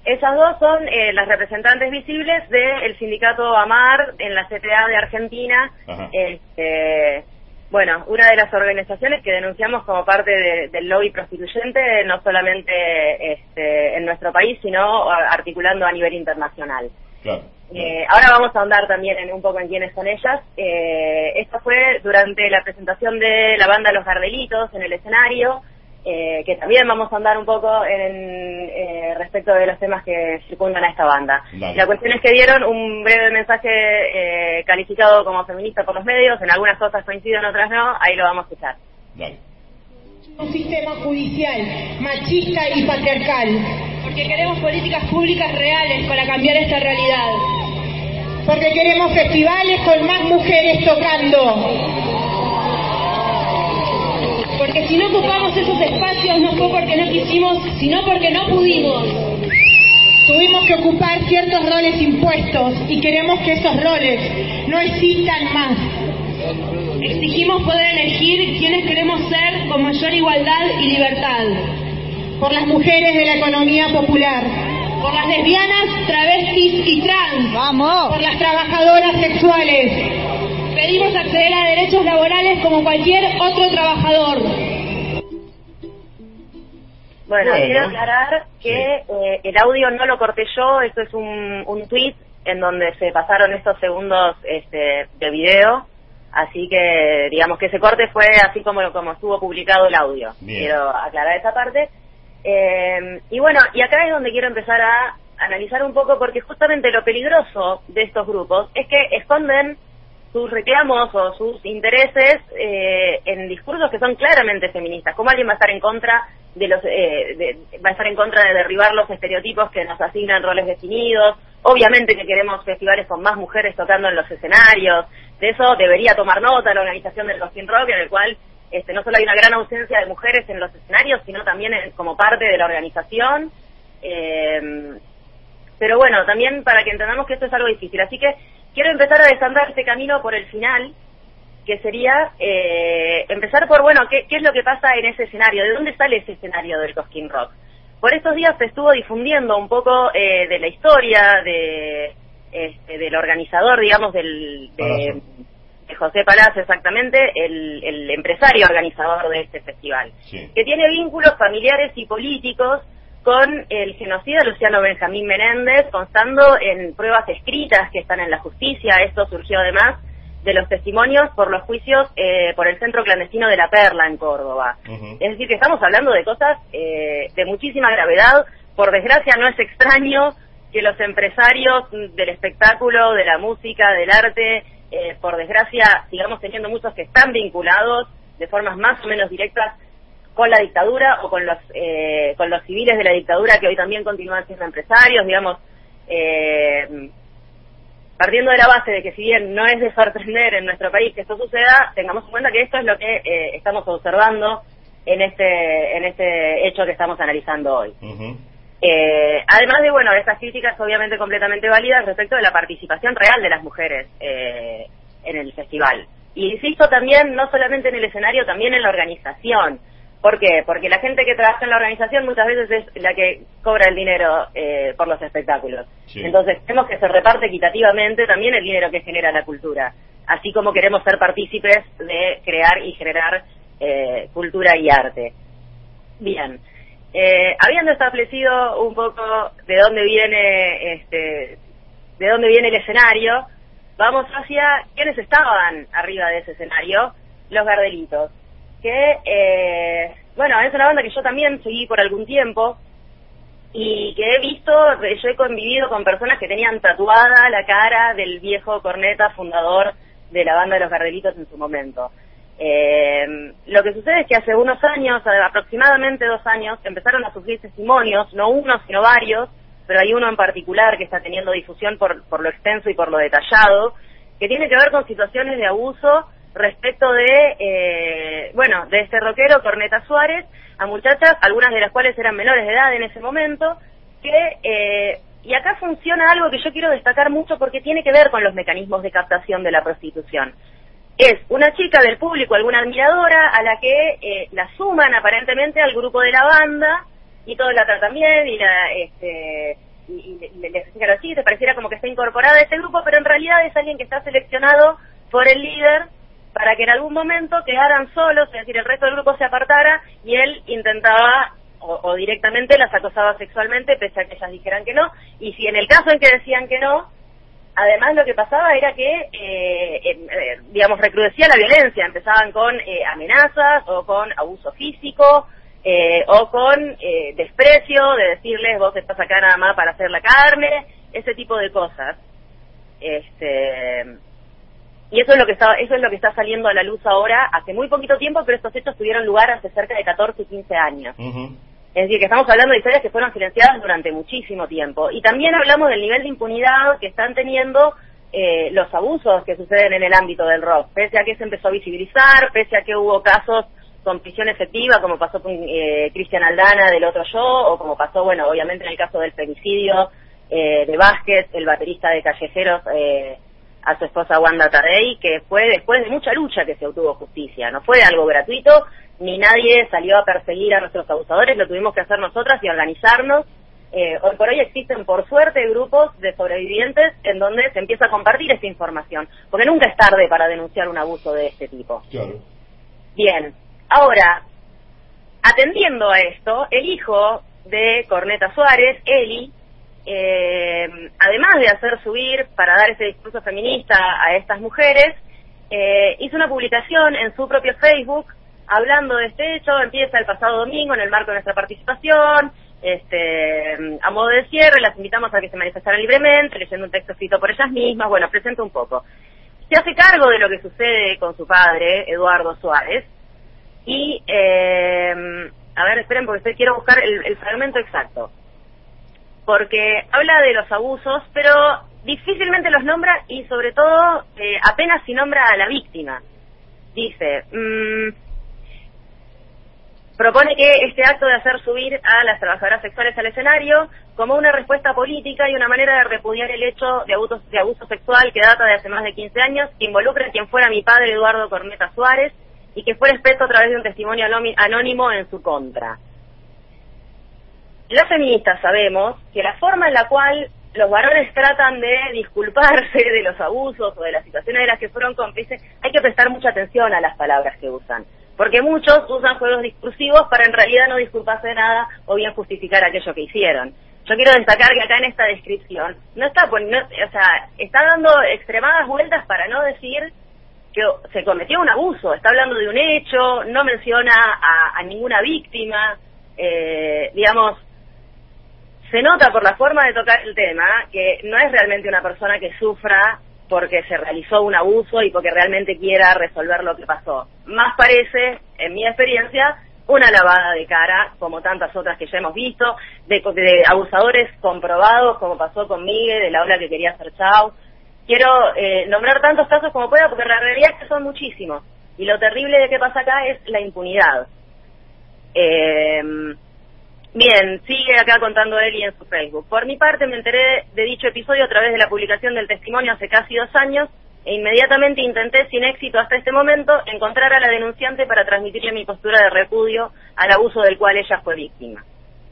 Esas dos son eh, las representantes visibles del sindicato AMAR en la C T A de Argentina. Este, bueno, una de las organizaciones que denunciamos como parte de, del lobby prostituyente, no solamente este, en nuestro país, sino articulando a nivel internacional. Claro. Eh, ahora vamos a ahondar también en un poco en quiénes son ellas. Eh, esto fue durante la presentación de la banda Los Gardelitos en el escenario. Eh, que también vamos a andar un poco en eh, respecto de los temas que circundan a esta banda. Dale. La cuestión es que dieron un breve mensaje eh, calificado como feminista por los medios, en algunas cosas coincido, en otras no, ahí lo vamos a escuchar. Dale. Un sistema judicial machista y patriarcal, porque queremos políticas públicas reales para cambiar esta realidad, porque queremos festivales con más mujeres tocando. Porque si no ocupamos esos espacios no fue porque no quisimos, sino porque no pudimos. Tuvimos que ocupar ciertos roles impuestos y queremos que esos roles no existan más. Exigimos poder elegir quiénes queremos ser con mayor igualdad y libertad. Por las mujeres de la economía popular. Por las lesbianas, travestis y trans. ¡Vamos! Por las trabajadoras sexuales. Pedimos acceder a derechos laborales como cualquier otro trabajador. Bueno, bueno. Quiero aclarar que sí. eh, el audio no lo corté yo, esto es un, un tweet en donde se pasaron estos segundos este, de video, así que digamos que ese corte fue así como, como estuvo publicado el audio. Bien. Quiero aclarar esa parte. Eh, y bueno, y acá es donde quiero empezar a analizar un poco, porque justamente lo peligroso de estos grupos es que esconden sus reclamos o sus intereses eh, en discursos que son claramente feministas. ¿Cómo alguien va a estar en contra de los eh, de, va a estar en contra de derribar los estereotipos que nos asignan roles definidos? Obviamente que queremos festivales con más mujeres tocando en los escenarios. De eso debería tomar nota la organización del Cosquín Rock, en el cual este, no solo hay una gran ausencia de mujeres en los escenarios, sino también en, como parte de la organización. Eh, pero bueno, también para que entendamos que esto es algo difícil. Así que quiero empezar a desandar este camino por el final, que sería eh, empezar por, bueno, ¿qué, ¿qué es lo que pasa en ese escenario? ¿De dónde sale ese escenario del Cosquín Rock? Por estos días se estuvo difundiendo un poco eh, de la historia de este, del organizador, digamos, del de, de José Palazzo, exactamente, el, el empresario organizador de este festival, sí. que tiene vínculos familiares y políticos con el genocida Luciano Benjamín Menéndez, constando en pruebas escritas que están en la justicia. Esto surgió además de los testimonios por los juicios eh, por el centro clandestino de La Perla en Córdoba. Uh-huh. Es decir, que estamos hablando de cosas eh, de muchísima gravedad. Por desgracia no es extraño que los empresarios del espectáculo, de la música, del arte, eh, por desgracia sigamos teniendo muchos que están vinculados de formas más o menos directas con la dictadura o con los eh, con los civiles de la dictadura, que hoy también continúan siendo empresarios, digamos, eh, partiendo de la base de que si bien no es de sorprender en nuestro país que esto suceda, tengamos en cuenta que esto es lo que eh, estamos observando en este en este hecho que estamos analizando hoy. Uh-huh. Eh, además de, bueno, de estas críticas obviamente completamente válidas respecto de la participación real de las mujeres eh, en el festival. Y insisto también, no solamente en el escenario, también en la organización. ¿Por qué? Porque la gente que trabaja en la organización muchas veces es la que cobra el dinero eh, por los espectáculos. Sí. Entonces, tenemos que se reparte equitativamente también el dinero que genera la cultura, así como queremos ser partícipes de crear y generar eh, cultura y arte. Bien, eh, habiendo establecido un poco de dónde viene este, de dónde viene el escenario, vamos hacia quiénes estaban arriba de ese escenario, los Gardelitos. Que, eh, bueno, es una banda que yo también seguí por algún tiempo y que he visto, yo he convivido con personas que tenían tatuada la cara del viejo corneta fundador de la banda de los Gardelitos en su momento. Eh, lo que sucede es que hace unos años, aproximadamente dos años, empezaron a surgir testimonios, no uno sino varios, pero hay uno en particular que está teniendo difusión por, por lo extenso y por lo detallado, que tiene que ver con situaciones de abuso respecto de, eh, bueno, de este rockero Corneta Suárez, a muchachas, algunas de las cuales eran menores de edad en ese momento, que, eh, y acá funciona algo que yo quiero destacar mucho porque tiene que ver con los mecanismos de captación de la prostitución. Es una chica del público, alguna admiradora, a la que eh, la suman aparentemente al grupo de la banda, y todo la tratan bien, y la, este, y, y le, le explicaron, sí, te pareciera como que está incorporada a ese grupo, pero en realidad es alguien que está seleccionado por el líder para que en algún momento quedaran solos, es decir, el resto del grupo se apartara y él intentaba o, o directamente las acosaba sexualmente, pese a que ellas dijeran que no, y si en el caso en que decían que no, además lo que pasaba era que, eh, eh, digamos, recrudecía la violencia, empezaban con eh, amenazas o con abuso físico, eh, o con eh, desprecio, de decirles vos estás acá nada más para hacer la carne, ese tipo de cosas. Este... Y eso es lo que está, eso es lo que está saliendo a la luz ahora, hace muy poquito tiempo, pero estos hechos tuvieron lugar hace cerca de catorce y quince años. Uh-huh. Es decir, que estamos hablando de historias que fueron silenciadas durante muchísimo tiempo. Y también hablamos del nivel de impunidad que están teniendo eh, los abusos que suceden en el ámbito del rock. Pese a que se empezó a visibilizar, pese a que hubo casos con prisión efectiva, como pasó con eh, Cristian Aldana del Otro Yo, o como pasó, bueno, obviamente en el caso del femicidio eh, de Vázquez, el baterista de Callejeros, eh, a su esposa Wanda Tadei, que fue después de mucha lucha que se obtuvo justicia. No fue algo gratuito, ni nadie salió a perseguir a nuestros abusadores, lo tuvimos que hacer nosotras y organizarnos. Eh, hoy por hoy existen, por suerte, grupos de sobrevivientes en donde se empieza a compartir esta información, porque nunca es tarde para denunciar un abuso de este tipo. Claro. Bien, ahora, atendiendo a esto, el hijo de Corneta Suárez, Eli, Eh, además de hacer subir para dar ese discurso feminista a estas mujeres, eh, hizo una publicación en su propio Facebook hablando de este hecho. Empieza el pasado domingo en el marco de nuestra participación, este, a modo de cierre las invitamos a que se manifestaran libremente, leyendo un texto escrito por ellas mismas. Bueno, presento un poco. Se hace cargo de lo que sucede con su padre, Eduardo Suárez, y eh, a ver, esperen porque estoy, quiero buscar el, el fragmento exacto, porque habla de los abusos, pero difícilmente los nombra y sobre todo eh, apenas si nombra a la víctima. Dice, mmm, propone que este acto de hacer subir a las trabajadoras sexuales al escenario como una respuesta política y una manera de repudiar el hecho de abuso, de abuso sexual que data de hace más de quince años, que involucra a quien fuera mi padre Eduardo Corneta Suárez y que fue expreso a través de un testimonio anónimo en su contra. Las feministas sabemos que la forma en la cual los varones tratan de disculparse de los abusos o de las situaciones de las que fueron cómplices, hay que prestar mucha atención a las palabras que usan, porque muchos usan juegos discursivos para en realidad no disculparse de nada o bien justificar aquello que hicieron. Yo quiero destacar que acá en esta descripción no está, pues, no, o sea, está dando extremadas vueltas para no decir que se cometió un abuso, está hablando de un hecho, no menciona a, a ninguna víctima, eh, digamos. Se nota por la forma de tocar el tema que no es realmente una persona que sufra porque se realizó un abuso y porque realmente quiera resolver lo que pasó. Más parece, en mi experiencia, una lavada de cara, como tantas otras que ya hemos visto, de, de abusadores comprobados, como pasó con Miguel, de la ola que quería hacer chau. Quiero eh, nombrar tantos casos como pueda, porque la realidad es que son muchísimos. Y lo terrible de que pasa acá es la impunidad. Eh... Bien, sigue acá contando Eli en su Facebook. Por mi parte me enteré de dicho episodio a través de la publicación del testimonio hace casi dos años e inmediatamente intenté, sin éxito hasta este momento, encontrar a la denunciante para transmitirle mi postura de repudio al abuso del cual ella fue víctima.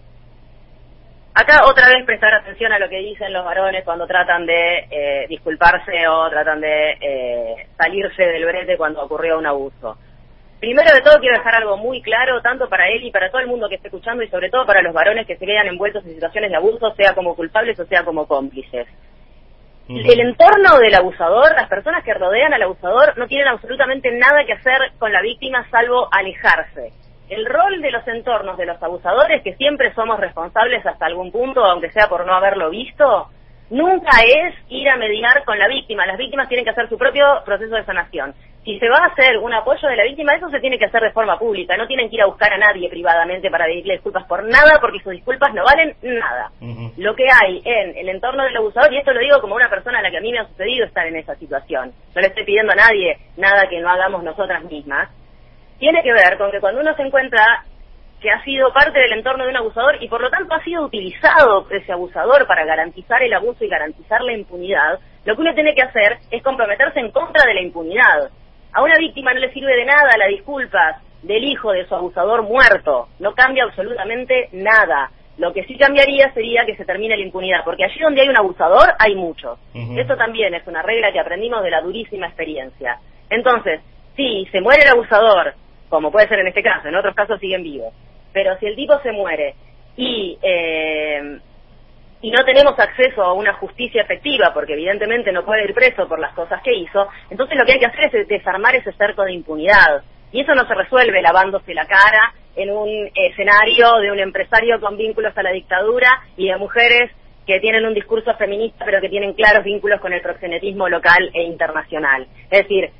Acá otra vez prestar atención a lo que dicen los varones cuando tratan de eh, disculparse o tratan de eh, salirse del brete cuando ocurrió un abuso. Primero de todo quiero dejar algo muy claro, tanto para él y para todo el mundo que esté escuchando, y sobre todo para los varones que se vean envueltos en situaciones de abuso, sea como culpables o sea como cómplices. Uh-huh. El entorno del abusador, las personas que rodean al abusador, no tienen absolutamente nada que hacer con la víctima salvo alejarse. El rol de los entornos de los abusadores, que siempre somos responsables hasta algún punto, aunque sea por no haberlo visto, nunca es ir a mediar con la víctima. Las víctimas tienen que hacer su propio proceso de sanación. Si se va a hacer un apoyo de la víctima, eso se tiene que hacer de forma pública. No tienen que ir a buscar a nadie privadamente para pedirle disculpas por nada, porque sus disculpas no valen nada. Uh-huh. Lo que hay en el entorno del abusador, y esto lo digo como una persona a la que a mí me ha sucedido estar en esa situación, no le estoy pidiendo a nadie nada que no hagamos nosotras mismas, tiene que ver con que cuando uno se encuentra que ha sido parte del entorno de un abusador y por lo tanto ha sido utilizado ese abusador para garantizar el abuso y garantizar la impunidad, lo que uno tiene que hacer es comprometerse en contra de la impunidad. A una víctima no le sirve de nada las disculpas del hijo de su abusador muerto, no cambia absolutamente nada. Lo que sí cambiaría sería que se termine la impunidad, porque allí donde hay un abusador, hay muchos. Uh-huh. Eso también es una regla que aprendimos de la durísima experiencia. Entonces, si se muere el abusador, como puede ser en este caso, en otros casos siguen vivos, pero si el tipo se muere y eh, y no tenemos acceso a una justicia efectiva, porque evidentemente no puede ir preso por las cosas que hizo, entonces lo que hay que hacer es desarmar ese cerco de impunidad. Y eso no se resuelve lavándose la cara en un escenario de un empresario con vínculos a la dictadura y de mujeres que tienen un discurso feminista pero que tienen claros vínculos con el proxenetismo local e internacional. Es decir,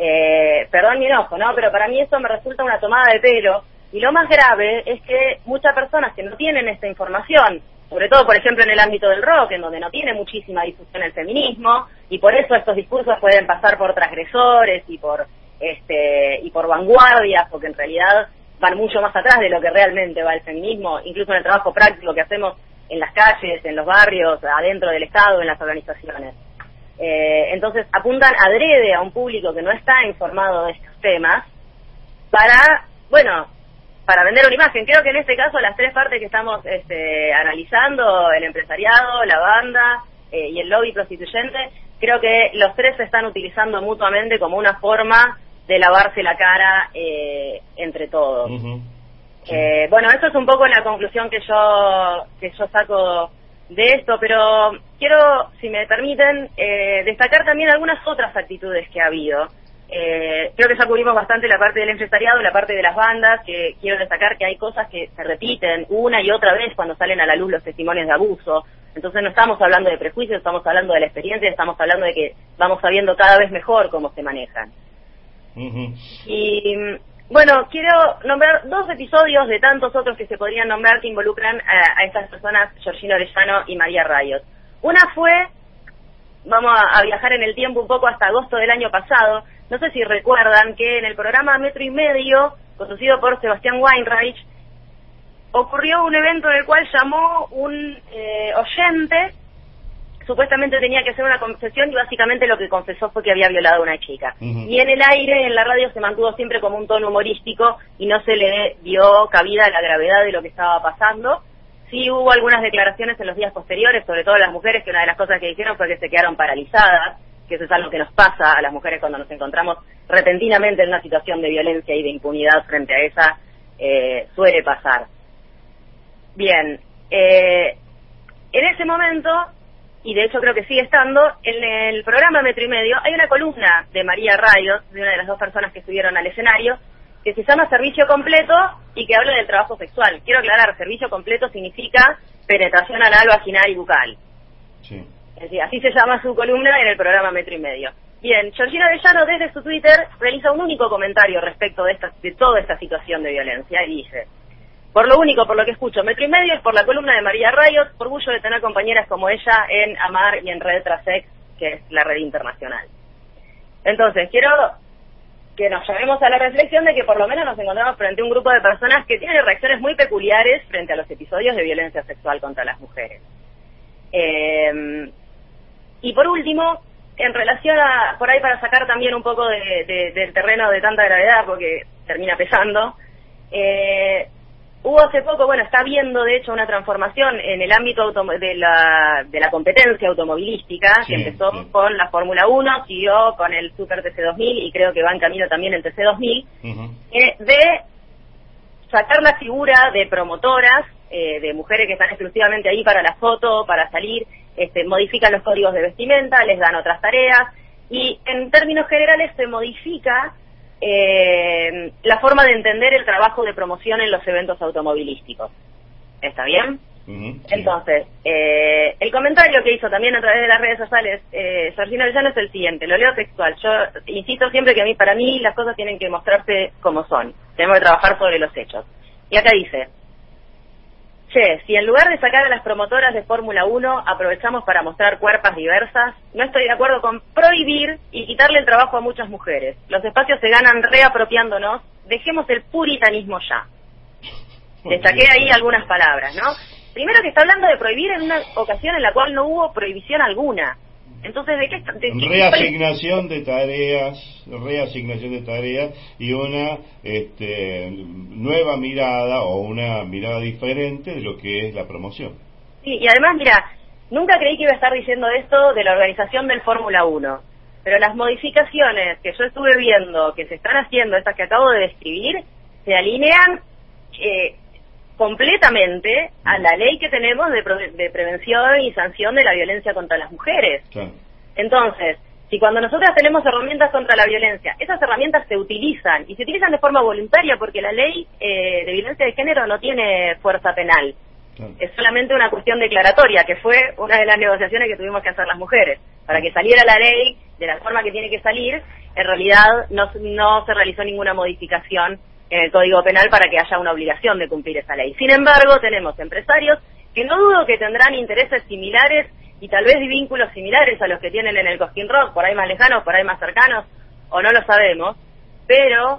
eh, perdón mi enojo, ¿no? Pero para mí esto me resulta una tomada de pelo, y lo más grave es que muchas personas que no tienen esta información, sobre todo por ejemplo en el ámbito del rock, en donde no tiene muchísima difusión el feminismo, y por eso estos discursos pueden pasar por transgresores y por este y por vanguardias, porque en realidad van mucho más atrás de lo que realmente va el feminismo, incluso en el trabajo práctico que hacemos en las calles, en los barrios, adentro del Estado, en las organizaciones. Eh, entonces apuntan adrede a un público que no está informado de estos temas para, bueno, para vender una imagen. Creo que en este caso las tres partes que estamos este, analizando, el empresariado, la banda eh, y el lobby prostituyente, creo que los tres se están utilizando mutuamente como una forma de lavarse la cara eh, entre todos. Uh-huh. Sí. Eh, bueno, eso es un poco la conclusión que yo que yo saco de esto, pero quiero, si me permiten, eh, destacar también algunas otras actitudes que ha habido. Eh, creo que ya cubrimos bastante la parte del empresariado, la parte de las bandas, que quiero destacar que hay cosas que se repiten una y otra vez cuando salen a la luz los testimonios de abuso. Entonces no estamos hablando de prejuicios, estamos hablando de la experiencia, estamos hablando de que vamos sabiendo cada vez mejor cómo se manejan. Uh-huh. Y bueno, quiero nombrar dos episodios de tantos otros que se podrían nombrar que involucran a, a estas personas, Georgina Orellano y María Rayos. Una fue, vamos a, a viajar en el tiempo un poco hasta agosto del año pasado. No sé si recuerdan que en el programa Metro y Medio, conducido por Sebastián Weinreich, ocurrió un evento en el cual llamó un eh, oyente. Supuestamente tenía que hacer una confesión y básicamente lo que confesó fue que había violado a una chica. Uh-huh. Y en el aire, en la radio, se mantuvo siempre como un tono humorístico y no se le dio cabida a la gravedad de lo que estaba pasando. Sí hubo algunas declaraciones en los días posteriores, sobre todo las mujeres, que una de las cosas que dijeron fue que se quedaron paralizadas, que eso es algo que nos pasa a las mujeres cuando nos encontramos repentinamente en una situación de violencia y de impunidad frente a esa, eh, suele pasar. Bien, eh, en ese momento, y de hecho creo que sigue estando, en el programa Metro y Medio hay una columna de María Rayos, de una de las dos personas que subieron al escenario, que se llama Servicio Completo y que habla del trabajo sexual. Quiero aclarar, servicio completo significa penetración anal, vaginal y bucal. Sí. Es decir, así se llama su columna en el programa Metro y Medio. Bien, Georgina Orellano desde su Twitter realiza un único comentario respecto de, esta, de toda esta situación de violencia y dice: por lo único, por lo que escucho Metro y Medio es por la columna de María Rayos, orgullo de tener compañeras como ella en Amar y en Red Trasex, que es la red internacional. Entonces, quiero que nos llamemos a la reflexión de que por lo menos nos encontramos frente a un grupo de personas que tienen reacciones muy peculiares frente a los episodios de violencia sexual contra las mujeres. Eh, y por último, en relación a, por ahí para sacar también un poco de, de, del terreno de tanta gravedad, porque termina pesando, eh, hubo hace poco, bueno, está habiendo de hecho una transformación en el ámbito de la de la competencia automovilística, sí, que empezó sí. con la Fórmula uno, siguió con el Super T C dos mil y creo que va en camino también el T C dos mil, uh-huh. eh, de sacar la figura de promotoras, eh, de mujeres que están exclusivamente ahí para la foto, para salir, este, modifican los códigos de vestimenta, les dan otras tareas y en términos generales se modifica Eh, la forma de entender el trabajo de promoción en los eventos automovilísticos. ¿Está bien? Uh-huh, sí. Entonces, eh, el comentario que hizo también a través de las redes sociales eh, Georgina Orellano es el siguiente, lo leo textual. Yo insisto siempre que a mí, para mí las cosas tienen que mostrarse como son, tenemos que trabajar sobre los hechos. Y acá dice: che, si en lugar de sacar a las promotoras de Fórmula uno aprovechamos para mostrar cuerpas diversas, no estoy de acuerdo con prohibir y quitarle el trabajo a muchas mujeres. Los espacios se ganan reapropiándonos, dejemos el puritanismo ya. Destaqué ahí algunas palabras, ¿no? Primero que está hablando de prohibir en una ocasión en la cual no hubo prohibición alguna. Entonces, ¿de qué está? De, reasignación de tareas, reasignación de tareas y una este, nueva mirada o una mirada diferente de lo que es la promoción. Sí, y además, mira, nunca creí que iba a estar diciendo esto de la organización del Fórmula uno, pero las modificaciones que yo estuve viendo, que se están haciendo, estas que acabo de describir, se alinean eh, completamente a la ley que tenemos de, pre de prevención y sanción de la violencia contra las mujeres. Claro. Entonces, si cuando nosotras tenemos herramientas contra la violencia, esas herramientas se utilizan, y se utilizan de forma voluntaria, porque la ley eh, de violencia de género no tiene fuerza penal. Claro. Es solamente una cuestión declaratoria, que fue una de las negociaciones que tuvimos que hacer las mujeres. Para que saliera la ley de la forma que tiene que salir, en realidad no, no se realizó ninguna modificación en el Código Penal para que haya una obligación de cumplir esa ley. Sin embargo, tenemos empresarios que no dudo que tendrán intereses similares y tal vez vínculos similares a los que tienen en el Cosquín Rock, por ahí más lejanos, por ahí más cercanos, o no lo sabemos, pero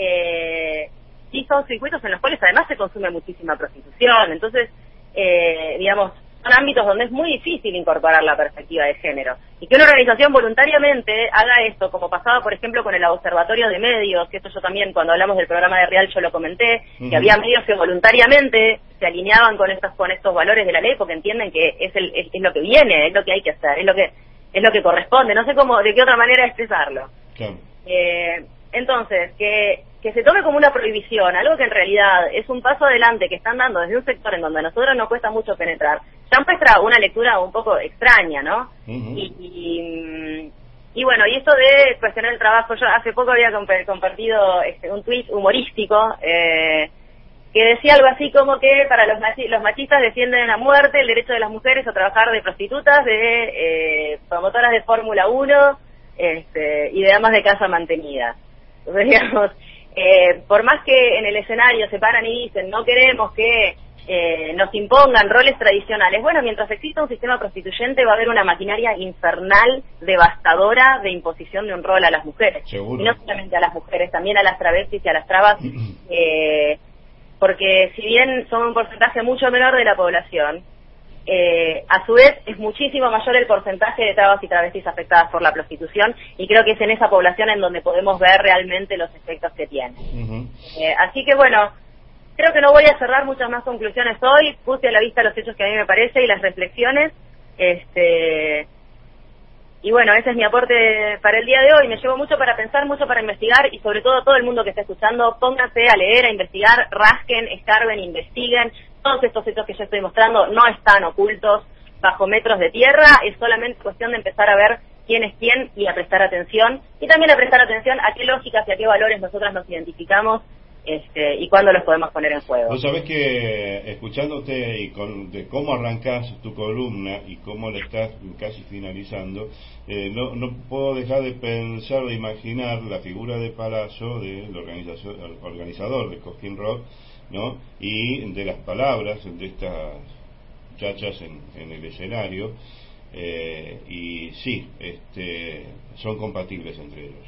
eh, sí son circuitos en los cuales además se consume muchísima prostitución. Entonces, eh, digamos, son ámbitos donde es muy difícil incorporar la perspectiva de género. Y que una organización voluntariamente haga esto, como pasaba, por ejemplo, con el Observatorio de Medios, que esto yo también, cuando hablamos del programa de Real, yo lo comenté, uh-huh. que había medios que voluntariamente se alineaban con estos con estos valores de la ley, porque entienden que es, el, es, es lo que viene, es lo que hay que hacer, es lo que es lo que corresponde. No sé cómo, de qué otra manera expresarlo. Claro. Eh, entonces, que... que se tome como una prohibición, algo que en realidad es un paso adelante que están dando desde un sector en donde a nosotros nos cuesta mucho penetrar, ya muestra una lectura un poco extraña, ¿no? Uh-huh. y, y, y bueno, y esto de cuestionar el trabajo, yo hace poco había comp compartido este, un tuit humorístico eh, que decía algo así como que para los, machi los machistas defienden a muerte el derecho de las mujeres a trabajar de prostitutas, de eh, promotoras de Fórmula uno este, y de damas de casa mantenidas. Entonces, digamos, Eh, por más que en el escenario se paran y dicen no queremos que eh, nos impongan roles tradicionales, bueno, mientras exista un sistema prostituyente va a haber una maquinaria infernal, devastadora, de imposición de un rol a las mujeres. Seguro. Y no solamente a las mujeres, también a las travestis y a las trabas, eh, porque si bien son un porcentaje mucho menor de la población, Eh, a su vez es muchísimo mayor el porcentaje de trabas y travestis afectadas por la prostitución, y creo que es en esa población en donde podemos ver realmente los efectos que tiene. Uh-huh. eh, así que bueno, creo que no voy a cerrar muchas más conclusiones hoy, puse a la vista los hechos que a mí me parece y las reflexiones, este y bueno, ese es mi aporte para el día de hoy. Me llevo mucho para pensar, mucho para investigar, y sobre todo todo el mundo que está escuchando, pónganse a leer, a investigar, rasquen, escarben, investiguen. Todos estos hechos que yo estoy mostrando no están ocultos bajo metros de tierra, es solamente cuestión de empezar a ver quién es quién y a prestar atención, y también a prestar atención a qué lógicas y a qué valores nosotras nos identificamos este, y cuándo los podemos poner en juego. Vos sabés que escuchándote y con, de cómo arrancás tu columna y cómo la estás casi finalizando, eh, no, no puedo dejar de pensar, de imaginar la figura de Palazzo, del organizador de Cosquín Rock, ¿no? Y de las palabras de estas muchachas en, en el escenario, eh, y sí, este, son compatibles entre ellos.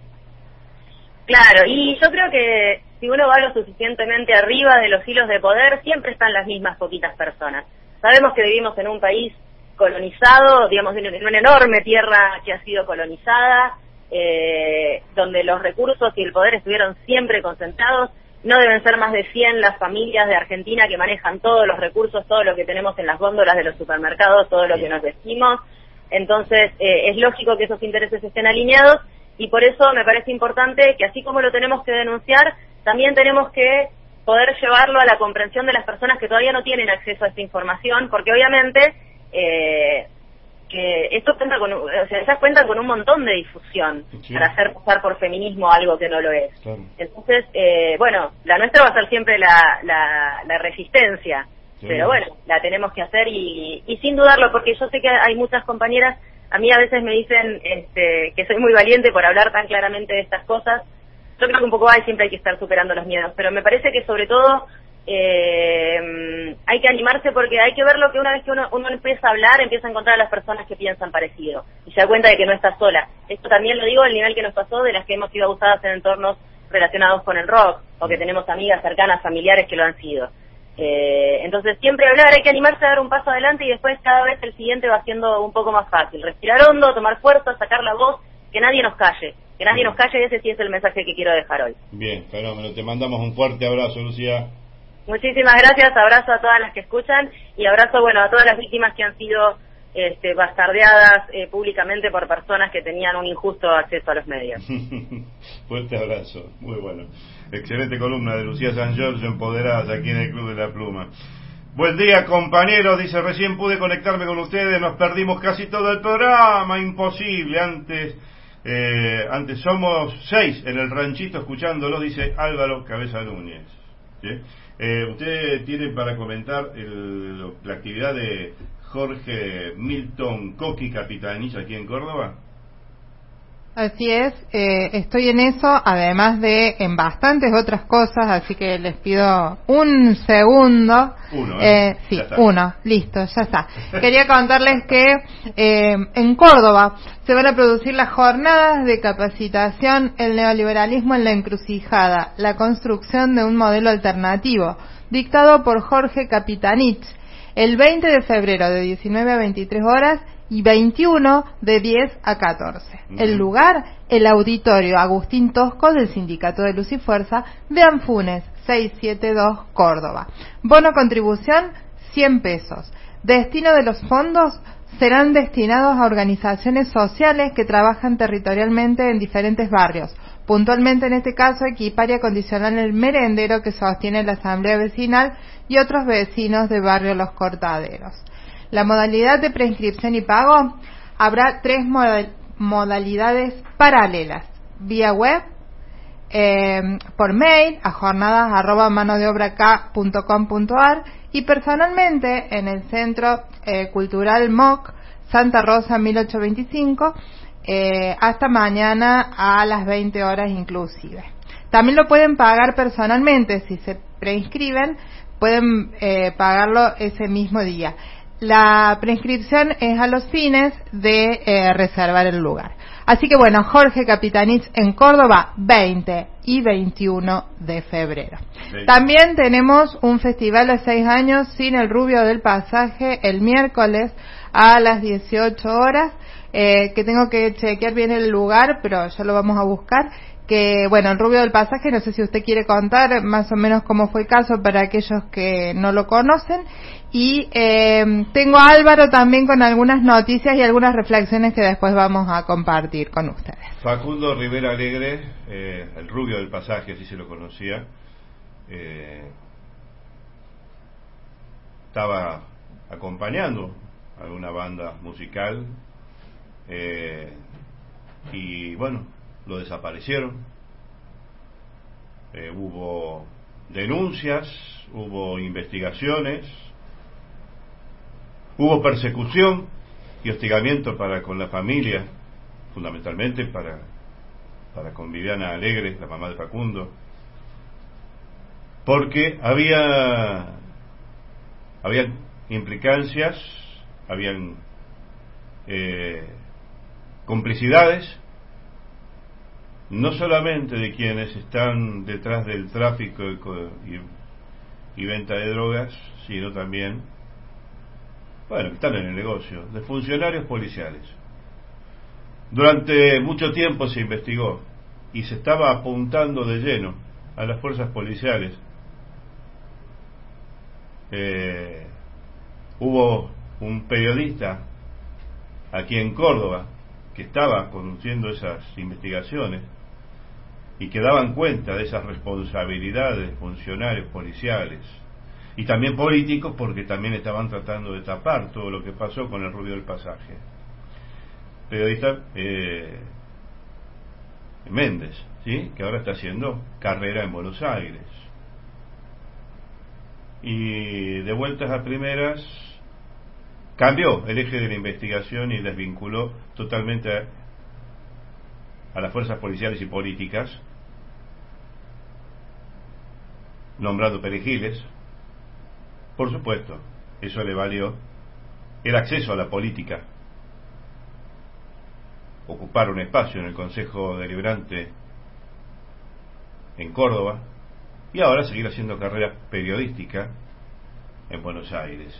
Claro, y yo creo que si uno va lo suficientemente arriba de los hilos de poder, siempre están las mismas poquitas personas. Sabemos que vivimos en un país colonizado, digamos, en una enorme tierra que ha sido colonizada, eh, donde los recursos y el poder estuvieron siempre concentrados. No deben ser más de cien las familias de Argentina que manejan todos los recursos, todo lo que tenemos en las góndolas de los supermercados, todo lo que nos vestimos. Entonces, eh, es lógico que esos intereses estén alineados, y por eso me parece importante que, así como lo tenemos que denunciar, también tenemos que poder llevarlo a la comprensión de las personas que todavía no tienen acceso a esta información, porque obviamente eh, que esto cuenta con, o sea, ellas cuentan con un montón de difusión, sí, para hacer pasar por feminismo algo que no lo es. Claro. Entonces, eh, bueno, la nuestra va a ser siempre la, la, la resistencia, sí, pero bueno, la tenemos que hacer y, y sin dudarlo, porque yo sé que hay muchas compañeras, a mí a veces me dicen este, que soy muy valiente por hablar tan claramente de estas cosas. Yo creo que un poco hay, siempre hay que estar superando los miedos, pero me parece que sobre todo eh, hay que animarse, porque hay que ver lo que una vez que uno, uno empieza a hablar, empieza a encontrar a las personas que piensan parecido y se da cuenta de que no está sola. Esto también lo digo al nivel que nos pasó de las que hemos sido abusadas en entornos relacionados con el rock, o que tenemos amigas cercanas, familiares que lo han sido. Eh, entonces siempre hablar, hay que animarse a dar un paso adelante y después cada vez el siguiente va siendo un poco más fácil. Respirar hondo, tomar fuerza, sacar la voz, que nadie nos calle, que nadie nos calle, ese sí es el mensaje que quiero dejar hoy. Bien, fenómeno, te mandamos un fuerte abrazo, Lucía. Muchísimas gracias, abrazo a todas las que escuchan y abrazo, bueno, a todas las víctimas que han sido este, bastardeadas eh, públicamente por personas que tenían un injusto acceso a los medios. Fuerte abrazo, muy bueno. Excelente columna de Lucía San Giorgio, Empoderadas, aquí en el Club de la Pluma. Buen día, compañeros, dice, recién pude conectarme con ustedes, nos perdimos casi todo el programa, imposible, antes eh, antes somos seis en el ranchito escuchándolo, dice Álvaro Cabeza Núñez. ¿Sí? Eh, ¿Usted tiene para comentar el, la actividad de Jorge Milton Coqui Capitanich aquí en Córdoba? Así es, eh, estoy en eso, además de en bastantes otras cosas, así que les pido un segundo. Uno, ¿eh? eh sí, uno, listo, ya está. Quería contarles que eh, en Córdoba se van a producir las jornadas de capacitación El neoliberalismo en la encrucijada, la construcción de un modelo alternativo, dictado por Jorge Capitanich, el veinte de febrero de diecinueve a veintitrés horas y veintiuno de diez a catorce. Uh-huh. El lugar, el auditorio Agustín Tosco del Sindicato de Luz y Fuerza de Anfunes, seiscientos setenta y dos, Córdoba. Bono contribución, cien pesos. Destino de los fondos serán destinados a organizaciones sociales que trabajan territorialmente en diferentes barrios. Puntualmente en este caso, equipar y acondicionar el merendero que sostiene la asamblea vecinal y otros vecinos de barrio Los Cortaderos. La modalidad de preinscripción y pago, habrá tres modal- modalidades paralelas, vía web, eh, por mail a jornadas arroba manodeobraca punto com punto ar y personalmente en el Centro eh, Cultural M O C Santa Rosa mil ochocientos veinticinco eh, hasta mañana a las veinte horas inclusive. También lo pueden pagar personalmente, si se preinscriben pueden eh, pagarlo ese mismo día. La preinscripción es a los fines de eh, reservar el lugar. Así que bueno, Jorge Capitanich en Córdoba, veinte y veintiuno de febrero. Sí. También tenemos un festival de seis años sin el Rubio del Pasaje el miércoles a las dieciocho horas, eh, que tengo que chequear bien el lugar, pero ya lo vamos a buscar. Que bueno, el Rubio del Pasaje, no sé si usted quiere contar más o menos cómo fue el caso para aquellos que no lo conocen. Y eh, tengo a Álvaro también con algunas noticias y algunas reflexiones que después vamos a compartir con ustedes. Facundo Rivera Alegre, eh, el Rubio del Pasaje, así se lo conocía, eh, estaba acompañando a una banda musical eh, y bueno, lo desaparecieron. Eh, hubo denuncias, hubo investigaciones, hubo persecución y hostigamiento para con la familia, fundamentalmente para para con Viviana Alegre, la mamá de Facundo, porque había habían implicancias, habían eh, complicidades, no solamente de quienes están detrás del tráfico y, y venta de drogas, sino también, bueno, que están en el negocio, de funcionarios policiales. Durante mucho tiempo se investigó y se estaba apuntando de lleno a las fuerzas policiales. Eh, hubo un periodista aquí en Córdoba que estaba conduciendo esas investigaciones y que daban cuenta de esas responsabilidades de funcionarios policiales y también políticos, porque también estaban tratando de tapar todo lo que pasó con el Rubio del Pasaje. Periodista eh, Méndez, ¿sí?, que ahora está haciendo carrera en Buenos Aires, y de vueltas a primeras cambió el eje de la investigación y desvinculó totalmente a, a las fuerzas policiales y políticas, nombrando perejiles. Por supuesto, eso le valió el acceso a la política, ocupar un espacio en el Consejo Deliberante en Córdoba, y ahora seguir haciendo carrera periodística en Buenos Aires.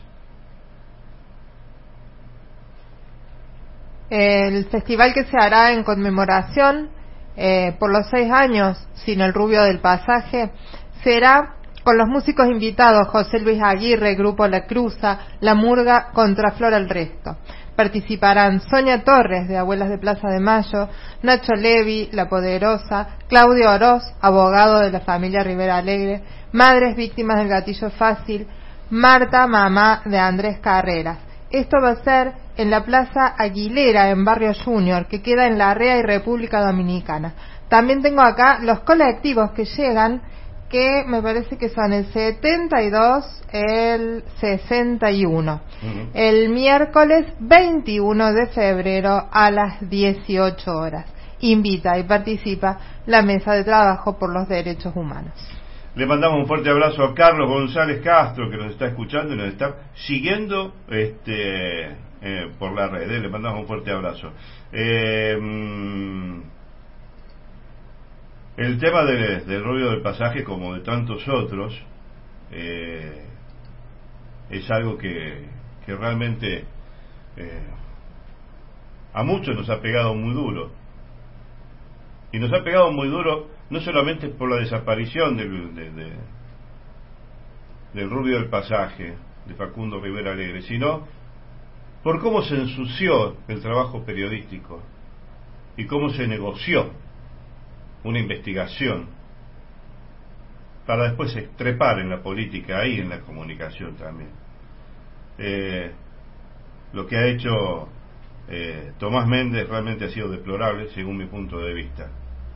El festival que se hará en conmemoración eh, por los seis años sin el Rubio del Pasaje será con los músicos invitados José Luis Aguirre, Grupo La Cruza, La Murga, Contraflor el Resto. Participarán Sonia Torres, de Abuelas de Plaza de Mayo, Nacho Levi, La Poderosa, Claudio Oroz, abogado de la familia Rivera Alegre, Madres Víctimas del Gatillo Fácil, Marta, mamá de Andrés Carreras. Esto va a ser en la Plaza Aguilera, en Barrio Junior, que queda en Larrea y República Dominicana. También tengo acá los colectivos que llegan, que me parece que son el setenta y dos, el sesenta y uno. Uh-huh. El miércoles veintiuno de febrero a las dieciocho horas. Invita y participa la Mesa de Trabajo por los Derechos Humanos. Le mandamos un fuerte abrazo a Carlos González Castro, que nos está escuchando y nos está siguiendo este eh, por la red. Eh. Le mandamos un fuerte abrazo. Eh, el tema de, del Rubio del Pasaje, como de tantos otros, eh, es algo que, que realmente eh, a muchos nos ha pegado muy duro. Y nos ha pegado muy duro no solamente por la desaparición del, de, de, del Rubio del Pasaje, de Facundo Rivera Alegre, sino por cómo se ensució el trabajo periodístico y cómo se negoció una investigación para después estrepar en la política y en la comunicación también. Eh, lo que ha hecho eh, Tomás Méndez realmente ha sido deplorable según mi punto de vista.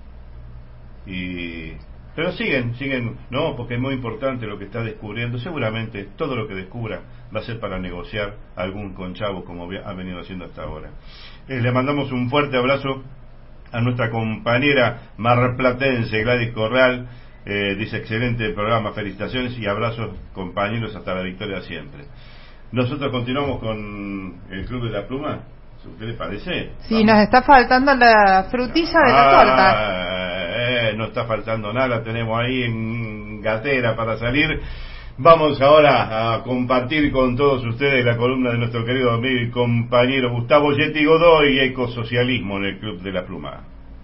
Y pero siguen, siguen, no, porque es muy importante lo que está descubriendo. Seguramente todo lo que descubra va a ser para negociar algún conchavo, como ha venido haciendo hasta ahora. Eh, le mandamos un fuerte abrazo a nuestra compañera marplatense Gladys Corral. Eh, dice excelente programa, felicitaciones y abrazos compañeros, hasta la victoria siempre. Nosotros continuamos con el Club de la Pluma. ¿Qué le parece? Sí, vamos. Nos está faltando la frutilla de la ah, torta. Eh, no está faltando nada, tenemos ahí en gatera para salir. Vamos ahora a compartir con todos ustedes la columna de nuestro querido amigo y compañero Gustavo Yeti Godoy, Ecosocialismo en el Club de la Pluma.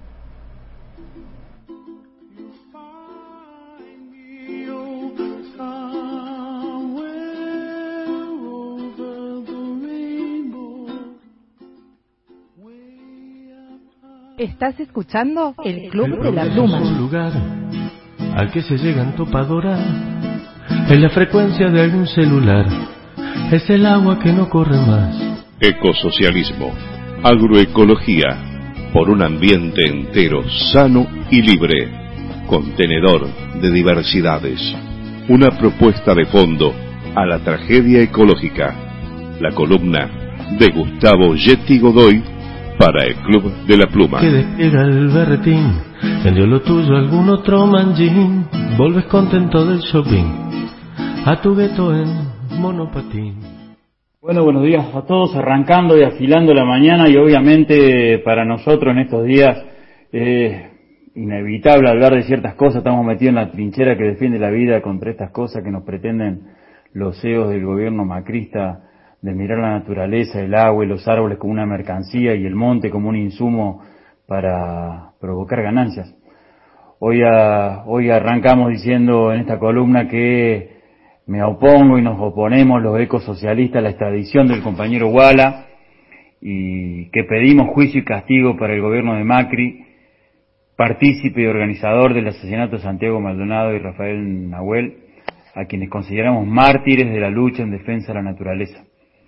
Estás escuchando el Club el de la Pluma. Es un lugar al que se llegan topadora, en la frecuencia de algún celular. Es el agua que no corre más. Ecosocialismo, agroecología, por un ambiente entero, sano y libre, contenedor de diversidades. Una propuesta de fondo a la tragedia ecológica. La columna de Gustavo Yeti Godoy para el Club de la Pluma. Que despliega el berretín, vendió lo tuyo algún otro manjín, volves contento del shopping, a tu gueto en monopatín. Bueno, buenos días a todos, arrancando y afilando la mañana, y obviamente para nosotros en estos días es eh, inevitable hablar de ciertas cosas. Estamos metidos en la trinchera que defiende la vida contra estas cosas que nos pretenden los C E Os del gobierno macrista, de mirar la naturaleza, el agua y los árboles como una mercancía y el monte como un insumo para provocar ganancias. Hoy, a, hoy arrancamos diciendo en esta columna que me opongo y nos oponemos los ecosocialistas a la extradición del compañero Wala, y que pedimos juicio y castigo para el gobierno de Macri, partícipe y organizador del asesinato de Santiago Maldonado y Rafael Nahuel, a quienes consideramos mártires de la lucha en defensa de la naturaleza.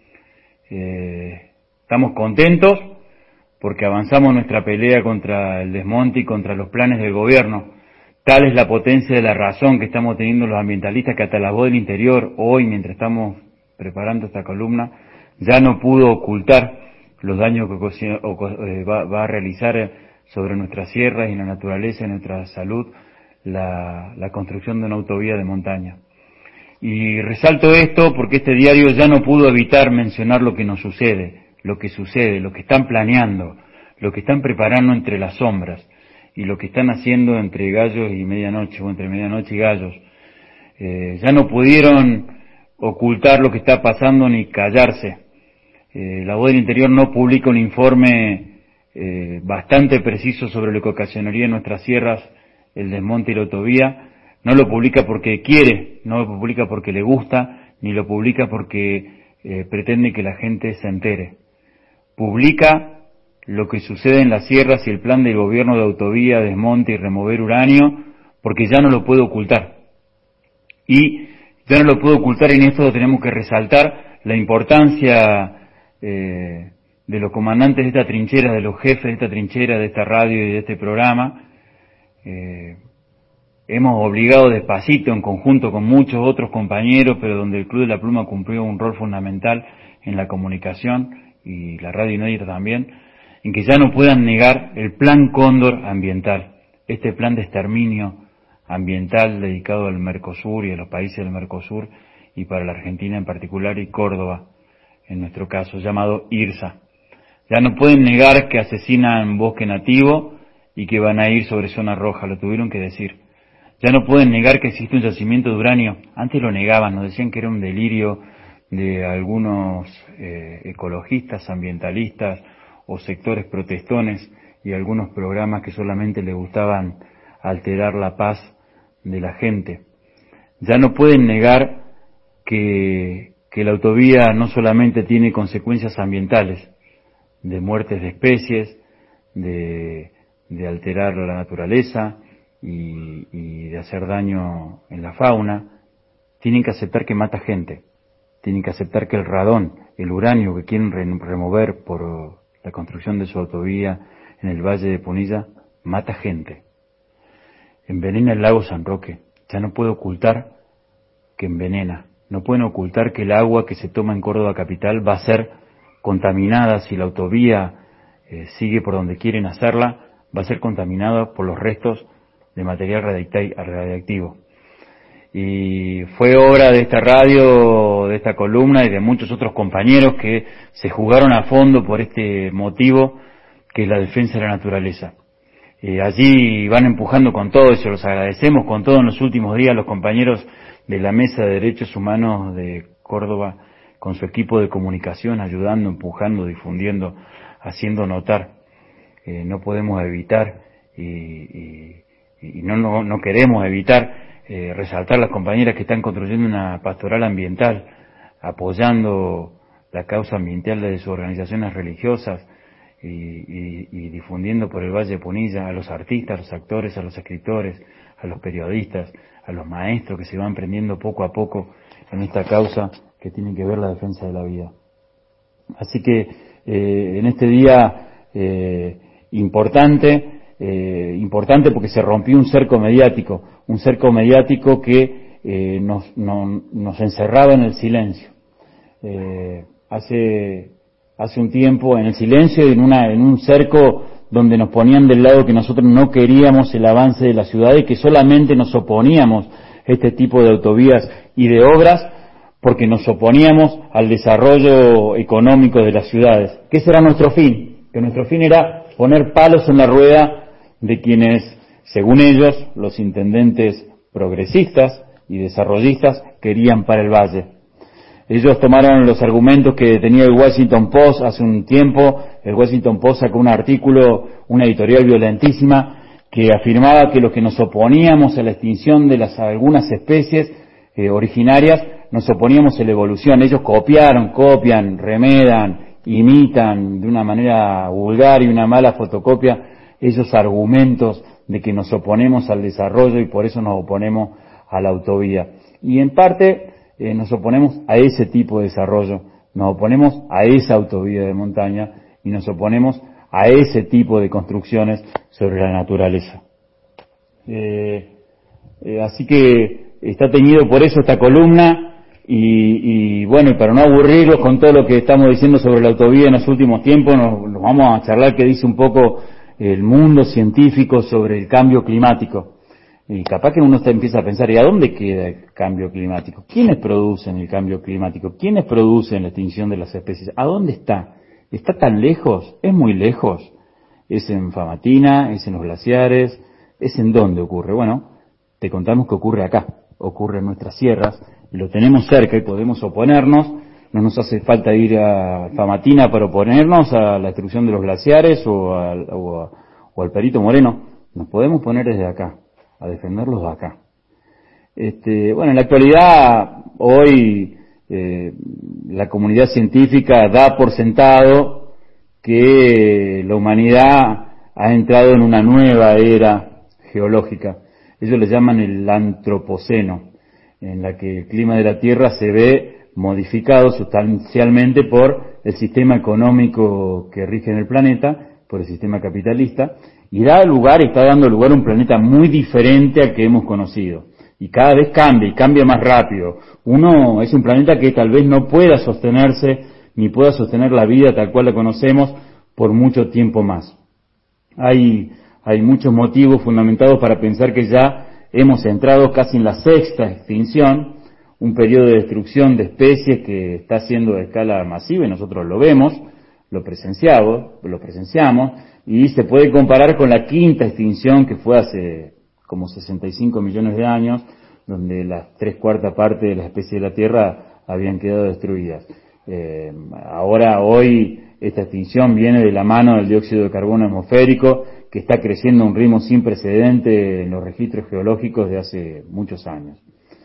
Eh, estamos contentos porque avanzamos nuestra pelea contra el desmonte y contra los planes del gobierno. Tal es la potencia de la razón que estamos teniendo los ambientalistas, que hasta la voz del interior, hoy mientras estamos preparando esta columna, ya no pudo ocultar los daños que eh, va, va a realizar sobre nuestras sierras y la naturaleza y nuestra salud la, la construcción de una autovía de montaña. Y resalto esto porque este diario ya no pudo evitar mencionar lo que nos sucede, lo que sucede, lo que están planeando, lo que están preparando entre las sombras y lo que están haciendo entre gallos y medianoche, o entre medianoche y gallos. Eh, ya no pudieron ocultar lo que está pasando ni callarse. Eh, la Voz del Interior no publica un informe eh, bastante preciso sobre lo que ocasionaría en nuestras sierras el desmonte y la autovía. No lo publica porque quiere, no lo publica porque le gusta, ni lo publica porque eh, pretende que la gente se entere. Publica lo que sucede en las sierras y el plan del gobierno de autovía, desmonte y remover uranio, porque ya no lo puede ocultar. Y ya no lo puede ocultar, y en esto tenemos que resaltar la importancia eh, de los comandantes de esta trinchera, de los jefes de esta trinchera, de esta radio y de este programa. Eh, hemos obligado despacito, en conjunto con muchos otros compañeros, pero donde el Club de la Pluma cumplió un rol fundamental en la comunicación, y la radio inédita también, en que ya no puedan negar el Plan Cóndor ambiental, este plan de exterminio ambiental dedicado al Mercosur y a los países del Mercosur, y para la Argentina en particular, y Córdoba en nuestro caso, llamado IRSA. Ya no pueden negar que asesinan bosque nativo y que van a ir sobre zona roja, lo tuvieron que decir. Ya no pueden negar que existe un yacimiento de uranio. Antes lo negaban, nos decían que era un delirio de algunos eh, ecologistas, ambientalistas o sectores protestones y algunos programas que solamente les gustaban alterar la paz de la gente. Ya no pueden negar que, que la autovía no solamente tiene consecuencias ambientales, de muertes de especies, de, de alterar la naturaleza y, y de hacer daño en la fauna. Tienen que aceptar que mata gente. Tienen que aceptar que el radón, el uranio que quieren re- remover por la construcción de su autovía en el Valle de Punilla, mata gente. Envenena el lago San Roque. Ya no puede ocultar que envenena. No pueden ocultar que el agua que se toma en Córdoba capital va a ser contaminada si la autovía eh, sigue por donde quieren hacerla, va a ser contaminada por los restos de material radiactivo. Y fue obra de esta radio, de esta columna y de muchos otros compañeros que se jugaron a fondo por este motivo, que es la defensa de la naturaleza. Eh, allí van empujando con todo, y se los agradecemos con todo en los últimos días, los compañeros de la Mesa de Derechos Humanos de Córdoba, con su equipo de comunicación, ayudando, empujando, difundiendo, haciendo notar. Eh, no podemos evitar y, y, y no, no, no queremos evitar eh, resaltar las compañeras que están construyendo una pastoral ambiental, apoyando la causa ambiental de sus organizaciones religiosas y, y, y difundiendo por el Valle de Punilla a los artistas, a los actores, a los escritores, a los periodistas, a los maestros que se van prendiendo poco a poco en esta causa que tiene que ver la defensa de la vida. Así que eh, en este día eh, importante, eh, importante porque se rompió un cerco mediático, un cerco mediático que eh, nos, no, nos encerraba en el silencio. Eh, hace hace un tiempo en el silencio y en una en un cerco donde nos ponían del lado que nosotros no queríamos el avance de la ciudad y que solamente nos oponíamos a este tipo de autovías y de obras porque nos oponíamos al desarrollo económico de las ciudades. ¿Qué será nuestro fin? Que nuestro fin era poner palos en la rueda de quienes, según ellos, los intendentes progresistas y desarrollistas querían para el valle. Ellos tomaron los argumentos que tenía el Washington Post hace un tiempo. El Washington Post sacó un artículo, una editorial violentísima, que afirmaba que los que nos oponíamos a la extinción de las algunas especies eh, originarias, nos oponíamos a la evolución. Ellos copiaron, copian, remedan, imitan de una manera vulgar y una mala fotocopia esos argumentos de que nos oponemos al desarrollo y por eso nos oponemos a la autovía. Y en parte eh, nos oponemos a ese tipo de desarrollo, nos oponemos a esa autovía de montaña y nos oponemos a ese tipo de construcciones sobre la naturaleza. Eh, eh, así que está teñido por eso esta columna. Y, y bueno, y para no aburrirlos con todo lo que estamos diciendo sobre la autovía en los últimos tiempos, nos, nos vamos a charlar que dice un poco el mundo científico sobre el cambio climático. Y capaz que uno está, empieza a pensar, ¿y a dónde queda el cambio climático? ¿Quiénes producen el cambio climático? ¿Quiénes producen la extinción de las especies? ¿A dónde está? ¿Está tan lejos? ¿Es muy lejos? ¿Es en Famatina? ¿Es en los glaciares? ¿Es en dónde ocurre? Bueno, te contamos que ocurre acá. Ocurre en nuestras sierras, y lo tenemos cerca y podemos oponernos. No nos hace falta ir a Famatina para oponernos a la destrucción de los glaciares o al, o, a, o al Perito Moreno. Nos podemos poner desde acá, a defenderlos de acá. Este, bueno, en la actualidad, hoy, eh, la comunidad científica da por sentado que la humanidad ha entrado en una nueva era geológica. Ellos le llaman el antropoceno, en la que el clima de la Tierra se ve modificado sustancialmente por el sistema económico que rige en el planeta, por el sistema capitalista, y da lugar, está dando lugar a un planeta muy diferente al que hemos conocido. Y cada vez cambia, y cambia más rápido. Uno es un planeta que tal vez no pueda sostenerse, ni pueda sostener la vida tal cual la conocemos por mucho tiempo más. Hay, hay muchos motivos fundamentados para pensar que ya hemos entrado casi en la sexta extinción, un periodo de destrucción de especies que está haciendo de escala masiva y nosotros lo vemos, lo presenciamos, lo presenciamos, y se puede comparar con la quinta extinción que fue hace como sesenta y cinco millones de años, donde las tres cuartas partes de las especies de la Tierra habían quedado destruidas. Eh, ahora, hoy, esta extinción viene de la mano del dióxido de carbono atmosférico, que está creciendo a un ritmo sin precedente en los registros geológicos de hace muchos años.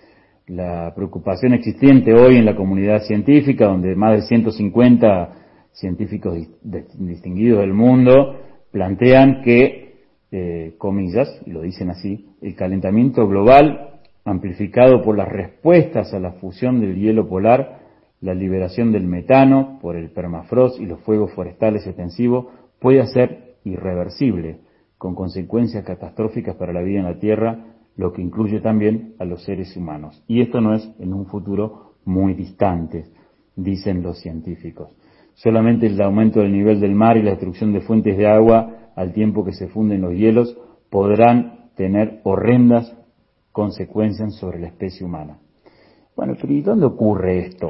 La preocupación existente hoy en la comunidad científica, donde más de ciento cincuenta científicos distinguidos del mundo plantean que, eh, comillas, y lo dicen así, el calentamiento global, amplificado por las respuestas a la fusión del hielo polar, la liberación del metano por el permafrost y los fuegos forestales extensivos, puede ser irreversible, con consecuencias catastróficas para la vida en la Tierra, lo que incluye también a los seres humanos. Y esto no es en un futuro muy distante, dicen los científicos. Solamente el aumento del nivel del mar y la destrucción de fuentes de agua al tiempo que se funden los hielos podrán tener horrendas consecuencias sobre la especie humana. Bueno, pero ¿y dónde ocurre esto?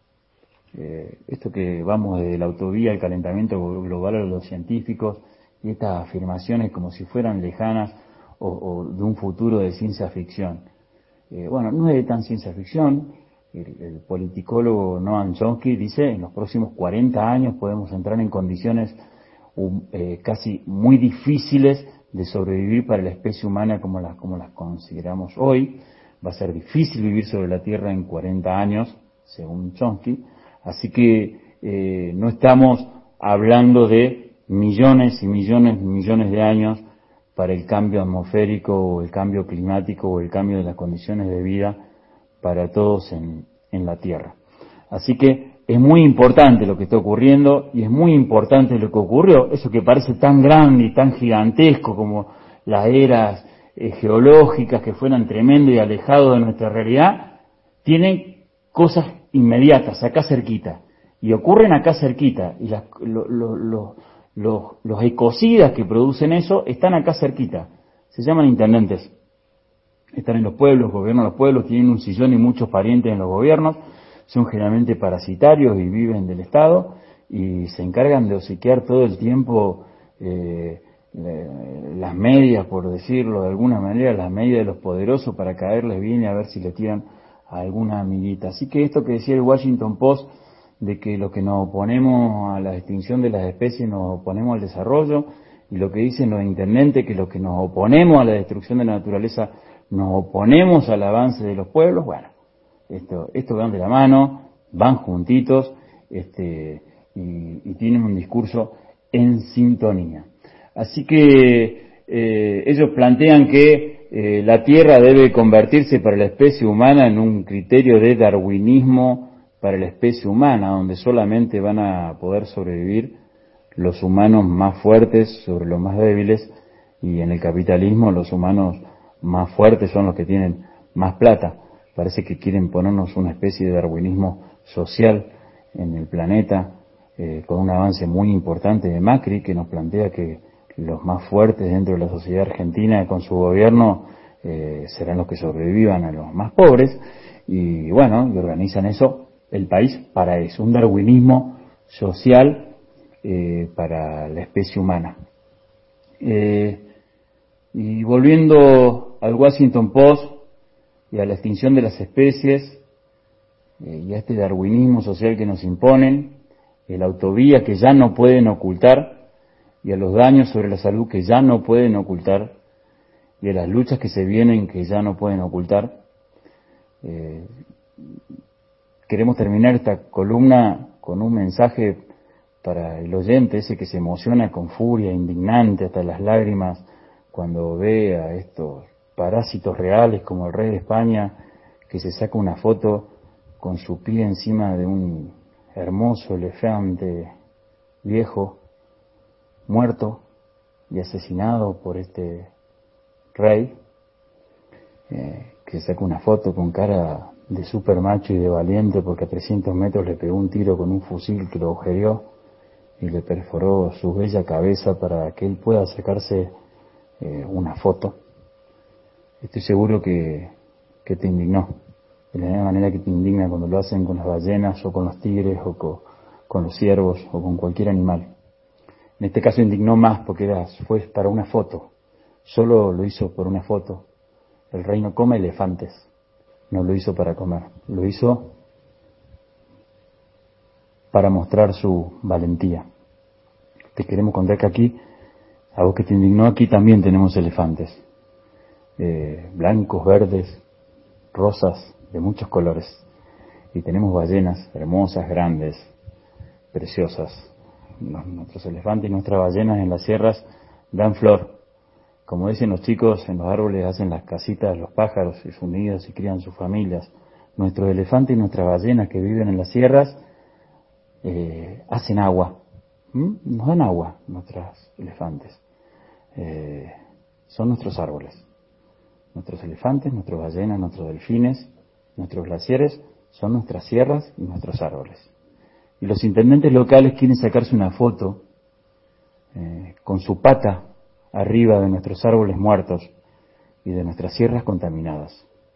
Eh, esto que vamos de la autovía al calentamiento global a los científicos y estas afirmaciones como si fueran lejanas o, o de un futuro de ciencia ficción. Eh, bueno, no es de tan ciencia ficción. El, el politicólogo Noam Chomsky dice en los próximos cuarenta años podemos entrar en condiciones um, eh, casi muy difíciles de sobrevivir para la especie humana como las, como las consideramos hoy. Va a ser difícil vivir sobre la Tierra en cuarenta años, según Chomsky. Así que eh, no estamos hablando de millones y millones y millones de años para el cambio atmosférico o el cambio climático o el cambio de las condiciones de vida para todos en, en la Tierra. Así que es muy importante lo que está ocurriendo y es muy importante lo que ocurrió. Eso que parece tan grande y tan gigantesco como las eras eh, geológicas que fueran tremendo y alejado de nuestra realidad, tienen cosas inmediatas, acá cerquita, y ocurren acá cerquita, y las, lo, lo, lo, los, los ecocidas que producen eso están acá cerquita, se llaman intendentes, están en los pueblos, gobiernan los pueblos, tienen un sillón y muchos parientes en los gobiernos, son generalmente parasitarios y viven del Estado, y se encargan de obsequiar todo el tiempo eh, las medias, por decirlo de alguna manera, las medias de los poderosos para caerles bien y a ver si le tiran a alguna amiguita. Así que esto que decía el Washington Post, de que lo que nos oponemos a la extinción de las especies nos oponemos al desarrollo, y lo que dicen los intendentes, que lo que nos oponemos a la destrucción de la naturaleza nos oponemos al avance de los pueblos, bueno, esto, esto van de la mano, van juntitos, este, y, y tienen un discurso en sintonía. Así que eh, ellos plantean que eh, la Tierra debe convertirse para la especie humana en un criterio de darwinismo para la especie humana, donde solamente van a poder sobrevivir los humanos más fuertes sobre los más débiles, y en el capitalismo los humanos más fuertes son los que tienen más plata. Parece que quieren ponernos una especie de darwinismo social en el planeta, eh, con un avance muy importante de Macri, que nos plantea que los más fuertes dentro de la sociedad argentina con su gobierno eh, serán los que sobrevivan a los más pobres, y bueno, y organizan eso, el país para eso, un darwinismo social eh, para la especie humana. Eh, y volviendo al Washington Post y a la extinción de las especies, eh, y a este darwinismo social que nos imponen, a la autovía que ya no pueden ocultar, y a los daños sobre la salud que ya no pueden ocultar, y a las luchas que se vienen que ya no pueden ocultar. Eh, queremos terminar esta columna con un mensaje para el oyente, ese que se emociona con furia, indignante hasta las lágrimas, cuando ve a estos parásitos reales como el rey de España, que se saca una foto con su pie encima de un hermoso elefante viejo, muerto y asesinado por este rey, eh, que saca una foto con cara de super macho y de valiente porque a trescientos metros le pegó un tiro con un fusil que lo agujereó y le perforó su bella cabeza para que él pueda sacarse eh, una foto. Estoy seguro que, que te indignó, de la misma manera que te indigna cuando lo hacen con las ballenas o con los tigres o con, con los ciervos o con cualquier animal. En este caso indignó más porque era, fue para una foto, solo lo hizo por una foto. El rey no come elefantes, no lo hizo para comer, lo hizo para mostrar su valentía. Te queremos contar que aquí, a vos que te indignó, aquí también tenemos elefantes, eh, blancos, verdes, rosas, de muchos colores, y tenemos ballenas hermosas, grandes, preciosas. Nuestros elefantes y nuestras ballenas en las sierras dan flor. Como dicen los chicos, en los árboles hacen las casitas los pájaros y sus nidos y crían sus familias. Nuestros elefantes y nuestras ballenas que viven en las sierras eh, hacen agua. ¿Mm? Nos dan agua, nuestros elefantes. Eh, son nuestros árboles. Nuestros elefantes, nuestras ballenas, nuestros delfines, nuestros glaciares son nuestras sierras y nuestros árboles. Y los intendentes locales quieren sacarse una foto eh, con su pata arriba de nuestros árboles muertos y de nuestras sierras contaminadas.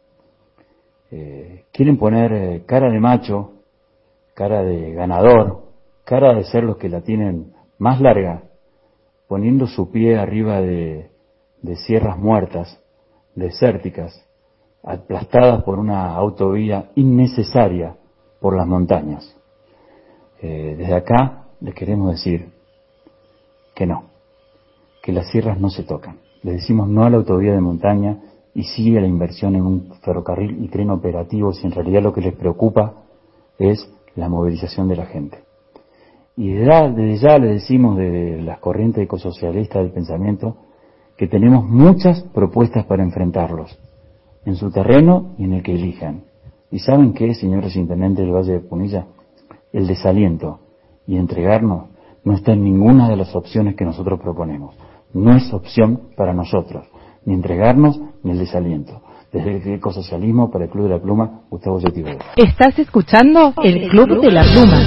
Eh, quieren poner eh, cara de macho, cara de ganador, cara de ser los que la tienen más larga, poniendo su pie arriba de, de sierras muertas, desérticas, aplastadas por una autovía innecesaria por las montañas. Eh, desde acá les queremos decir que no, que las sierras no se tocan. Le decimos no a la autovía de montaña y sí a la inversión en un ferrocarril y tren operativo si en realidad lo que les preocupa es la movilización de la gente. Y desde ya, desde ya le decimos de las corrientes ecosocialistas del pensamiento que tenemos muchas propuestas para enfrentarlos, en su terreno y en el que elijan. ¿Y saben qué, señores intendentes del Valle de Punilla? El desaliento y entregarnos no está en ninguna de las opciones que nosotros proponemos. No es opción para nosotros, ni entregarnos ni el desaliento. Desde el ecosocialismo para el Club de la Pluma, Gustavo Yetiver. Estás escuchando el Club de la Pluma.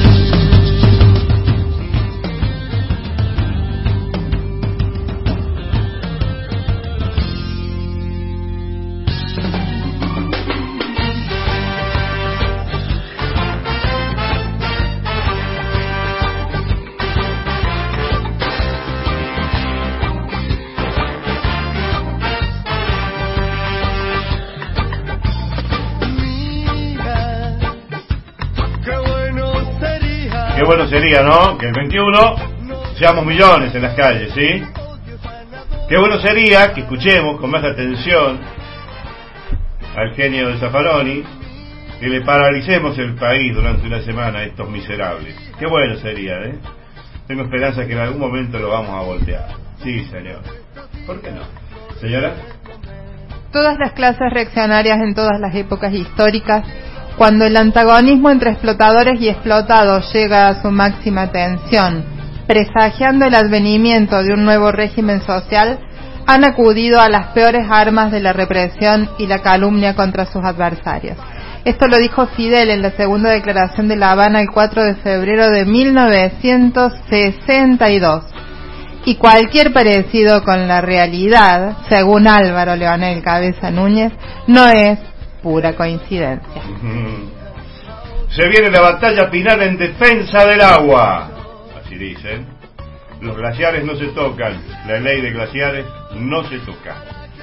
Qué bueno sería, ¿no? Que el veintiuno seamos millones en las calles, ¿sí? Qué bueno sería que escuchemos con más atención al genio de Zaffaroni, que le paralicemos el país durante una semana a estos miserables. Qué bueno sería, ¿eh? Tengo esperanza que en algún momento lo vamos a voltear. Sí, señor. ¿Por qué no? Señora. Todas las clases reaccionarias en todas las épocas históricas, cuando el antagonismo entre explotadores y explotados llega a su máxima tensión, presagiando el advenimiento de un nuevo régimen social, han acudido a las peores armas de la represión y la calumnia contra sus adversarios. Esto lo dijo Fidel en la segunda declaración de La Habana el cuatro de febrero de mil novecientos sesenta y dos. Y cualquier parecido con la realidad, según Álvaro Leonel Cabeza Núñez, no es pura coincidencia. Se viene la batalla final en defensa del agua, así dicen. Los glaciares no se tocan, la ley de glaciares no se toca.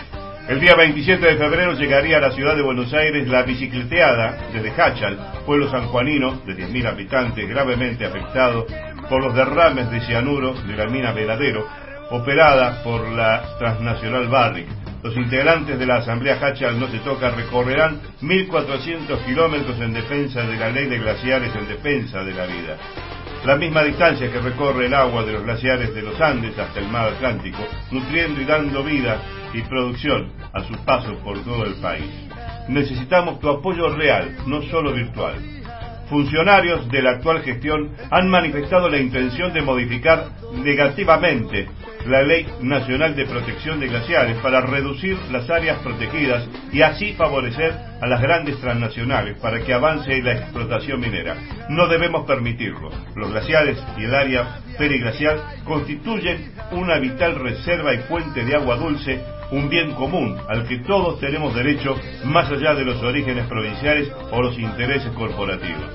El día veintisiete de febrero llegaría a la ciudad de Buenos Aires la bicicleteada desde Hachal, pueblo sanjuanino de diez mil habitantes gravemente afectado por los derrames de cianuro de la mina Veladero, operada por la transnacional Barrick. Los integrantes de la Asamblea Hachal No Se Toca recorrerán mil cuatrocientos kilómetros en defensa de la ley de glaciares, en defensa de la vida. La misma distancia que recorre el agua de los glaciares de los Andes hasta el mar Atlántico, nutriendo y dando vida y producción a su paso por todo el país. Necesitamos tu apoyo real, no solo virtual. Funcionarios de la actual gestión han manifestado la intención de modificar negativamente la Ley Nacional de Protección de Glaciares para reducir las áreas protegidas y así favorecer a las grandes transnacionales para que avance la explotación minera. No debemos permitirlo. Los glaciares y el área periglacial constituyen una vital reserva y fuente de agua dulce, un bien común al que todos tenemos derecho más allá de los orígenes provinciales o los intereses corporativos.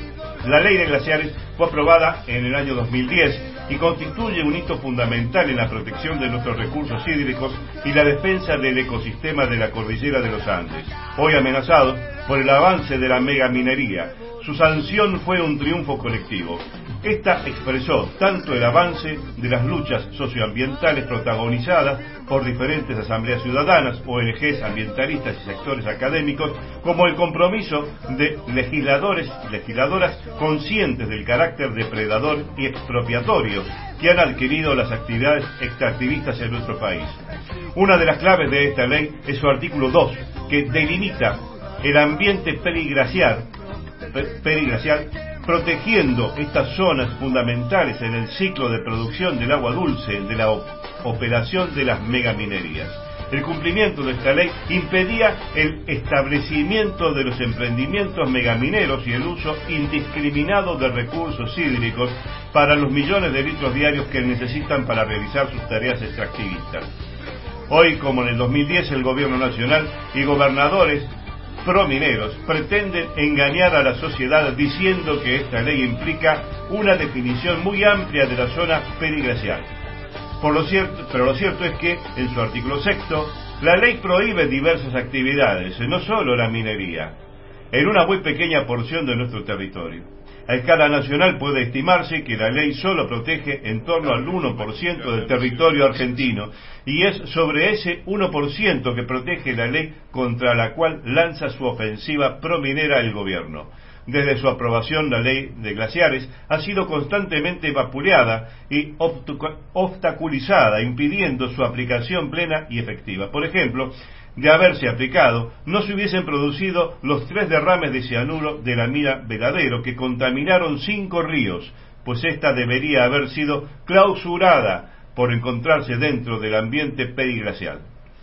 La Ley de Glaciares fue aprobada en el año dos mil diez y constituye un hito fundamental en la protección de nuestros recursos hídricos y la defensa del ecosistema de la cordillera de los Andes, hoy amenazado por el avance de la megaminería. Su sanción fue un triunfo colectivo. Esta expresó tanto el avance de las luchas socioambientales protagonizadas por diferentes asambleas ciudadanas, O N Ges ambientalistas y sectores académicos, como el compromiso de legisladores y legisladoras conscientes del carácter depredador y expropiatorio que han adquirido las actividades extractivistas en nuestro país. Una de las claves de esta ley es su artículo dos, que delimita el ambiente periglacial, periglacial protegiendo estas zonas fundamentales en el ciclo de producción del agua dulce de la operación de las megaminerías. El cumplimiento de esta ley impedía el establecimiento de los emprendimientos megamineros y el uso indiscriminado de recursos hídricos para los millones de litros diarios que necesitan para realizar sus tareas extractivistas. Hoy, como en el dos mil diez, el gobierno nacional y gobernadores promineros pretenden engañar a la sociedad diciendo que esta ley implica una definición muy amplia de la zona periglacial. Por lo cierto, pero lo cierto es que, en su artículo sexto, la ley prohíbe diversas actividades, no solo la minería, en una muy pequeña porción de nuestro territorio. A escala nacional puede estimarse que la ley solo protege en torno al uno por ciento del territorio argentino, y es sobre ese uno por ciento que protege la ley contra la cual lanza su ofensiva prominera el gobierno. Desde su aprobación, la ley de glaciares ha sido constantemente vapuleada y obstaculizada, impidiendo su aplicación plena y efectiva. Por ejemplo, de haberse aplicado, no se hubiesen producido los tres derrames de cianuro de la mina Veladero que contaminaron cinco ríos, pues ésta debería haber sido clausurada por encontrarse dentro del ambiente periglacial.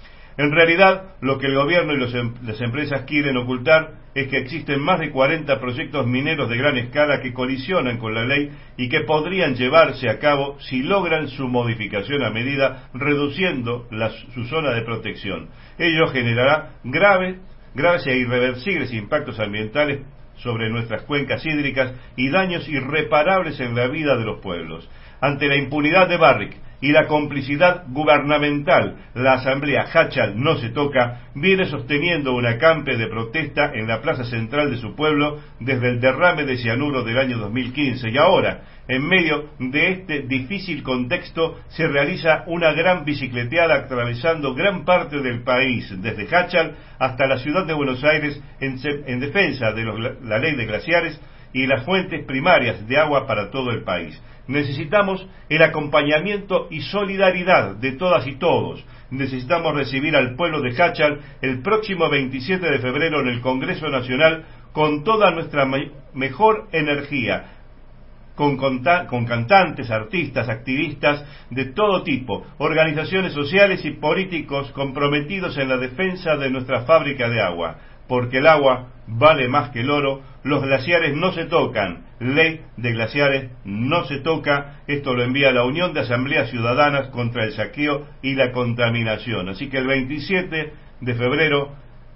En realidad, lo que el gobierno y los em- las empresas quieren ocultar es que existen más de cuarenta proyectos mineros de gran escala que colisionan con la ley y que podrían llevarse a cabo si logran su modificación a medida, reduciendo la, su zona de protección. Ello generará graves, graves e irreversibles impactos ambientales sobre nuestras cuencas hídricas y daños irreparables en la vida de los pueblos. Ante la impunidad de Barrick y la complicidad gubernamental, la Asamblea Hachal No Se Toca viene sosteniendo un acampe de protesta en la plaza central de su pueblo desde el derrame de cianuro del año dos mil quince, y ahora, en medio de este difícil contexto, se realiza una gran bicicleteada atravesando gran parte del país, desde Hachal hasta la ciudad de Buenos Aires, en, en defensa de los, la ley de glaciares y las fuentes primarias de agua para todo el país. Necesitamos el acompañamiento y solidaridad de todas y todos. Necesitamos recibir al pueblo de Hachal el próximo veintisiete de febrero en el Congreso Nacional con toda nuestra me- mejor energía, con, conta- con cantantes, artistas, activistas de todo tipo, organizaciones sociales y políticos comprometidos en la defensa de nuestra fábrica de agua, porque el agua vale más que el oro. Los glaciares no se tocan, ley de glaciares no se toca. Esto lo envía la Unión de Asambleas Ciudadanas contra el Saqueo y la Contaminación. Así que el veintisiete de febrero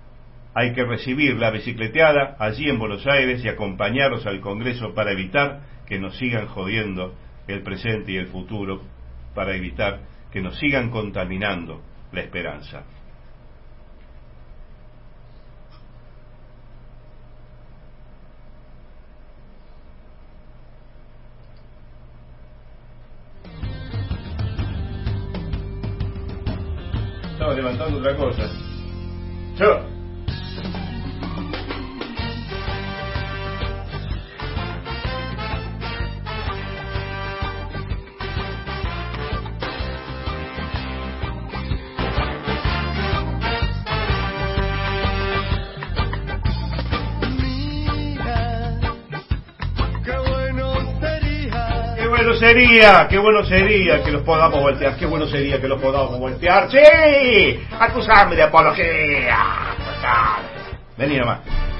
hay que recibir la bicicleteada allí en Buenos Aires y acompañarlos al Congreso para evitar que nos sigan jodiendo el presente y el futuro, para evitar que nos sigan contaminando la esperanza. levantando otra cosa. Yo. Sería, qué bueno sería que los podamos voltear, qué bueno sería que los podamos voltear. ¡Sí! Acusarme de apología. Vení nomás.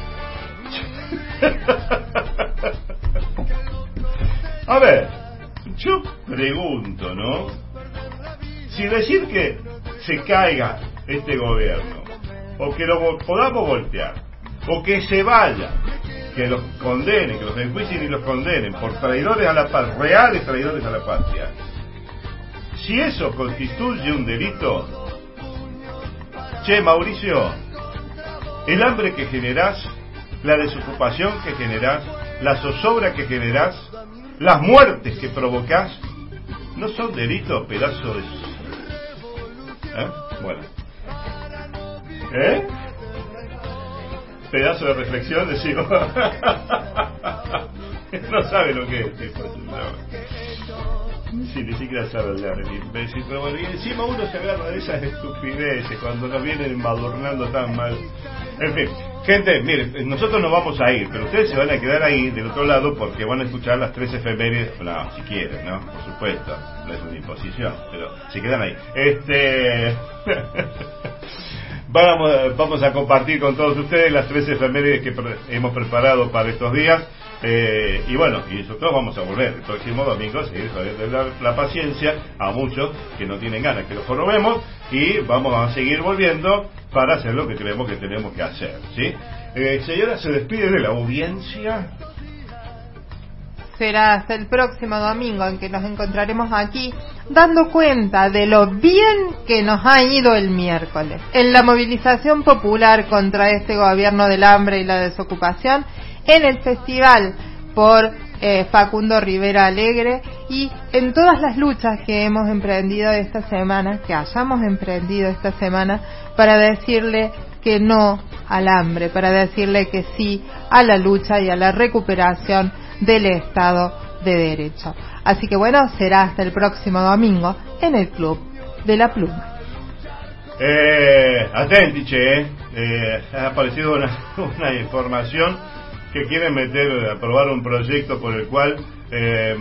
A ver, yo pregunto, ¿no? Si decir que se caiga este gobierno, o que lo podamos voltear, o que se vaya, que los condenen, que los enjuicien y los condenen por traidores a la patria, reales traidores a la patria. Si eso constituye un delito, che, Mauricio, el hambre que generás, la desocupación que generás, la zozobra que generás, las muertes que provocás, no son delitos, pedazo de... ¿Eh? Bueno. ¿Eh? Pedazo de reflexión, decimos. No sabe lo que es. Sí, ni siquiera sabe hablar el imbécil. Pero bueno, y encima uno se agarra de esas estupideces cuando nos vienen embadurnando tan mal. En fin, gente, miren, nosotros nos vamos a ir, pero ustedes se van a quedar ahí del otro lado porque van a escuchar las tres efemérides. No, si quieren, ¿no? Por supuesto, no es una imposición, pero se quedan ahí. Este... Vamos, vamos a compartir con todos ustedes las tres efemérides que pre- hemos preparado para estos días. Eh, y bueno, y nosotros vamos a volver el próximo domingo a seguir de la, la paciencia a muchos que no tienen ganas que los jorobemos, y vamos a seguir volviendo para hacer lo que creemos que tenemos que hacer, ¿sí? Eh, señora, se despide de la audiencia. Será hasta el próximo domingo en que nos encontraremos aquí dando cuenta de lo bien que nos ha ido el miércoles en la movilización popular contra este gobierno del hambre y la desocupación, en el festival por eh, Facundo Rivera Alegre, y en todas las luchas que hemos emprendido esta semana, que hayamos emprendido esta semana, para decirle que no al hambre, para decirle que sí a la lucha y a la recuperación del Estado de Derecho. Así que bueno, será hasta el próximo domingo en el Club de la Pluma. Eh, atentiche, eh. eh, ha aparecido una, una información que quieren meter, aprobar un proyecto por el cual eh,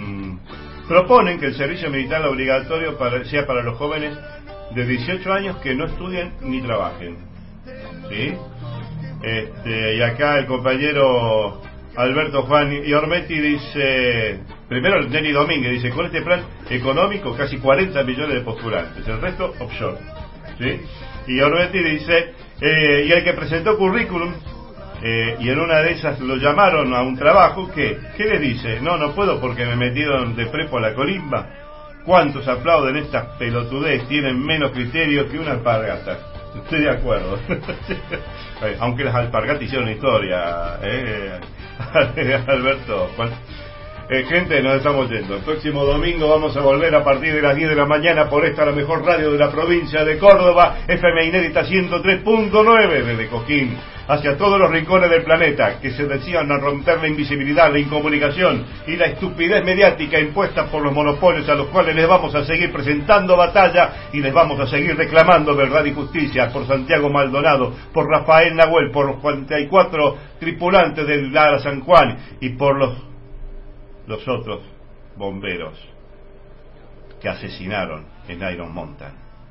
proponen que el servicio militar obligatorio para, sea para los jóvenes de dieciocho años que no estudien ni trabajen, ¿sí? Este, y acá el compañero Alberto Juan y Ormetti dice, primero el Nelly Domínguez dice, con este plan económico casi cuarenta millones de postulantes, el resto offshore, ¿sí? Y Ormetti dice, eh, y el que presentó currículum eh, y en una de esas lo llamaron a un trabajo, ¿qué? ¿Qué le dice? No, no puedo porque me metieron de prepo a la colimba. ¿Cuántos aplauden estas pelotudez? Tienen menos criterio que una alpargata. Estoy de acuerdo. Aunque las alpargatas hicieron historia, ¿eh? Alberto, Juan. Eh, gente, nos estamos yendo. El próximo domingo vamos a volver a partir de las diez de la mañana por esta, la mejor radio de la provincia de Córdoba, F M Inédita ciento tres punto nueve, desde Coquín hacia todos los rincones del planeta, que se decían a romper la invisibilidad, la incomunicación y la estupidez mediática impuesta por los monopolios, a los cuales les vamos a seguir presentando batalla y les vamos a seguir reclamando verdad y justicia por Santiago Maldonado, por Rafael Nahuel, por los cuarenta y cuatro tripulantes del Lara San Juan y por los los otros bomberos que asesinaron en Iron Mountain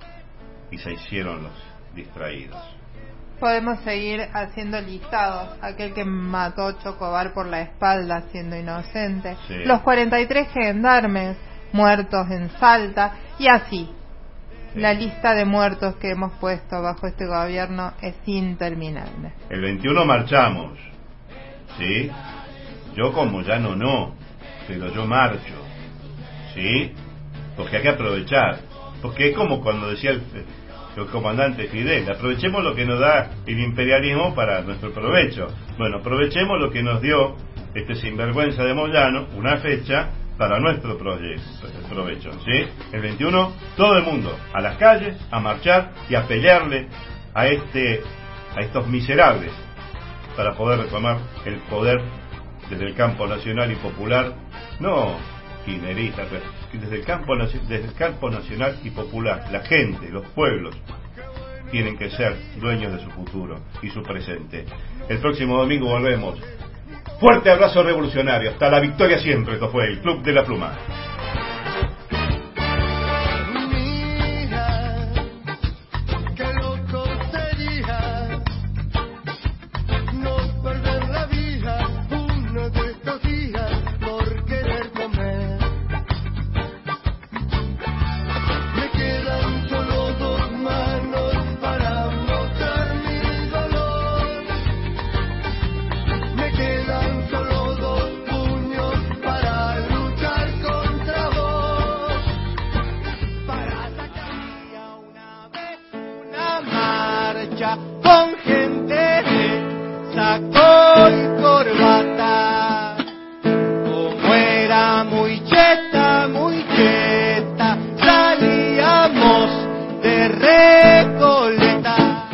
y se hicieron los distraídos. Podemos seguir haciendo listados: aquel que mató a Chocobar por la espalda siendo inocente, sí. Los cuarenta y tres gendarmes muertos en Salta, y así sí. La lista de muertos que hemos puesto bajo este gobierno es interminable. El veintiuno marchamos, ¿sí? Yo como ya no no pero yo marcho, ¿sí? Porque hay que aprovechar, porque es como cuando decía el, el comandante Fidel, aprovechemos lo que nos da el imperialismo para nuestro provecho. Bueno, aprovechemos lo que nos dio este sinvergüenza de Moyano, una fecha para nuestro provecho, ¿sí? El veintiuno, todo el mundo a las calles, a marchar y a pelearle a este, a estos miserables, para poder retomar el poder desde el campo nacional y popular, no kirchnerista, desde el campo desde el campo nacional y popular. La gente, los pueblos tienen que ser dueños de su futuro y su presente. El próximo domingo volvemos. Fuerte abrazo revolucionario, hasta la victoria siempre. Esto fue el Club de la Pluma. Con gente de saco y corbata, como era muy cheta, muy cheta, salíamos de Recoleta.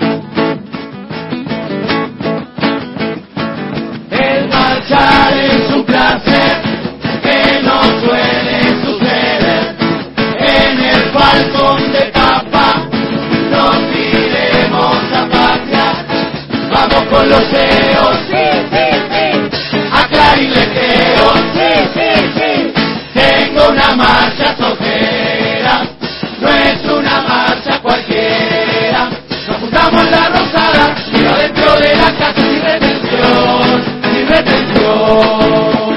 El marchar es un placer que no suele suceder en el balcón de tapa. Nos iremos a pasear, vamos con los ceos, sí, sí, sí, a Clarín le creo, sí, sí, sí. Tengo una marcha sojera, no es una marcha cualquiera. Nos juntamos en la Rosada, y adentro de la casa sin retención, sin retención.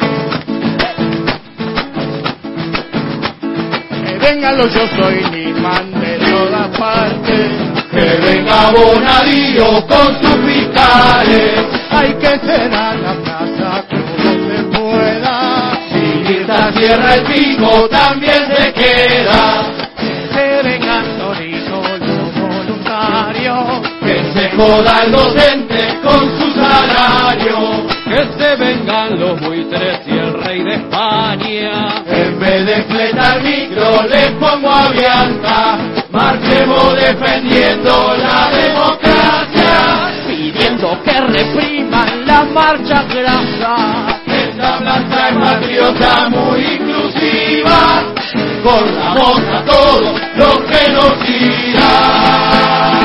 Que vengan los yo soy ni man de todas partes, que venga Bonadío con sus fiscales. Hay que cerrar la plaza como se pueda, si Mirta cierra el pico también se queda. Que vengan toditos los voluntarios, que se joda el docente con su salario. Que se vengan los buitres y el rey de España, en vez de fletar micro les pongo a Bianca. Marchemos defendiendo la democracia, pidiendo que repriman la marcha grasa. Esta plaza es patriota muy inclusiva, cortamos a todos los que nos irán.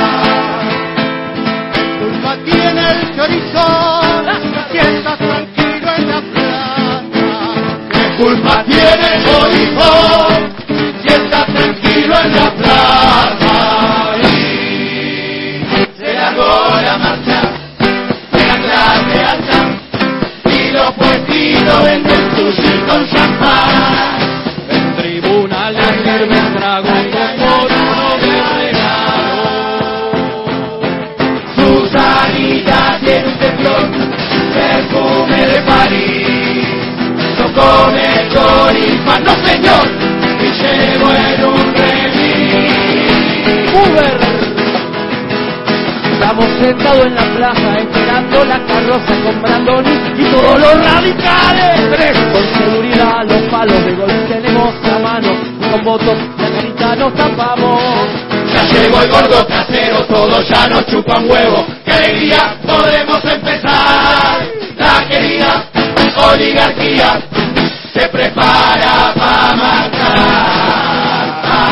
Culpa tiene el chorizón, si está tranquilo en la plaza. ¿Qué culpa tiene el chorizón, si está tranquilo en la plaza? Y se largó la marcha de la clase alta, y los puestitos venden sushi con champán. En tribunales sirven tragos por uno de regalo. Su sanidad tiene un teflón, perfume de París. No come choripán, no señor, y llevo en un remis. Uber. Estamos sentados en la plaza esperando la carroza con Brandoni y todos los radicales. Tres. Con seguridad los palos de gol tenemos a mano, con votos la carita nos tapamos. Ya llegó el gordo casero, todos ya nos chupan huevo. ¡Qué alegría! Podemos empezar. La querida oligarquía se prepara para matar.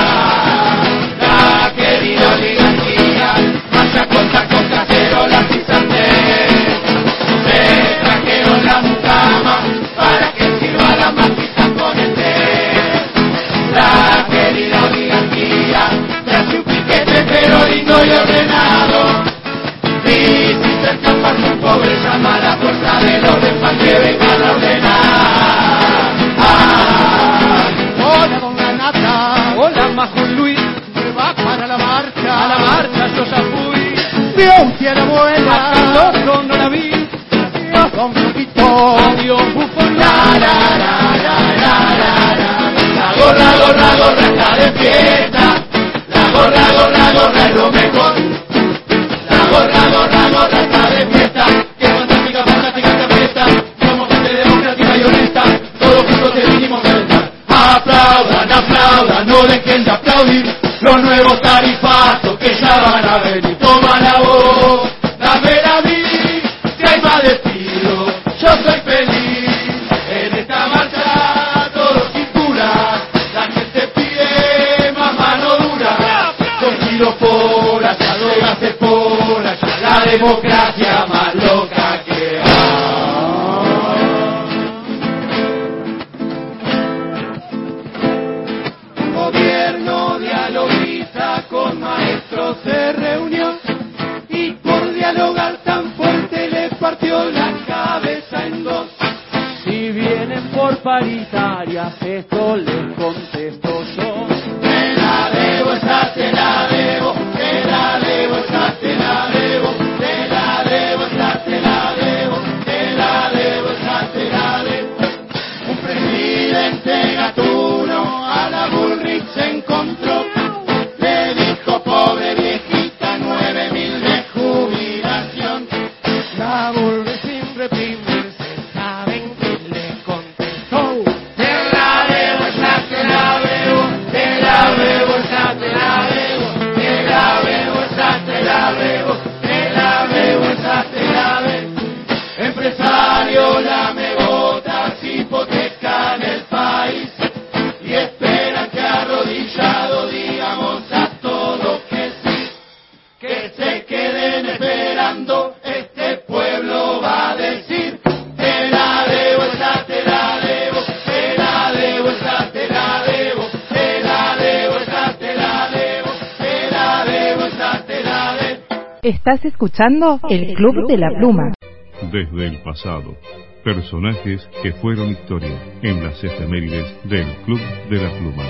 La querida oligarquía marcha con tacos caseros, la pisante. Se trajeron la mucama para que sirva la matita con el té. La querida oligarquía se hace un piquete pero lindo y ordenado. Y si se escapa muy pobre, llama a la fuerza del orden para que vengan a ordenar. Ah, hola don Granata, hola Majo Luis, me va para la marcha, a la marcha yo ya fui. Dios quiera buena, no, no la vi. Adiós don Poquito, adiós Bufón. La la la la la la la. La gorra, gorra, gorra está de fiesta. La gorra, gorra, gorra es lo mejor. La gorra, gorra, gorra está de fiesta. Qué fantástica, fantástica esta fiesta. Somos gente democrática y honesta. Todos juntos Pero dejen de aplaudir los nuevos tarifazos que ya van a venir. Toma la voz, dámela a mí, si hay más despido, yo soy feliz. En esta marcha todo cintura, la gente pide más mano dura. Dos kilos por allá, dos gases por allá, la democracia más loca que hay. Gobierno dialogiza con maestros se reunió y por dialogar tan fuerte les partió la cabeza en dos. Si vienen por paritarias, esto les contesto yo. Te la debo, esa te la debo, te la debo, esa te la debo, te la debo, esa te la debo, te la debo, esa te la debo. Un presidente gatuno a la Bullrich se encontró, le dijo pobre viejita, nueve mil de jubilación. La Bullrich sin reprimirse, saben que le contestó. Te la debo, esa te la debo, te la debo, esa te la debo, te la debo, esa te la debo, te la debo, esa te la debo. Empresario lame botas, hipotecan el país y esperan que arrodillado digamos a todos que sí, que se queden esperando, este pueblo va a decir. Te la debo, esa te la debo, te la debo, esa te la debo, te la debo, esa te la debo, te la debo, esa te la debo. Estás escuchando el Club de la Pluma. Desde el pasado, personajes que fueron historia en las efemérides del Club de la Pluma.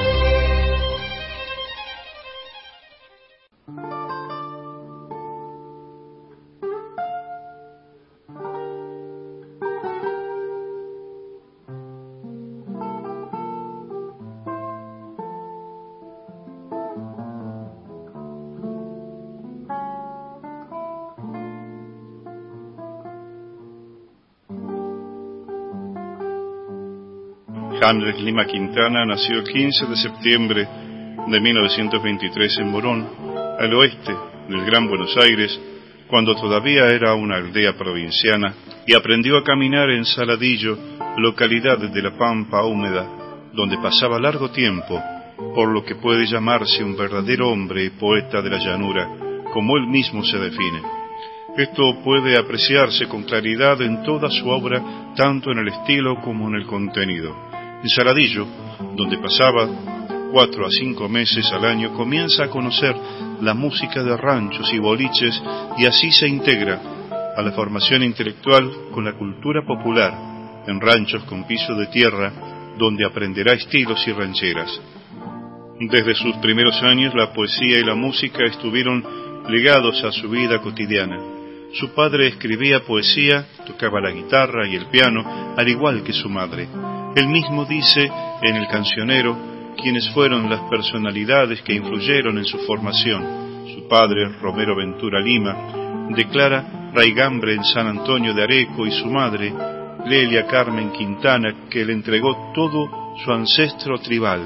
Andrés Lima Quintana nació el quince de septiembre de mil novecientos veintitrés en Morón, al oeste del Gran Buenos Aires, cuando todavía era una aldea provinciana, y aprendió a caminar en Saladillo, localidad de la Pampa Húmeda, donde pasaba largo tiempo, por lo que puede llamarse un verdadero hombre y poeta de la llanura, como él mismo se define. Esto puede apreciarse con claridad en toda su obra, tanto en el estilo como en el contenido. En Saladillo, donde pasaba cuatro a cinco meses al año, comienza a conocer la música de ranchos y boliches y así se integra a la formación intelectual con la cultura popular, en ranchos con piso de tierra, donde aprenderá estilos y rancheras. Desde sus primeros años, la poesía y la música estuvieron ligados a su vida cotidiana. Su padre escribía poesía, tocaba la guitarra y el piano, al igual que su madre. Él mismo dice en El Cancionero quiénes fueron las personalidades que influyeron en su formación. Su padre, Romero Ventura Lima, declara raigambre en San Antonio de Areco, y su madre, Lelia Carmen Quintana, que le entregó todo su ancestro tribal.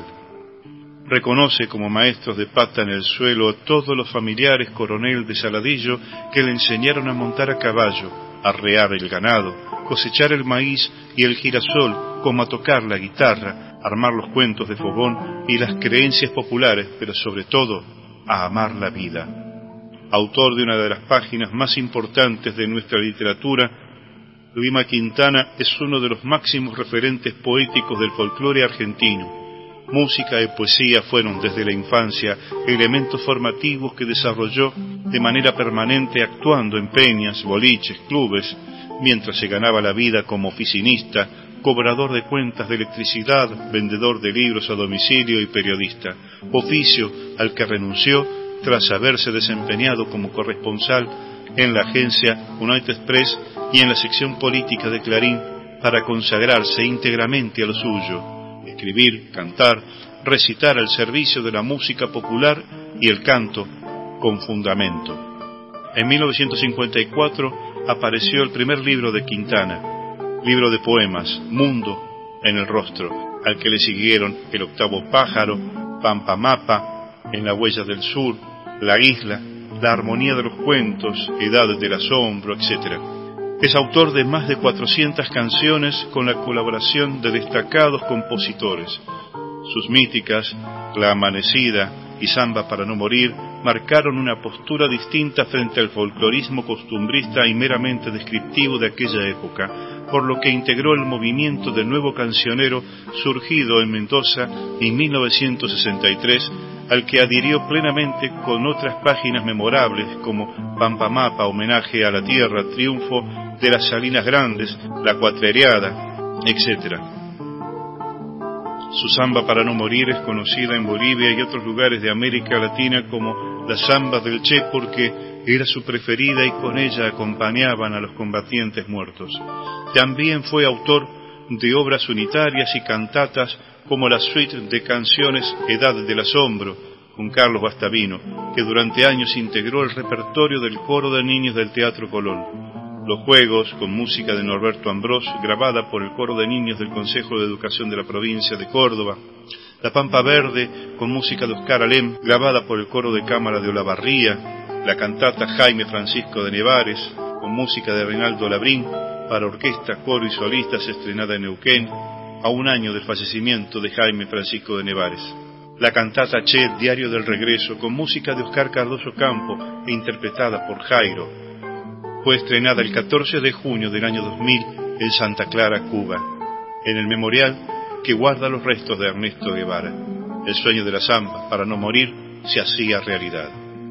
Reconoce como maestros de pata en el suelo a todos los familiares coronel de Saladillo que le enseñaron a montar a caballo, a arrear el ganado, cosechar el maíz y el girasol, como a tocar la guitarra, armar los cuentos de fogón y las creencias populares, pero sobre todo a amar la vida. Autor de una de las páginas más importantes de nuestra literatura, Lima Quintana es uno de los máximos referentes poéticos del folclore argentino. Música y poesía fueron desde la infancia elementos formativos que desarrolló de manera permanente actuando en peñas, boliches, clubes, mientras se ganaba la vida como oficinista, cobrador de cuentas de electricidad, vendedor de libros a domicilio y periodista, oficio al que renunció tras haberse desempeñado como corresponsal en la agencia United Press y en la sección política de Clarín para consagrarse íntegramente a lo suyo. Escribir, cantar, recitar al servicio de la música popular y el canto con fundamento. En mil novecientos cincuenta y cuatro apareció el primer libro de Quintana, libro de poemas, Mundo en el rostro, al que le siguieron El octavo pájaro, Pampa Mapa, En la huella del sur, La isla, La armonía de los cuentos, Edad del asombro, etcétera. Es autor de más de cuatrocientas canciones con la colaboración de destacados compositores. Sus míticas, La amanecida y Samba para no morir, marcaron una postura distinta frente al folclorismo costumbrista y meramente descriptivo de aquella época, por lo que integró el movimiento del nuevo cancionero surgido en Mendoza en mil novecientos sesenta y tres, al que adhirió plenamente con otras páginas memorables como Pampa Mapa, homenaje a la tierra, triunfo de las Salinas Grandes, La cuatrereada, etcétera. Su samba para no morir es conocida en Bolivia y otros lugares de América Latina como la samba del Che porque era su preferida y con ella acompañaban a los combatientes muertos. También fue autor de obras unitarias y cantatas como la suite de canciones Edad del asombro con Carlos Bastavino, que durante años integró el repertorio del coro de niños del Teatro Colón. Los Juegos, con música de Norberto Ambrós, grabada por el coro de niños del Consejo de Educación de la provincia de Córdoba. La Pampa Verde, con música de Oscar Alem, grabada por el coro de cámara de Olavarría. La cantata Jaime Francisco de Nevares, con música de Reinaldo Labrín, para orquesta, coro y solistas, estrenada en Neuquén, a un año del fallecimiento de Jaime Francisco de Nevares. La cantata Che, Diario del Regreso, con música de Oscar Cardoso Campo e interpretada por Jairo. Fue estrenada el catorce de junio del año dos mil en Santa Clara, Cuba, en el memorial que guarda los restos de Ernesto Guevara. El sueño de la samba, para no morir, se hacía realidad.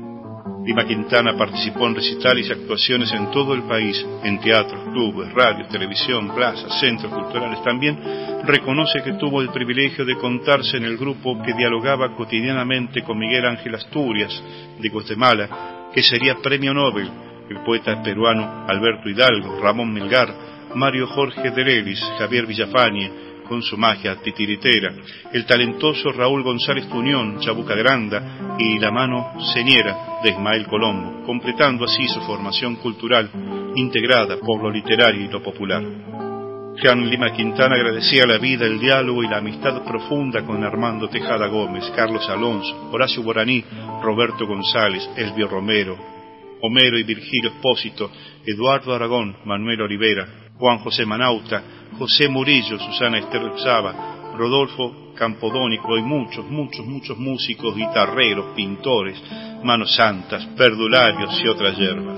Lima Quintana participó en recitales y actuaciones en todo el país, en teatros, clubes, radios, televisión, plazas, centros culturales. También reconoce que tuvo el privilegio de contarse en el grupo que dialogaba cotidianamente con Miguel Ángel Asturias, de Guatemala, que sería premio Nobel, el poeta peruano Alberto Hidalgo, Ramón Melgar, Mario Jorge Derelis, Javier Villafañe, con su magia titiritera, el talentoso Raúl González Tuñón, Chabuca Granda, y la mano señera de Ismael Colombo, completando así su formación cultural, integrada por lo literario y lo popular. Jean Lima Quintana agradecía la vida, el diálogo y la amistad profunda con Armando Tejada Gómez, Carlos Alonso, Horacio Guaraní, Roberto González, Elvio Romero, Homero y Virgilio Espósito, Eduardo Aragón, Manuel Olivera, Juan José Manauta, José Murillo, Susana Esther Saba, Rodolfo Campodónico y muchos, muchos, muchos músicos, guitarreros, pintores, manos santas, perdularios y otras hierbas.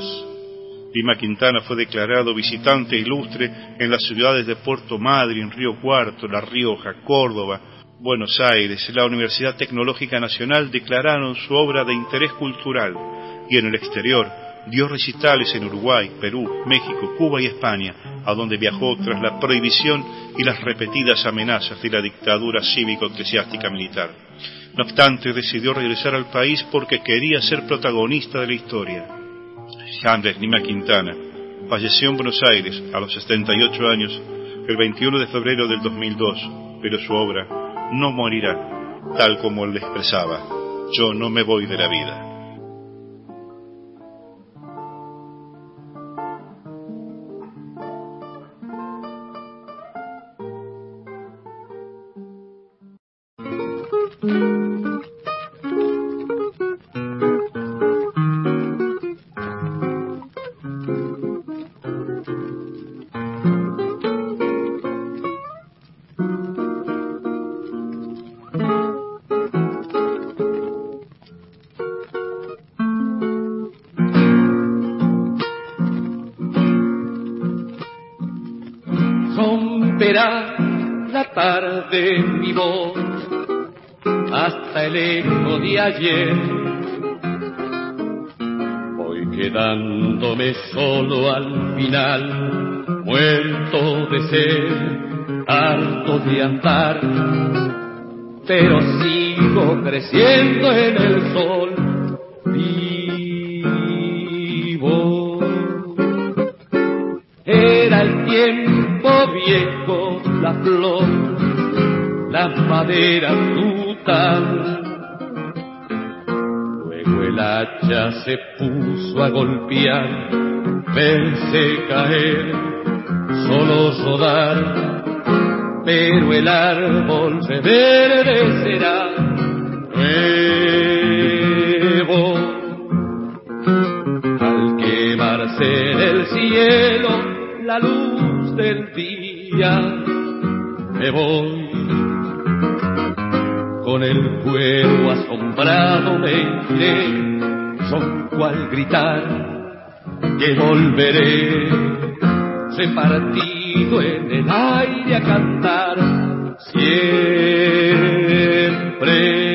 Lima Quintana fue declarado visitante ilustre en las ciudades de Puerto Madryn, Río Cuarto, La Rioja, Córdoba, Buenos Aires. La Universidad Tecnológica Nacional declararon su obra de interés cultural y en el exterior dio recitales en Uruguay, Perú, México, Cuba y España, a donde viajó tras la prohibición y las repetidas amenazas de la dictadura cívico-eclesiástica militar. No obstante, decidió regresar al país porque quería ser protagonista de la historia. Jean Lima Quintana falleció en Buenos Aires a los setenta y ocho años el veintiuno de febrero del dos mil dos, pero su obra no morirá, tal como él le expresaba: yo no me voy de la vida. La tarde mi voz hasta el eco de ayer, voy quedándome solo al final, muerto de sed, harto de andar, pero sigo creciendo en el sol vivo. Era el tiempo viejo, la flor, la madera frutal. Luego el hacha se puso a golpear, verse caer, solo rodar, pero el árbol reverdecerá nuevo. Al quemarse en el cielo la luz del día, me voy. Con el cuero asombrado me iré, son cual gritar que volveré, repartido en el aire a cantar siempre.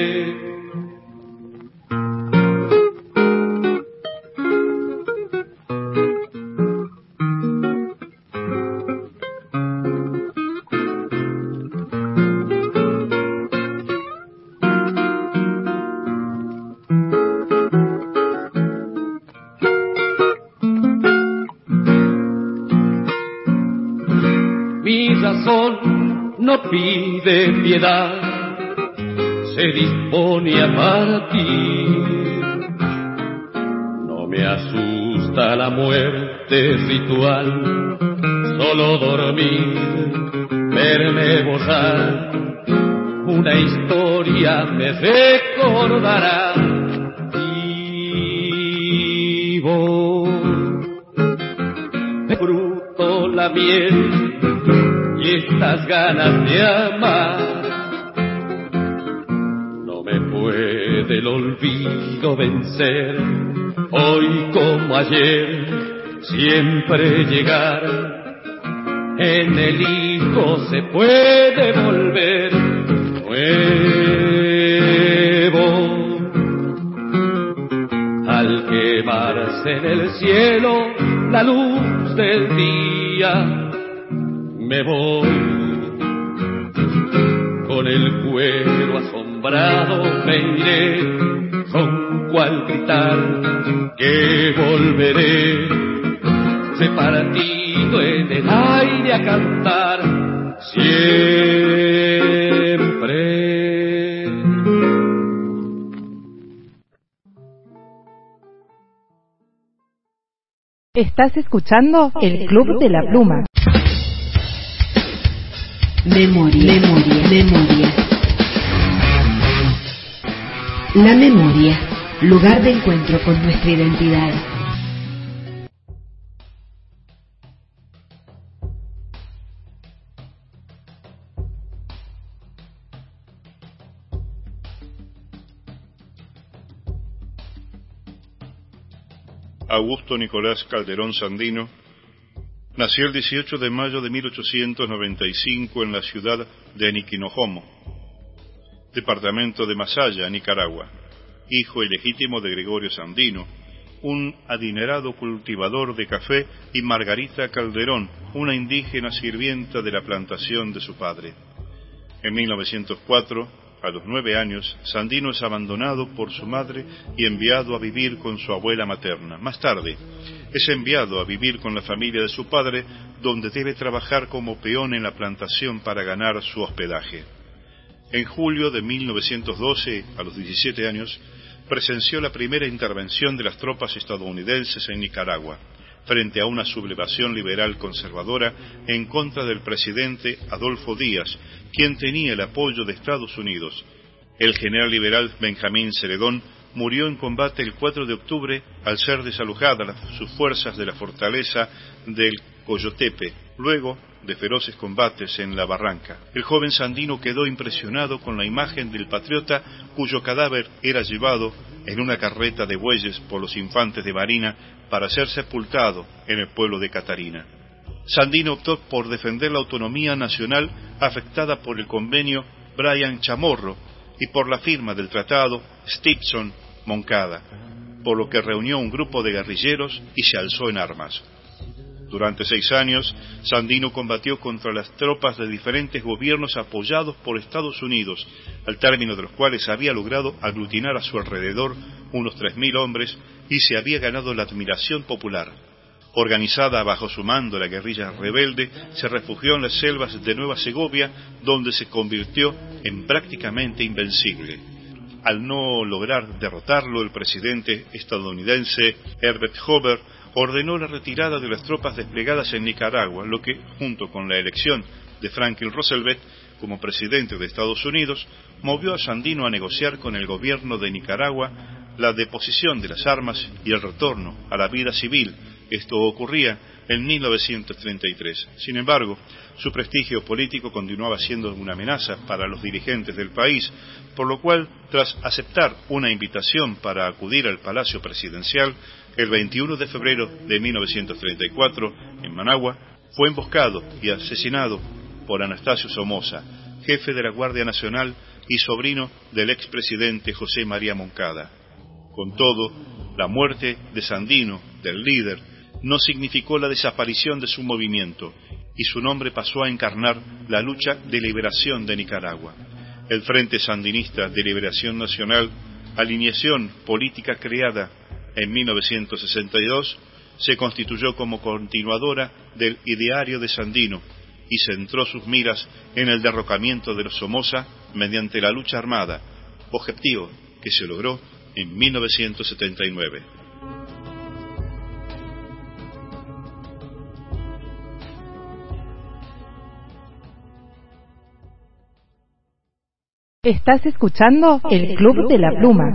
No pide piedad, se dispone a partir. No me asusta la muerte ritual, solo dormir, verme gozar. Una historia me recordará. Vivo, me fruto la miel y estas ganas de amar. No me puede el olvido vencer, hoy como ayer, siempre llegar. En el hijo se puede volver nuevo. Al quemarse en el cielo la luz del día, me voy. Con el cuero asombrado me iré, con cual gritar que volveré, repartido en el aire a cantar siempre. Estás escuchando el Club de la Pluma. Memoria, memoria, memoria. La memoria, lugar de encuentro con nuestra identidad. Augusto Nicolás Calderón Sandino nació el dieciocho de mayo de mil ochocientos noventa y cinco en la ciudad de Eniquinojomo, departamento de Masaya, Nicaragua, hijo ilegítimo de Gregorio Sandino, un adinerado cultivador de café, y Margarita Calderón, una indígena sirvienta de la plantación de su padre. En mil novecientos cuatro, a los nueve años, Sandino es abandonado por su madre y enviado a vivir con su abuela materna. Más tarde, es enviado a vivir con la familia de su padre, donde debe trabajar como peón en la plantación para ganar su hospedaje. En julio de mil novecientos doce, a los diecisiete años, presenció la primera intervención de las tropas estadounidenses en Nicaragua, frente a una sublevación liberal conservadora en contra del presidente Adolfo Díaz, quien tenía el apoyo de Estados Unidos. El general liberal Benjamín Celedón murió en combate el cuatro de octubre al ser desalojadas sus fuerzas de la fortaleza del Coyotepe, luego de feroces combates en la barranca. El joven Sandino quedó impresionado con la imagen del patriota cuyo cadáver era llevado en una carreta de bueyes por los infantes de marina para ser sepultado en el pueblo de Catarina. Sandino optó por defender la autonomía nacional afectada por el convenio Bryan Chamorro y por la firma del tratado Stimson-Moncada, por lo que reunió un grupo de guerrilleros y se alzó en armas. Durante seis años, Sandino combatió contra las tropas de diferentes gobiernos apoyados por Estados Unidos, al término de los cuales había logrado aglutinar a su alrededor unos tres mil hombres y se había ganado la admiración popular. Organizada bajo su mando, la guerrilla rebelde se refugió en las selvas de Nueva Segovia, donde se convirtió en prácticamente invencible. Al no lograr derrotarlo, el presidente estadounidense Herbert Hoover ordenó la retirada de las tropas desplegadas en Nicaragua, lo que, junto con la elección de Franklin Roosevelt, como presidente de Estados Unidos, movió a Sandino a negociar con el gobierno de Nicaragua la deposición de las armas y el retorno a la vida civil. Esto ocurría en mil novecientos treinta y tres. Sin embargo, su prestigio político continuaba siendo una amenaza para los dirigentes del país, por lo cual, tras aceptar una invitación para acudir al Palacio Presidencial, el veintiuno de febrero de mil novecientos treinta y cuatro, en Managua, fue emboscado y asesinado por Anastasio Somoza, jefe de la Guardia Nacional y sobrino del expresidente José María Moncada. Con todo, la muerte de Sandino, del líder, no significó la desaparición de su movimiento, y su nombre pasó a encarnar la lucha de liberación de Nicaragua. El Frente Sandinista de Liberación Nacional, alineación política creada en mil novecientos sesenta y dos, se constituyó como continuadora del ideario de Sandino y centró sus miras en el derrocamiento de los Somoza mediante la lucha armada, objetivo que se logró en mil novecientos setenta y nueve. Estás escuchando el Club de la Pluma.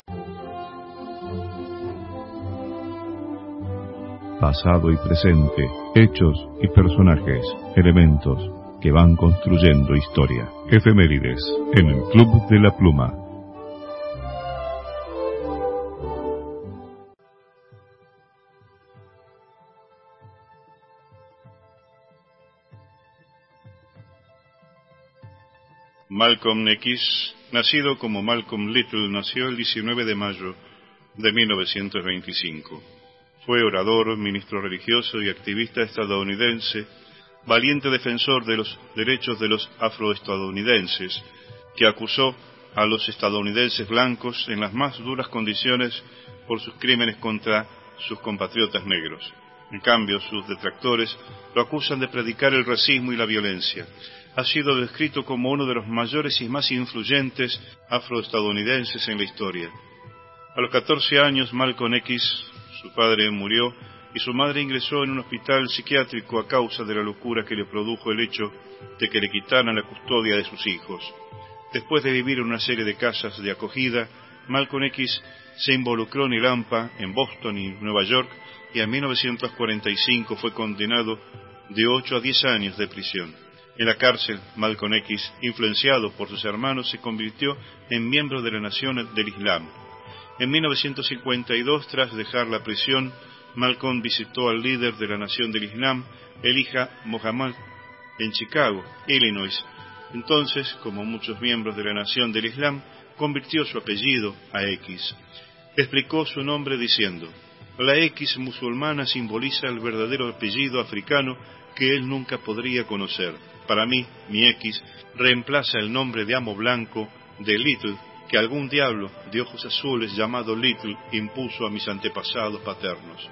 Pasado y presente, hechos y personajes, elementos que van construyendo historia. Efemérides en el Club de la Pluma. Malcolm X, nacido como Malcolm Little, nació el diecinueve de mayo de mil novecientos veinticinco. Fue orador, ministro religioso y activista estadounidense, valiente defensor de los derechos de los afroestadounidenses, que acusó a los estadounidenses blancos en las más duras condiciones por sus crímenes contra sus compatriotas negros. En cambio, sus detractores lo acusan de predicar el racismo y la violencia. Ha sido descrito como uno de los mayores y más influyentes afroestadounidenses en la historia. A los catorce años, Malcolm X, su padre murió y su madre ingresó en un hospital psiquiátrico a causa de la locura que le produjo el hecho de que le quitaran la custodia de sus hijos. Después de vivir en una serie de casas de acogida, Malcolm X se involucró en el AMPA en Boston y Nueva York y en mil novecientos cuarenta y cinco fue condenado de ocho a diez años de prisión. En la cárcel, Malcolm X, influenciado por sus hermanos, se convirtió en miembro de la Nación del Islam. En mil novecientos cincuenta y dos, tras dejar la prisión, Malcolm visitó al líder de la Nación del Islam, Elijah Muhammad, en Chicago, Illinois. Entonces, como muchos miembros de la Nación del Islam, convirtió su apellido a X. Explicó su nombre diciendo: la X musulmana simboliza el verdadero apellido africano que él nunca podría conocer. Para mí, mi X reemplaza el nombre de amo blanco de Little que algún diablo de ojos azules llamado Little impuso a mis antepasados paternos.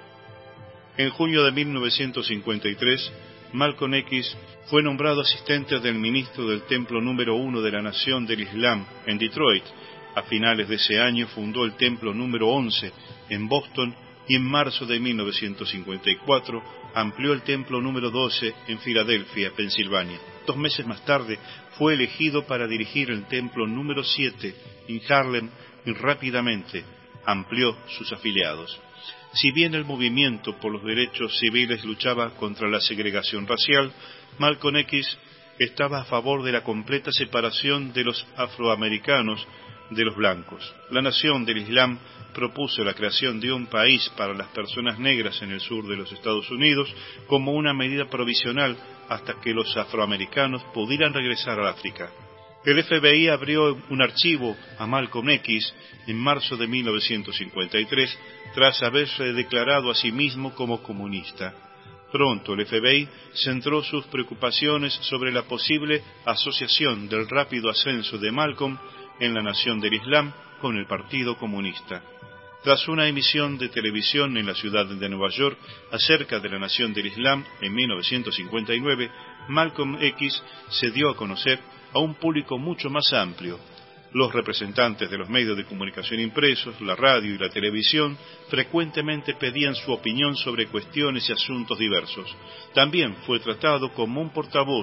En junio de mil novecientos cincuenta y tres, Malcolm X fue nombrado asistente del ministro del Templo número uno de la Nación del Islam en Detroit. A finales de ese año fundó el Templo número once en Boston y en marzo de mil novecientos cincuenta y cuatro amplió el Templo número doce en Filadelfia, Pensilvania. Dos meses más tarde fue elegido para dirigir el Templo número siete en Harlem y rápidamente amplió sus afiliados. Si bien el movimiento por los derechos civiles luchaba contra la segregación racial, Malcolm X estaba a favor de la completa separación de los afroamericanos de los blancos. La Nación del Islam propuso la creación de un país para las personas negras en el sur de los Estados Unidos como una medida provisional hasta que los afroamericanos pudieran regresar al África. El F B I abrió un archivo a Malcolm X en marzo de mil novecientos cincuenta y tres tras haberse declarado a sí mismo como comunista. Pronto el F B I centró sus preocupaciones sobre la posible asociación del rápido ascenso de Malcolm en la Nación del Islam con el Partido Comunista. Tras una emisión de televisión en la ciudad de Nueva York acerca de la Nación del Islam en mil novecientos cincuenta y nueve, Malcolm X se dio a conocer a un público mucho más amplio. Los representantes de los medios de comunicación impresos, la radio y la televisión frecuentemente pedían su opinión sobre cuestiones y asuntos diversos. También fue tratado como un portavoz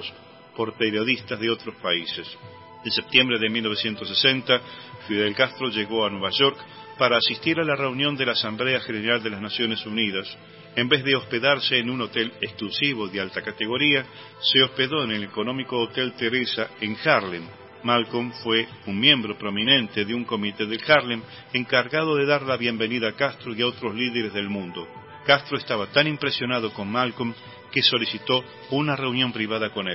por periodistas de otros países. En septiembre de mil novecientos sesenta, Fidel Castro llegó a Nueva York para asistir a la reunión de la Asamblea General de las Naciones Unidas. En vez de hospedarse en un hotel exclusivo de alta categoría, se hospedó en el económico Hotel Teresa en Harlem. Malcolm fue un miembro prominente de un comité del Harlem encargado de dar la bienvenida a Castro y a otros líderes del mundo. Castro estaba tan impresionado con Malcolm que solicitó una reunión privada con él.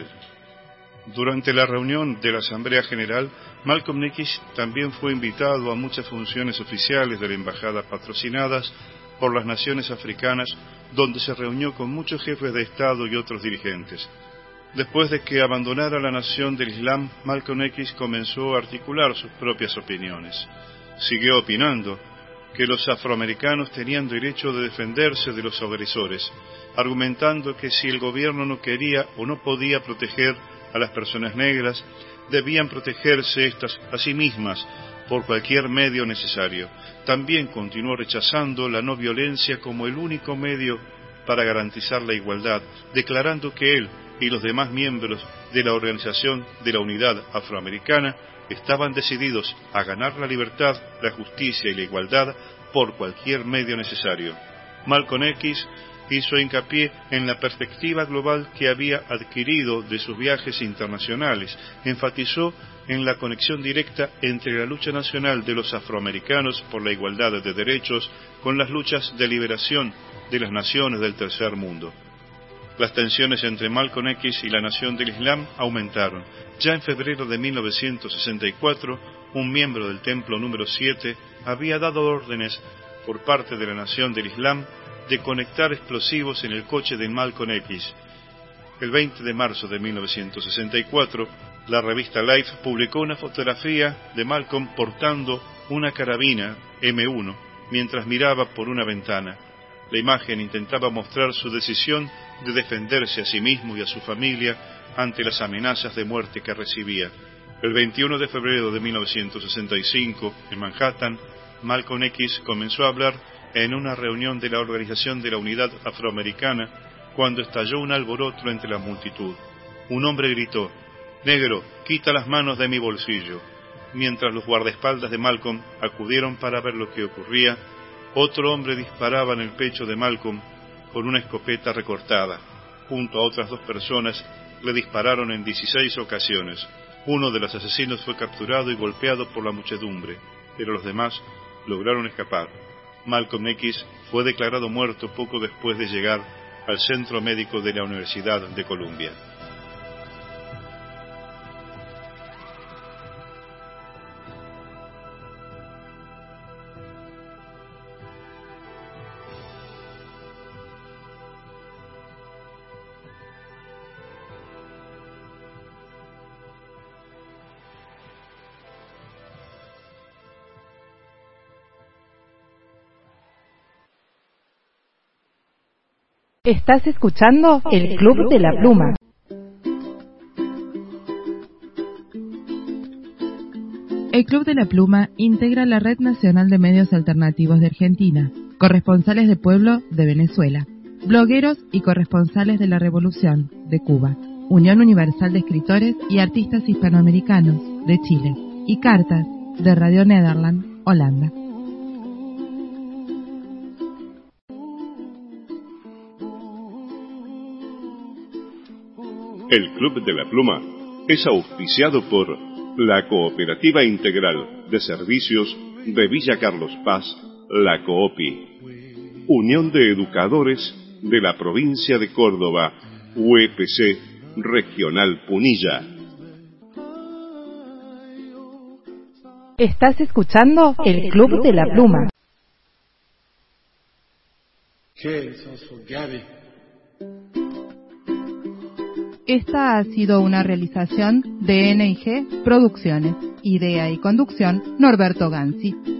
Durante la reunión de la Asamblea General, Malcolm X también fue invitado a muchas funciones oficiales de la embajada patrocinadas por las naciones africanas, donde se reunió con muchos jefes de Estado y otros dirigentes. Después de que abandonara la nación del Islam, Malcolm X comenzó a articular sus propias opiniones. Siguió opinando que los afroamericanos tenían derecho de defenderse de los agresores, argumentando que si el gobierno no quería o no podía proteger a las personas negras, debían protegerse estas a sí mismas por cualquier medio necesario. También continuó rechazando la no violencia como el único medio para garantizar la igualdad, declarando que él y los demás miembros de la Organización de la Unidad Afroamericana estaban decididos a ganar la libertad, la justicia y la igualdad por cualquier medio necesario. Malcolm X hizo hincapié en la perspectiva global que había adquirido de sus viajes internacionales, enfatizó en la conexión directa entre la lucha nacional de los afroamericanos por la igualdad de derechos con las luchas de liberación de las naciones del tercer mundo. Las tensiones entre Malcolm X y la Nación del Islam aumentaron. Ya en febrero de mil novecientos sesenta y cuatro, un miembro del Templo número siete había dado órdenes por parte de la Nación del Islam de conectar explosivos en el coche de Malcolm X. El veinte de marzo de mil novecientos sesenta y cuatro, la revista Life publicó una fotografía de Malcolm portando una carabina eme uno mientras miraba por una ventana. La imagen intentaba mostrar su decisión de defenderse a sí mismo y a su familia ante las amenazas de muerte que recibía. El veintiuno de febrero de mil novecientos sesenta y cinco, en Manhattan, Malcolm X comenzó a hablar en una reunión de la Organización de la Unidad Afroamericana cuando estalló un alboroto entre la multitud. Un hombre gritó: «Negro, quita las manos de mi bolsillo». Mientras los guardaespaldas de Malcolm acudieron para ver lo que ocurría, otro hombre disparaba en el pecho de Malcolm con una escopeta recortada. Junto a otras dos personas le dispararon en dieciséis ocasiones. Uno de los asesinos fue capturado y golpeado por la muchedumbre, pero los demás lograron escapar. Malcolm X fue declarado muerto poco después de llegar al centro médico de la Universidad de Columbia. Estás escuchando el Club de la Pluma. El Club de la Pluma integra la Red Nacional de Medios Alternativos de Argentina, corresponsales de pueblo de Venezuela, blogueros y corresponsales de la Revolución de Cuba, Unión Universal de Escritores y Artistas Hispanoamericanos de Chile y Cartas de Radio Nederland, Holanda. El Club de la Pluma es auspiciado por la Cooperativa Integral de Servicios de Villa Carlos Paz, la COOPI, Unión de Educadores de la Provincia de Córdoba, U E P C Regional Punilla. Estás escuchando el Club de la Pluma. ¿Qué es eso, Gaby? Esta ha sido una realización de N I G Producciones. Idea y conducción, Norberto Gansi.